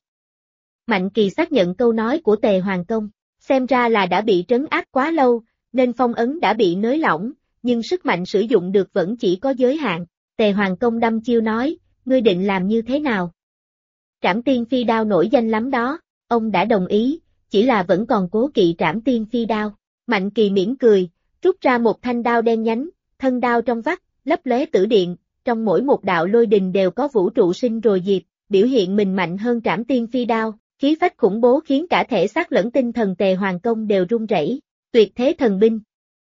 Speaker 1: Mạnh Kỳ xác nhận câu nói của Tề Hoàng Công, xem ra là đã bị trấn áp quá lâu, nên phong ấn đã bị nới lỏng, nhưng sức mạnh sử dụng được vẫn chỉ có giới hạn. Tề Hoàng Công đăm chiêu nói, ngươi định làm như thế nào? Trảm Tiên Phi Đao nổi danh lắm đó, ông đã đồng ý, chỉ là vẫn còn cố kỵ Trảm Tiên Phi Đao. Mạnh Kỳ mỉm cười, rút ra một thanh đao đen nhánh, thân đao trong vắt, lấp lóe tử điện, trong mỗi một đạo lôi đình đều có vũ trụ sinh rồi diệt, biểu hiện mình mạnh hơn Trảm Tiên Phi Đao, khí phách khủng bố khiến cả thể xác lẫn tinh thần Tề Hoàng Công đều run rẩy. Tuyệt thế thần binh.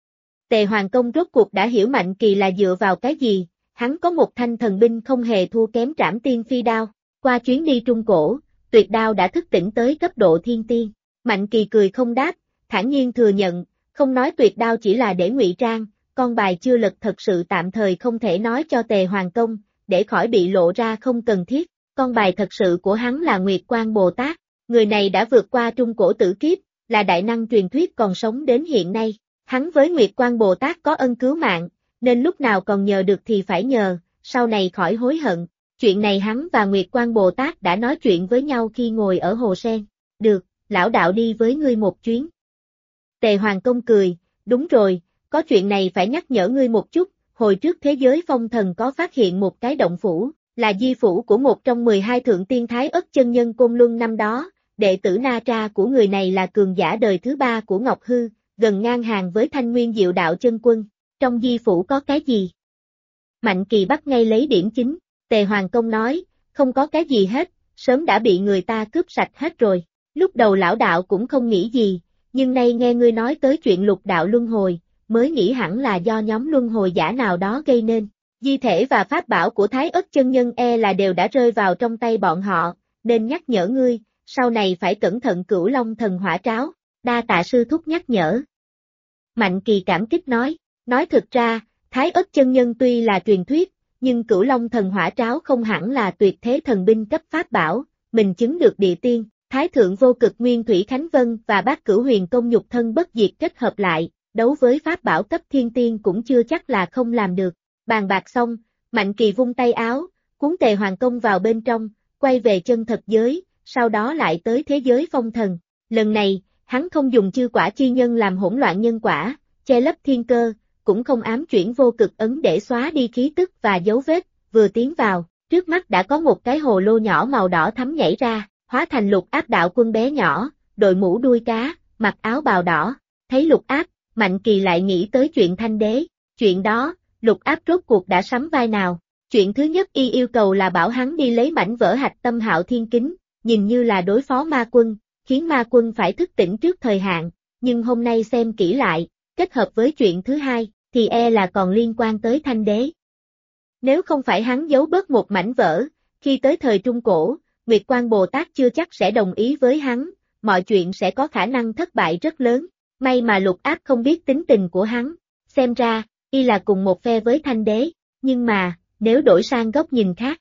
Speaker 1: Tề Hoàng Công rốt cuộc đã hiểu Mạnh Kỳ là dựa vào cái gì, hắn có một thanh thần binh không hề thua kém Trảm Tiên Phi Đao, qua chuyến đi Trung Cổ, tuyệt đao đã thức tỉnh tới cấp độ thiên tiên. Mạnh Kỳ cười không đáp, thản nhiên thừa nhận, không nói tuyệt đao chỉ là để ngụy trang, con bài chưa lật thật sự tạm thời không thể nói cho Tề Hoàng Công, để khỏi bị lộ ra không cần thiết, con bài thật sự của hắn là Nguyệt Quang Bồ Tát, người này đã vượt qua Trung Cổ tử kiếp, là đại năng truyền thuyết còn sống đến hiện nay, hắn với Nguyệt Quang Bồ Tát có ân cứu mạng, nên lúc nào còn nhờ được thì phải nhờ, sau này khỏi hối hận. Chuyện này hắn và Nguyệt Quang Bồ Tát đã nói chuyện với nhau khi ngồi ở hồ sen. Được, lão đạo đi với ngươi một chuyến. Tề Hoàng Công cười, đúng rồi, có chuyện này phải nhắc nhở ngươi một chút, hồi trước thế giới phong thần có phát hiện một cái động phủ, là di phủ của một trong 12 thượng tiên Thái Ất chân nhân Côn Luân năm đó, đệ tử Na Tra của người này là cường giả đời thứ ba của Ngọc Hư, gần ngang hàng với Thanh Nguyên Diệu Đạo Chân Quân. Trong di phủ có cái gì? Mạnh Kỳ bắt ngay lấy điểm chính. Tề Hoàng Công nói, không có cái gì hết, sớm đã bị người ta cướp sạch hết rồi. Lúc đầu lão đạo cũng không nghĩ gì, nhưng nay nghe ngươi nói tới chuyện lục đạo luân hồi, mới nghĩ hẳn là do nhóm luân hồi giả nào đó gây nên. Di thể và pháp bảo của Thái Ất chân nhân là đều đã rơi vào trong tay bọn họ, nên nhắc nhở ngươi, sau này phải cẩn thận Cửu Long Thần Hỏa Tráo, đa tạ sư thúc nhắc nhở. Mạnh Kỳ cảm kích nói thực ra, Thái Ất chân nhân tuy là truyền thuyết, nhưng Cửu Long Thần Hỏa Tráo không hẳn là tuyệt thế thần binh cấp pháp bảo, mình chứng được địa tiên, Thái Thượng Vô Cực Nguyên Thủy Khánh Vân và Bát Cửu Huyền Công nhục thân bất diệt kết hợp lại, đấu với pháp bảo cấp thiên tiên cũng chưa chắc là không làm được. Bàn bạc xong, Mạnh Kỳ vung tay áo, cuốn Tề Hoàng Công vào bên trong, quay về chân thật giới, sau đó lại tới thế giới phong thần. Lần này, hắn không dùng chư quả chi nhân làm hỗn loạn nhân quả, che lấp thiên cơ, cũng không ám chuyển vô cực ấn để xóa đi khí tức và dấu vết, vừa tiến vào, trước mắt đã có một cái hồ lô nhỏ màu đỏ thắm nhảy ra, hóa thành Lục Áp đạo quân bé nhỏ, đội mũ đuôi cá, mặc áo bào đỏ. Thấy Lục Áp, Mạnh Kỳ lại nghĩ tới chuyện Thanh Đế, chuyện đó, Lục Áp rốt cuộc đã sắm vai nào. Chuyện thứ nhất y yêu cầu là bảo hắn đi lấy mảnh vỡ hạch tâm Hạo Thiên Kính, nhìn như là đối phó ma quân, khiến ma quân phải thức tỉnh trước thời hạn, nhưng hôm nay xem kỹ lại, kết hợp với chuyện thứ hai, thì là còn liên quan tới Thanh Đế. Nếu không phải hắn giấu bớt một mảnh vỡ, khi tới thời Trung Cổ, Nguyệt Quan Bồ Tát chưa chắc sẽ đồng ý với hắn, mọi chuyện sẽ có khả năng thất bại rất lớn. May mà Lục Áp không biết tính tình của hắn, xem ra, y là cùng một phe với Thanh Đế, nhưng mà, nếu đổi sang góc nhìn khác.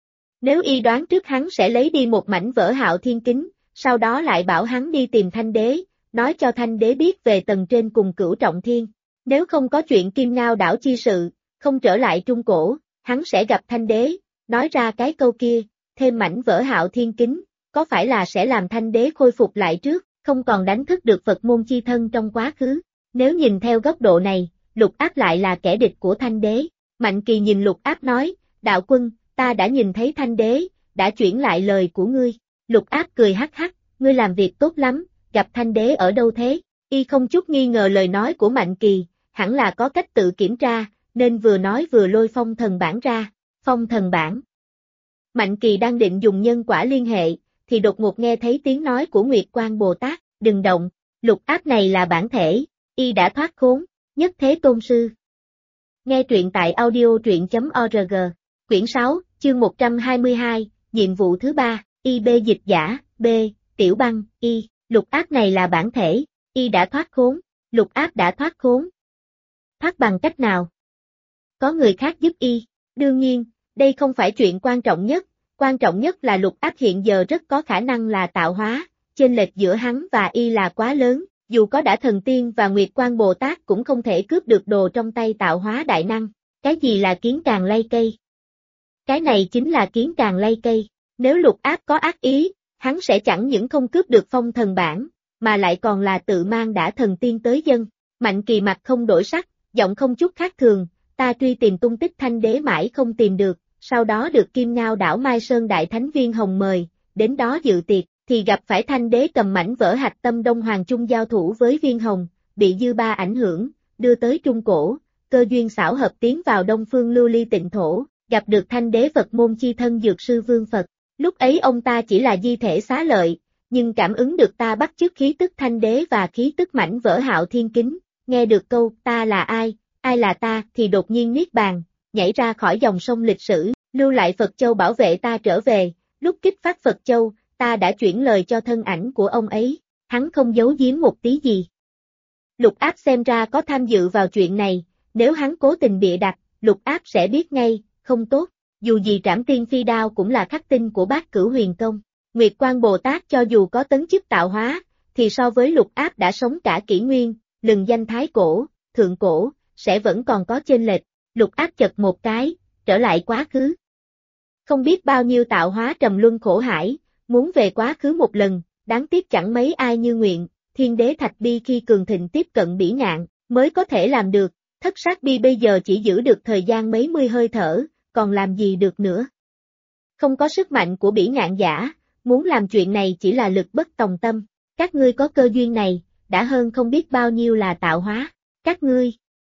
Speaker 1: Nếu y đoán trước hắn sẽ lấy đi một mảnh vỡ Hạo Thiên Kính, sau đó lại bảo hắn đi tìm Thanh Đế, nói cho Thanh Đế biết về tầng trên cùng Cửu Trọng Thiên. Nếu không có chuyện Kim Ngao đảo chi sự, không trở lại Trung Cổ, hắn sẽ gặp Thanh Đế, nói ra cái câu kia, thêm mảnh vỡ Hạo Thiên Kính, có phải là sẽ làm Thanh Đế khôi phục lại trước, không còn đánh thức được Phật môn chi thân trong quá khứ. Nếu nhìn theo góc độ này, Lục Áp lại là kẻ địch của Thanh Đế. Mạnh Kỳ nhìn Lục Áp nói, đạo quân, ta đã nhìn thấy Thanh Đế, đã chuyển lại lời của ngươi. Lục Áp cười hắc hắc, ngươi làm việc tốt lắm, gặp Thanh Đế ở đâu thế? Y không chút nghi ngờ lời nói của Mạnh Kỳ, hẳn là có cách tự kiểm tra, nên vừa nói vừa lôi phong thần bản ra. Phong thần bản. Mạnh Kỳ đang định dùng nhân quả liên hệ, thì đột ngột nghe thấy tiếng nói của Nguyệt Quan Bồ Tát, đừng động, Lục Áp này là bản thể, y đã thoát khốn, nhất thế tôn sư. Nghe truyện tại audio.org, quyển 6, chương 122, nhiệm vụ thứ 3, IB dịch giả, B, Tiểu Băng, Y, Lục Áp này là bản thể, y đã thoát khốn, Lục Áp đã thoát khốn. Thoát bằng cách nào? Có người khác giúp y, đương nhiên, đây không phải chuyện quan trọng nhất là Lục Áp hiện giờ rất có khả năng là tạo hóa, chênh lệch giữa hắn và y là quá lớn, dù có đã thần tiên và Nguyệt Quan Bồ Tát cũng không thể cướp được đồ trong tay tạo hóa đại năng. Cái gì là kiến càng lay cây? Cái này chính là kiến càng lay cây, nếu Lục Áp có ác ý, hắn sẽ chẳng những không cướp được phong thần bản, mà lại còn là tự mang đã thần tiên tới dân. Mạnh Kỳ mặt không đổi sắc, giọng không chút khác thường, ta truy tìm tung tích Thanh Đế mãi không tìm được, sau đó được Kim Ngao đảo Mai Sơn Đại Thánh Viên Hồng mời, đến đó dự tiệc, thì gặp phải Thanh Đế cầm mảnh vỡ hạch tâm Đông Hoàng Trung giao thủ với Viên Hồng, bị dư ba ảnh hưởng, đưa tới Trung Cổ, cơ duyên xảo hợp tiến vào Đông Phương Lưu Ly Tịnh Thổ, gặp được Thanh Đế Phật môn chi thân Dược Sư Vương Phật. Lúc ấy ông ta chỉ là di thể xá lợi, nhưng cảm ứng được ta bắt chước khí tức Thanh Đế và khí tức mảnh vỡ Hạo Thiên Kính, nghe được câu ta là ai là ta thì đột nhiên niết bàn, nhảy ra khỏi dòng sông lịch sử, lưu lại Phật Châu bảo vệ ta trở về, lúc kích phát Phật Châu, ta đã chuyển lời cho thân ảnh của ông ấy, hắn không giấu giếm một tí gì. Lục Áp xem ra có tham dự vào chuyện này, nếu hắn cố tình bịa đặt, Lục Áp sẽ biết ngay, không tốt, dù gì Trảm Tiên Phi Đao cũng là khắc tinh của Bát Cửu Huyền Công. Nguyệt Quan Bồ Tát cho dù có tấn chức tạo hóa, thì so với Lục Áp đã sống cả kỷ nguyên, lừng danh thái cổ, thượng cổ, sẽ vẫn còn có chênh lệch. Lục Áp chật một cái, trở lại quá khứ. Không biết bao nhiêu tạo hóa trầm luân khổ hải, muốn về quá khứ một lần, đáng tiếc chẳng mấy ai như nguyện, Thiên Đế Thạch Bi khi cường thịnh tiếp cận bỉ ngạn, mới có thể làm được, Thất Sát Bi bây giờ chỉ giữ được thời gian mấy mươi hơi thở, còn làm gì được nữa. Không có sức mạnh của bỉ ngạn giả, muốn làm chuyện này chỉ là lực bất tòng tâm, các ngươi có cơ duyên này, đã hơn không biết bao nhiêu là tạo hóa, các ngươi.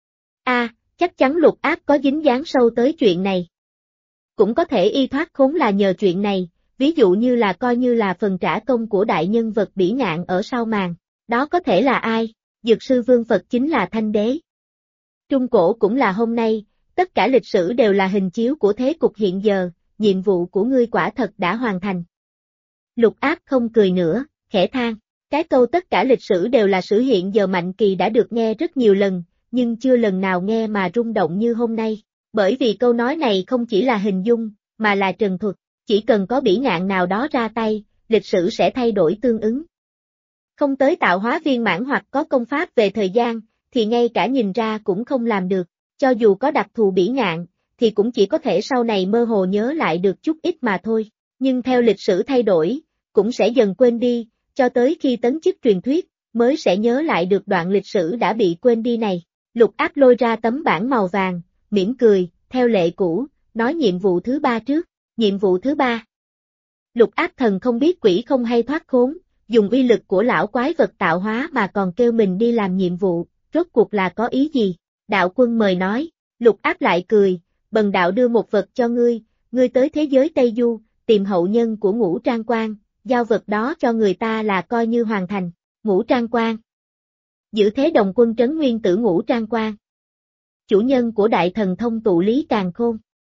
Speaker 1: Chắc chắn Lục Áp có dính dáng sâu tới chuyện này. Cũng có thể y thoát khốn là nhờ chuyện này, ví dụ như là coi như là phần trả công của đại nhân vật bỉ ngạn ở sau màn, đó có thể là ai, Dược Sư Vương Phật chính là Thanh Đế. Trung Cổ cũng là hôm nay, tất cả lịch sử đều là hình chiếu của thế cục hiện giờ, nhiệm vụ của ngươi quả thật đã hoàn thành. Lục Áp không cười nữa, khẽ than, cái câu tất cả lịch sử đều là sử hiện giờ Mạnh Kỳ đã được nghe rất nhiều lần, nhưng chưa lần nào nghe mà rung động như hôm nay, bởi vì câu nói này không chỉ là hình dung, mà là trần thuật, chỉ cần có bỉ ngạn nào đó ra tay, lịch sử sẽ thay đổi tương ứng. Không tới tạo hóa viên mãn hoặc có công pháp về thời gian, thì ngay cả nhìn ra cũng không làm được, cho dù có đặc thù bỉ ngạn, thì cũng chỉ có thể sau này mơ hồ nhớ lại được chút ít mà thôi, nhưng theo lịch sử thay đổi, cũng sẽ dần quên đi, cho tới khi tấn chức truyền thuyết, mới sẽ nhớ lại được đoạn lịch sử đã bị quên đi này. Lục Áp lôi ra tấm bảng màu vàng, mỉm cười, theo lệ cũ, nói nhiệm vụ thứ 3 trước, nhiệm vụ thứ 3. Lục Áp thần không biết quỷ không hay thoát khốn, dùng uy lực của lão quái vật tạo hóa mà còn kêu mình đi làm nhiệm vụ, rốt cuộc là có ý gì? Đạo quân mời nói, Lục Áp lại cười, bần đạo đưa một vật cho ngươi tới thế giới Tây Du, tìm hậu nhân của Ngũ Trang Quan, giao vật đó cho người ta là coi như hoàn thành. Ngũ Trang Quan. Giữ thế đồng quân trấn nguyên tử Ngũ Trang Quan. Chủ nhân của đại thần thông tụ lý càn khôn.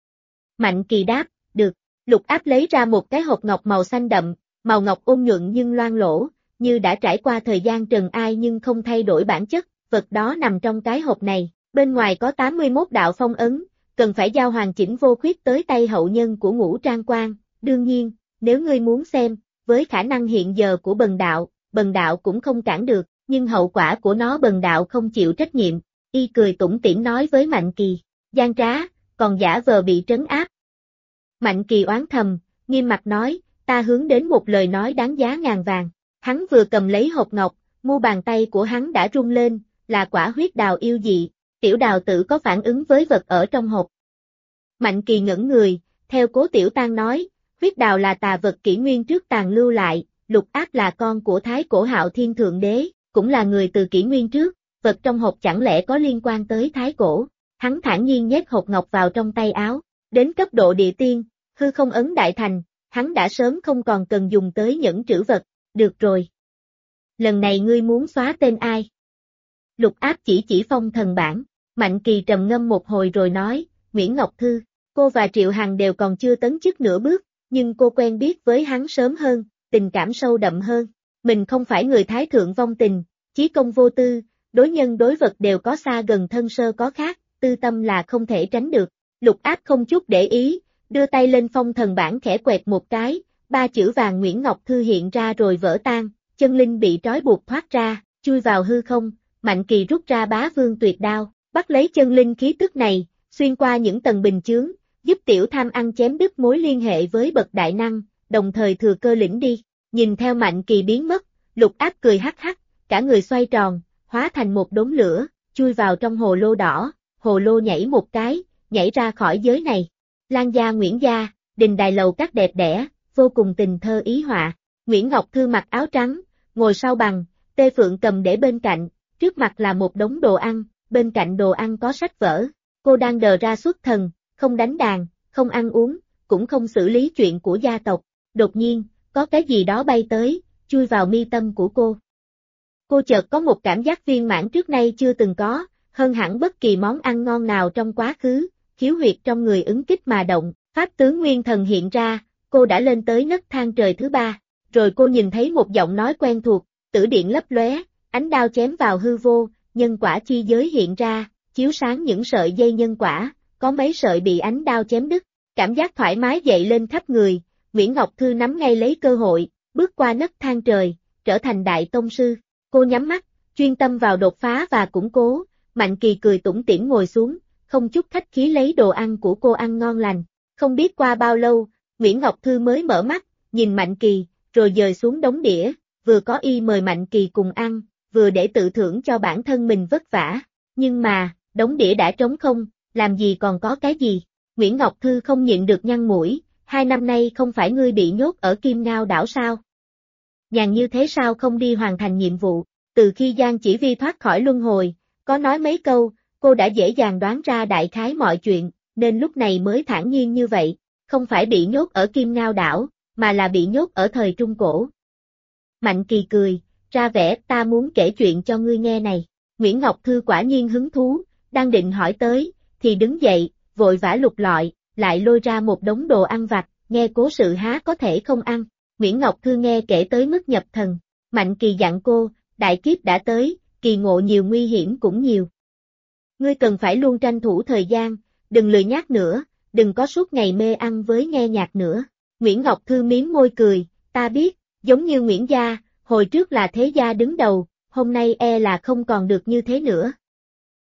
Speaker 1: Mạnh Kỳ đáp, được. Lục Áp lấy ra một cái hộp ngọc màu xanh đậm, màu ngọc ôn nhuận nhưng loang lỗ, như đã trải qua thời gian trần ai nhưng không thay đổi bản chất, vật đó nằm trong cái hộp này, bên ngoài có 81 đạo phong ấn, cần phải giao hoàn chỉnh vô khuyết tới tay hậu nhân của Ngũ Trang Quan. Đương nhiên, nếu ngươi muốn xem, với khả năng hiện giờ của bần đạo cũng không cản được, nhưng hậu quả của nó bần đạo không chịu trách nhiệm. Y cười tủm tỉm nói với Mạnh Kỳ, gian trá, còn giả vờ bị trấn áp. Mạnh Kỳ oán thầm, nghiêm mặt nói, ta hướng đến một lời nói đáng giá ngàn vàng. Hắn vừa cầm lấy hộp ngọc, mu bàn tay của hắn đã rung lên, là quả huyết đào yêu dị. Tiểu đào tử có phản ứng với vật ở trong hộp. Mạnh Kỳ ngẩn người, theo Cố Tiểu Tang nói, huyết đào là tà vật kỷ nguyên trước tàn lưu lại, Lục Áp là con của Thái Cổ Hạo Thiên Thượng Đế, cũng là người từ kỷ nguyên trước, vật trong hộp chẳng lẽ có liên quan tới Thái Cổ. Hắn thản nhiên nhét hộp ngọc vào trong tay áo, đến cấp độ địa tiên, hư không ấn đại thành, hắn đã sớm không còn cần dùng tới nhẫn trữ vật, được rồi. Lần này ngươi muốn xóa tên ai? Lục Áp chỉ phong thần bảng, Mạnh Kỳ trầm ngâm một hồi rồi nói, Nguyễn Ngọc Thư, cô và Triệu Hằng đều còn chưa tấn chức nửa bước, nhưng cô quen biết với hắn sớm hơn, tình cảm sâu đậm hơn, mình không phải người thái thượng vong tình, chí công vô tư, đối nhân đối vật đều có xa gần thân sơ có khác, tư tâm là không thể tránh được. Lục Áp không chút để ý, đưa tay lên phong thần bảng khẽ quẹt một cái, 3 chữ vàng Nguyễn Ngọc Thư hiện ra rồi vỡ tan, chân linh bị trói buộc thoát ra, chui vào hư không. Mạnh Kỳ rút ra Bá Vương Tuyệt Đao, bắt lấy chân linh khí tức này, xuyên qua những tầng bình chướng, giúp Tiểu Tham ăn chém đứt mối liên hệ với bậc đại năng, đồng thời thừa cơ lĩnh đi. Nhìn theo Mạnh Kỳ biến mất, Lục Áp cười hắc hắc, cả người xoay tròn, hóa thành một đốm lửa, chui vào trong hồ lô đỏ, hồ lô nhảy một cái, nhảy ra khỏi giới này. Lan gia Nguyễn gia, đình đài lầu các đẹp đẽ, vô cùng tình thơ ý họa. Nguyễn Ngọc Thư mặc áo trắng, ngồi sau bằng, Tê Phượng cầm để bên cạnh. Trước mặt là một đống đồ ăn, bên cạnh đồ ăn có sách vở. Cô đang đờ ra xuất thần, không đánh đàn, không ăn uống, cũng không xử lý chuyện của gia tộc. Đột nhiên, có cái gì đó bay tới, chui vào mi tâm của cô. Cô chợt có một cảm giác viên mãn trước nay chưa từng có, hơn hẳn bất kỳ món ăn ngon nào trong quá khứ, khiếu huyệt trong người ứng kích mà động, pháp tướng nguyên thần hiện ra, cô đã lên tới nấc thang trời thứ 3. Rồi cô nhìn thấy một giọng nói quen thuộc, tử điện lấp lóe. Ánh đao chém vào hư vô, nhân quả chi giới hiện ra, chiếu sáng những sợi dây nhân quả, có mấy sợi bị ánh đao chém đứt, cảm giác thoải mái dậy lên khắp người. Nguyễn Ngọc Thư nắm ngay lấy cơ hội, bước qua nấc thang trời, trở thành đại tông sư. Cô nhắm mắt, chuyên tâm vào đột phá và củng cố. Mạnh Kỳ cười tủm tỉm ngồi xuống, không chút khách khí lấy đồ ăn của cô ăn ngon lành. Không biết qua bao lâu, Nguyễn Ngọc Thư mới mở mắt, nhìn Mạnh Kỳ, rồi dời xuống đống đĩa, vừa có ý mời Mạnh Kỳ cùng ăn, vừa để tự thưởng cho bản thân mình vất vả. Nhưng mà, đống đĩa đã trống không, làm gì còn có cái gì. Nguyễn Ngọc Thư không nhịn được nhăn mũi, 2 năm nay không phải ngươi bị nhốt ở Kim Ngao đảo sao? Nhàn như thế sao không đi hoàn thành nhiệm vụ? Từ khi Giang Chỉ Vi thoát khỏi luân hồi, có nói mấy câu, cô đã dễ dàng đoán ra đại khái mọi chuyện, nên lúc này mới thản nhiên như vậy, không phải bị nhốt ở Kim Ngao đảo, mà là bị nhốt ở thời Trung Cổ. Mạnh Kỳ cười, ra vẻ ta muốn kể chuyện cho ngươi nghe này. Nguyễn Ngọc Thư quả nhiên hứng thú, đang định hỏi tới, thì đứng dậy, vội vã lục lọi, lại lôi ra một đống đồ ăn vặt, nghe cố sự há có thể không ăn. Nguyễn Ngọc Thư nghe kể tới mức nhập thần. Mạnh Kỳ dặn cô, đại kiếp đã tới, kỳ ngộ nhiều nguy hiểm cũng nhiều. Ngươi cần phải luôn tranh thủ thời gian, đừng lười nhác nữa, đừng có suốt ngày mê ăn với nghe nhạc nữa. Nguyễn Ngọc Thư mím môi cười, ta biết, giống như Nguyễn gia, hồi trước là thế gia đứng đầu, hôm nay e là không còn được như thế nữa.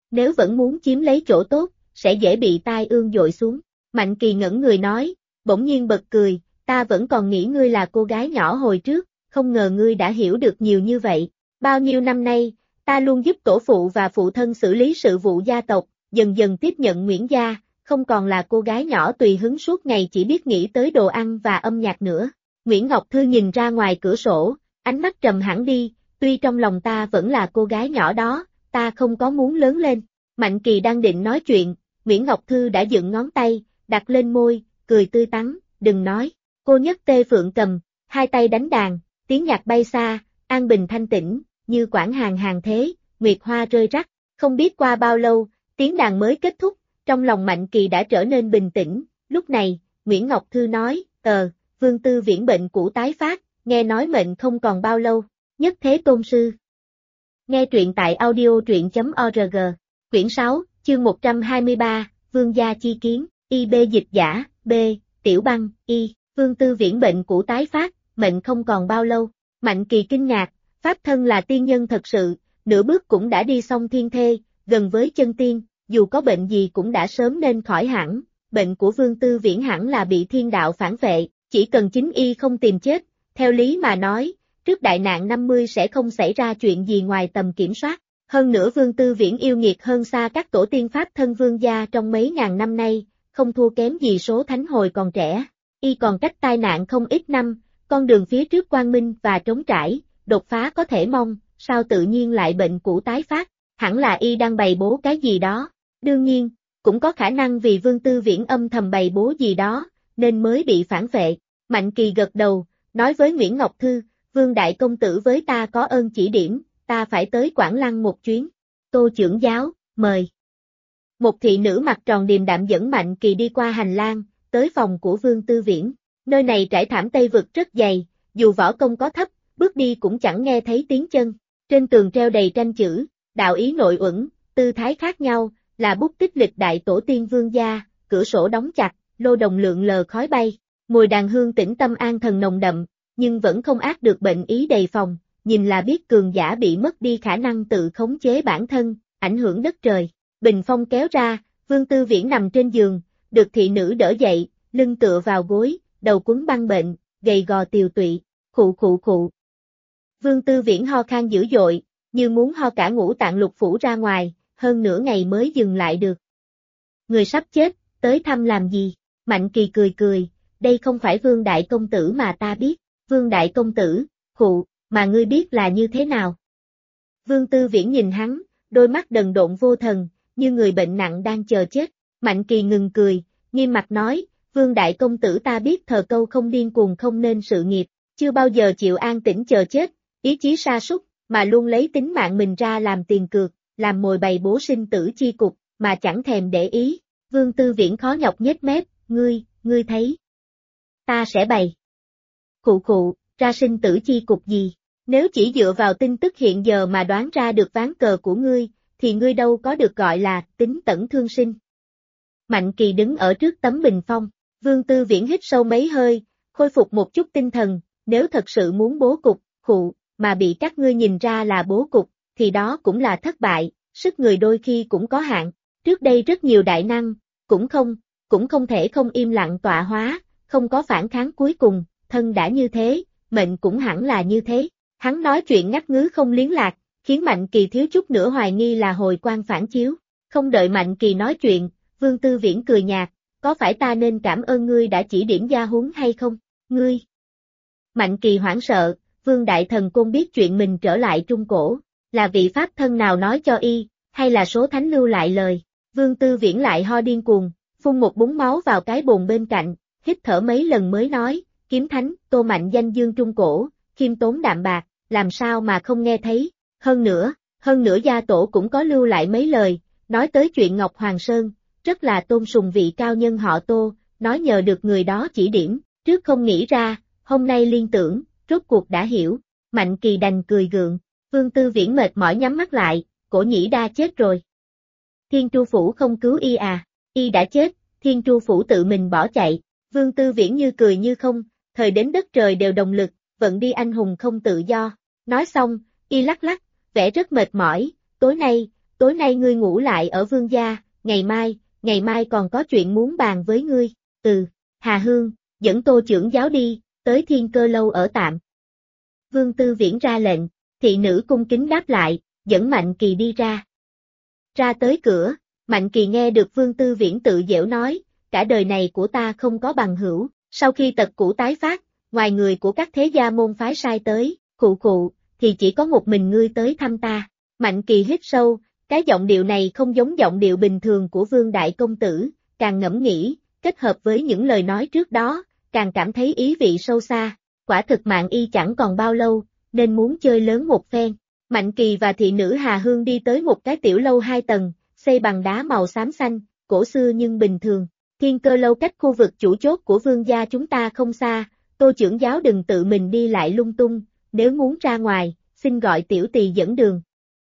Speaker 1: nếu vẫn muốn chiếm lấy chỗ tốt, sẽ dễ bị tai ương dội xuống. Mạnh Kỳ ngẩn người nói, bỗng nhiên bật cười, ta vẫn còn nghĩ ngươi là cô gái nhỏ hồi trước, không ngờ ngươi đã hiểu được nhiều như vậy. Bao nhiêu năm nay, ta luôn giúp tổ phụ và phụ thân xử lý sự vụ gia tộc, dần dần tiếp nhận Nguyễn gia, không còn là cô gái nhỏ tùy hứng suốt ngày chỉ biết nghĩ tới đồ ăn và âm nhạc nữa. Nguyễn Ngọc Thư nhìn ra ngoài cửa sổ, ánh mắt trầm hẳn đi, tuy trong lòng ta vẫn là cô gái nhỏ đó, ta không có muốn lớn lên. Mạnh Kỳ đang định nói chuyện, Nguyễn Ngọc Thư đã dựng ngón tay, đặt lên môi, cười tươi tắn, đừng nói. Cô nhấc tê phượng cầm, hai tay đánh đàn, tiếng nhạc bay xa, an bình thanh tĩnh, như quãng hàng hàng thế, nguyệt hoa rơi rắc. Không biết qua bao lâu, tiếng đàn mới kết thúc, trong lòng Mạnh Kỳ đã trở nên bình tĩnh. Lúc này, Nguyễn Ngọc Thư nói, Vương Tư Viễn bệnh cũ tái phát, nghe nói mệnh không còn bao lâu. Nhất Thế Tôn Sư. Nghe truyện tại audio truyện.org. Quyển 6, chương 123, Vương gia chi kiến, IB dịch giả, B, Tiểu Băng, Y, Vương Tư Viễn bệnh cũ tái phát, mệnh không còn bao lâu. Mạnh Kỳ kinh ngạc, pháp thân là tiên nhân thật sự, nửa bước cũng đã đi xong thiên thê, gần với chân tiên, dù có bệnh gì cũng đã sớm nên khỏi hẳn. Bệnh của Vương Tư Viễn hẳn là bị thiên đạo phản vệ, chỉ cần chính y không tìm chết, theo lý mà nói, trước đại nạn 50 sẽ không xảy ra chuyện gì ngoài tầm kiểm soát. Hơn nữa Vương Tư Viễn yêu nghiệt hơn xa các tổ tiên pháp thân vương gia trong mấy ngàn năm nay, không thua kém gì số thánh hồi còn trẻ. Y còn cách tai nạn không ít năm, con đường phía trước quang minh và trống trải, đột phá có thể mong, sao tự nhiên lại bệnh cũ tái phát, hẳn là y đang bày bố cái gì đó. Đương nhiên, cũng có khả năng vì Vương Tư Viễn âm thầm bày bố gì đó, nên mới bị phản vệ. Mạnh Kỳ gật đầu, nói với Nguyễn Ngọc Thư, Vương Đại Công Tử với ta có ơn chỉ điểm, ta phải tới Quảng Lăng một chuyến. Tô trưởng giáo, mời. Một thị nữ mặt tròn điềm đạm dẫn Mạnh Kỳ đi qua hành lang, tới phòng của Vương Tư Viễn. Nơi này trải thảm tây vực rất dày, dù võ công có thấp, bước đi cũng chẳng nghe thấy tiếng chân. Trên tường treo đầy tranh chữ, đạo ý nội uẩn, tư thái khác nhau, là bút tích lịch đại tổ tiên vương gia, cửa sổ đóng chặt, lô đồng lượn lờ khói bay, mùi đàn hương tĩnh tâm an thần nồng đậm, nhưng vẫn không át được bệnh ý đầy phòng, nhìn là biết cường giả bị mất đi khả năng tự khống chế bản thân, ảnh hưởng đất trời. Bình phong kéo ra, Vương Tư Viễn nằm trên giường, được thị nữ đỡ dậy, lưng tựa vào gối, đầu quấn băng bệnh, gầy gò tiều tụy, khụ khụ khụ. Vương Tư Viễn ho khan dữ dội, như muốn ho cả ngũ tạng lục phủ ra ngoài, hơn nửa ngày mới dừng lại được. Người sắp chết, tới thăm làm gì? Mạnh Kỳ cười cười, đây không phải Vương Đại Công Tử mà ta biết. Vương Đại Công Tử, khụ, mà ngươi biết là như thế nào? Vương Tư Viễn nhìn hắn, đôi mắt đần độn vô thần, như người bệnh nặng đang chờ chết. Mạnh Kỳ ngừng cười, nghiêm mặt nói, Vương Đại Công Tử ta biết thờ câu không điên cuồng không nên sự nghiệp, chưa bao giờ chịu an tĩnh chờ chết, ý chí sa sút, mà luôn lấy tính mạng mình ra làm tiền cược, làm mồi bày bố sinh tử chi cục, mà chẳng thèm để ý. Vương Tư Viễn khó nhọc nhếch mép, ngươi thấy. Ta sẽ bày. Khụ khụ, ra sinh tử chi cục gì? Nếu chỉ dựa vào tin tức hiện giờ mà đoán ra được ván cờ của ngươi, thì ngươi đâu có được gọi là tính tẩn thương sinh. Mạnh Kỳ đứng ở trước tấm bình phong, Vương Tư Viễn hít sâu mấy hơi, khôi phục một chút tinh thần, nếu thật sự muốn bố cục, khụ, mà bị các ngươi nhìn ra là bố cục, thì đó cũng là thất bại, sức người đôi khi cũng có hạn. Trước đây rất nhiều đại năng, cũng không thể không im lặng tọa hóa, không có phản kháng cuối cùng, thân đã như thế, mệnh cũng hẳn là như thế. Hắn nói chuyện ngắt ngứ không liên lạc, khiến Mạnh Kỳ thiếu chút nữa hoài nghi là hồi quang phản chiếu. Không đợi Mạnh Kỳ nói chuyện, Vương Tư Viễn cười nhạt, có phải ta nên cảm ơn ngươi đã chỉ điểm gia huấn hay không? Ngươi! Mạnh Kỳ hoảng sợ, Vương Đại Thần Côn biết chuyện mình trở lại Trung Cổ, là vị pháp thân nào nói cho y, hay là số thánh lưu lại lời. Vương Tư Viễn lại ho điên cuồng, phun một búng máu vào cái bồn bên cạnh, hít thở mấy lần mới nói, kiếm thánh, Tô Mạnh danh dương Trung Cổ, khiêm tốn đạm bạc, làm sao mà không nghe thấy. Hơn nữa gia tổ cũng có lưu lại mấy lời, nói tới chuyện Ngọc Hoàng Sơn, rất là tôn sùng vị cao nhân họ Tô, nói nhờ được người đó chỉ điểm, trước không nghĩ ra, hôm nay liên tưởng, rốt cuộc đã hiểu. Mạnh Kỳ đành cười gượng, Vương Tư Viễn mệt mỏi nhắm mắt lại, Cổ Nhĩ Đa chết rồi. Thiên Tru Phủ không cứu y à, y đã chết, Thiên Tru Phủ tự mình bỏ chạy. Vương Tư Viễn như cười như không, thời đến đất trời đều đồng lực, vận đi anh hùng không tự do. Nói xong, y lắc lắc, vẻ rất mệt mỏi, tối nay, tối nay ngươi ngủ lại ở vương gia, ngày mai còn có chuyện muốn bàn với ngươi. Hà Hương, dẫn Tô trưởng giáo đi, tới Thiên Cơ lâu ở tạm. Vương Tư Viễn ra lệnh, thị nữ cung kính đáp lại, dẫn Mạnh Kỳ đi ra. Ra tới cửa, Mạnh Kỳ nghe được Vương Tư Viễn tự giễu nói, cả đời này của ta không có bằng hữu, sau khi tật cũ tái phát, ngoài người của các thế gia môn phái sai tới, khụ, thì chỉ có một mình ngươi tới thăm ta. Mạnh Kỳ hít sâu, cái giọng điệu này không giống giọng điệu bình thường của Vương Đại Công Tử, càng ngẫm nghĩ, kết hợp với những lời nói trước đó, càng cảm thấy ý vị sâu xa, quả thực mạng y chẳng còn bao lâu, nên muốn chơi lớn một phen. Mạnh Kỳ và thị nữ Hà Hương đi tới một cái tiểu lâu 2 tầng, xây bằng đá màu xám xanh, cổ xưa nhưng bình thường. Thiên Cơ lâu cách khu vực chủ chốt của vương gia chúng ta không xa, Tô trưởng giáo đừng tự mình đi lại lung tung, nếu muốn ra ngoài, xin gọi tiểu tỳ dẫn đường.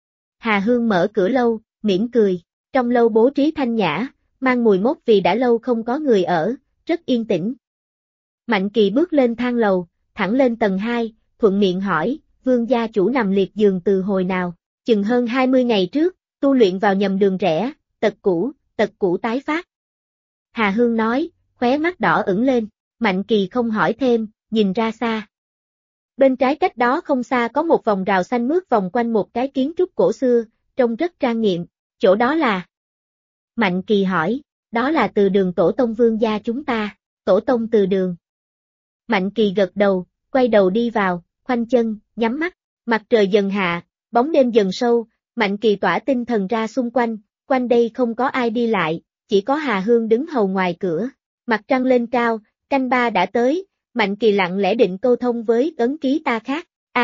Speaker 1: Hà Hương mở cửa lâu, mỉm cười, trong lâu bố trí thanh nhã, mang mùi mốc vì đã lâu không có người ở, rất yên tĩnh. Mạnh Kỳ bước lên thang lầu, thẳng lên tầng 2, thuận miệng hỏi, vương gia chủ nằm liệt giường từ hồi nào, chừng hơn 20 ngày trước, tu luyện vào nhầm đường rẽ, tật cũ tái phát. Hà Hương nói, khóe mắt đỏ ửng lên, Mạnh Kỳ không hỏi thêm, nhìn ra xa. Bên trái cách đó không xa có một vòng rào xanh mướt vòng quanh một cái kiến trúc cổ xưa, trông rất trang nghiêm, chỗ đó là. Mạnh Kỳ hỏi, đó là từ đường tổ tông vương gia chúng ta, tổ tông từ đường. Mạnh Kỳ gật đầu, quay đầu đi vào, khoanh chân, nhắm mắt, mặt trời dần hạ, bóng đêm dần sâu, Mạnh Kỳ tỏa tinh thần ra xung quanh, quanh đây không có ai đi lại, chỉ có Hà Hương đứng hầu ngoài cửa, mặt trăng lên cao, canh ba đã tới, Mạnh Kỳ lặng lẽ định câu thông với ấn ký ta khác,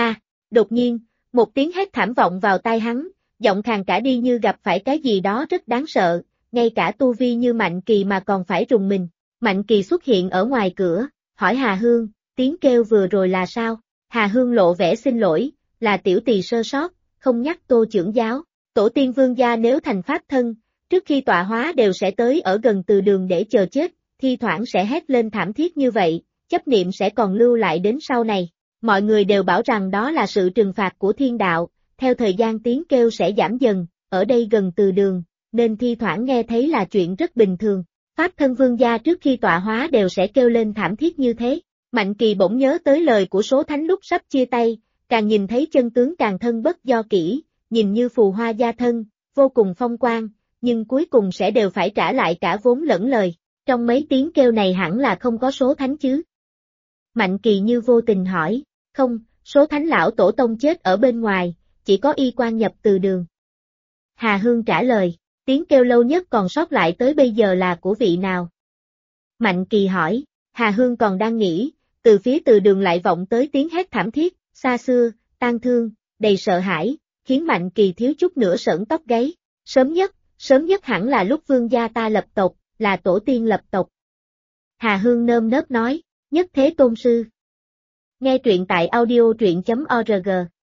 Speaker 1: đột nhiên, một tiếng hét thảm vọng vào tai hắn, giọng khàn cả đi như gặp phải cái gì đó rất đáng sợ, ngay cả tu vi như Mạnh Kỳ mà còn phải rùng mình. Mạnh Kỳ xuất hiện ở ngoài cửa, hỏi Hà Hương, tiếng kêu vừa rồi là sao? Hà Hương lộ vẻ xin lỗi, là tiểu tỳ sơ sót, không nhắc Tô trưởng giáo, tổ tiên vương gia nếu thành pháp thân, trước khi tọa hóa đều sẽ tới ở gần từ đường để chờ chết, thi thoảng sẽ hét lên thảm thiết như vậy, chấp niệm sẽ còn lưu lại đến sau này. Mọi người đều bảo rằng đó là sự trừng phạt của thiên đạo, theo thời gian tiếng kêu sẽ giảm dần, ở đây gần từ đường, nên thi thoảng nghe thấy là chuyện rất bình thường. Pháp thân vương gia trước khi tọa hóa đều sẽ kêu lên thảm thiết như thế. Mạnh Kỳ bỗng nhớ tới lời của số thánh lúc sắp chia tay, càng nhìn thấy chân tướng càng thân bất do kỹ, nhìn như phù hoa gia thân, vô cùng phong quang, nhưng cuối cùng sẽ đều phải trả lại cả vốn lẫn lời. Trong mấy tiếng kêu này hẳn là không có số thánh chứ? Mạnh Kỳ như vô tình hỏi, không, số thánh lão tổ tông chết ở bên ngoài, chỉ có y quan nhập từ đường. Hà Hương trả lời, tiếng kêu lâu nhất còn sót lại tới bây giờ là của vị nào? Mạnh Kỳ hỏi, Hà Hương còn đang nghĩ, từ phía từ đường lại vọng tới tiếng hét thảm thiết, xa xưa, tang thương, đầy sợ hãi, khiến Mạnh Kỳ thiếu chút nữa sởn tóc gáy. Sớm nhất hẳn là lúc vương gia ta lập tộc, là tổ tiên lập tộc. Hà Hương nơm nớp nói, Nhất Thế Tôn Sư. Nghe truyện tại audio truyện.org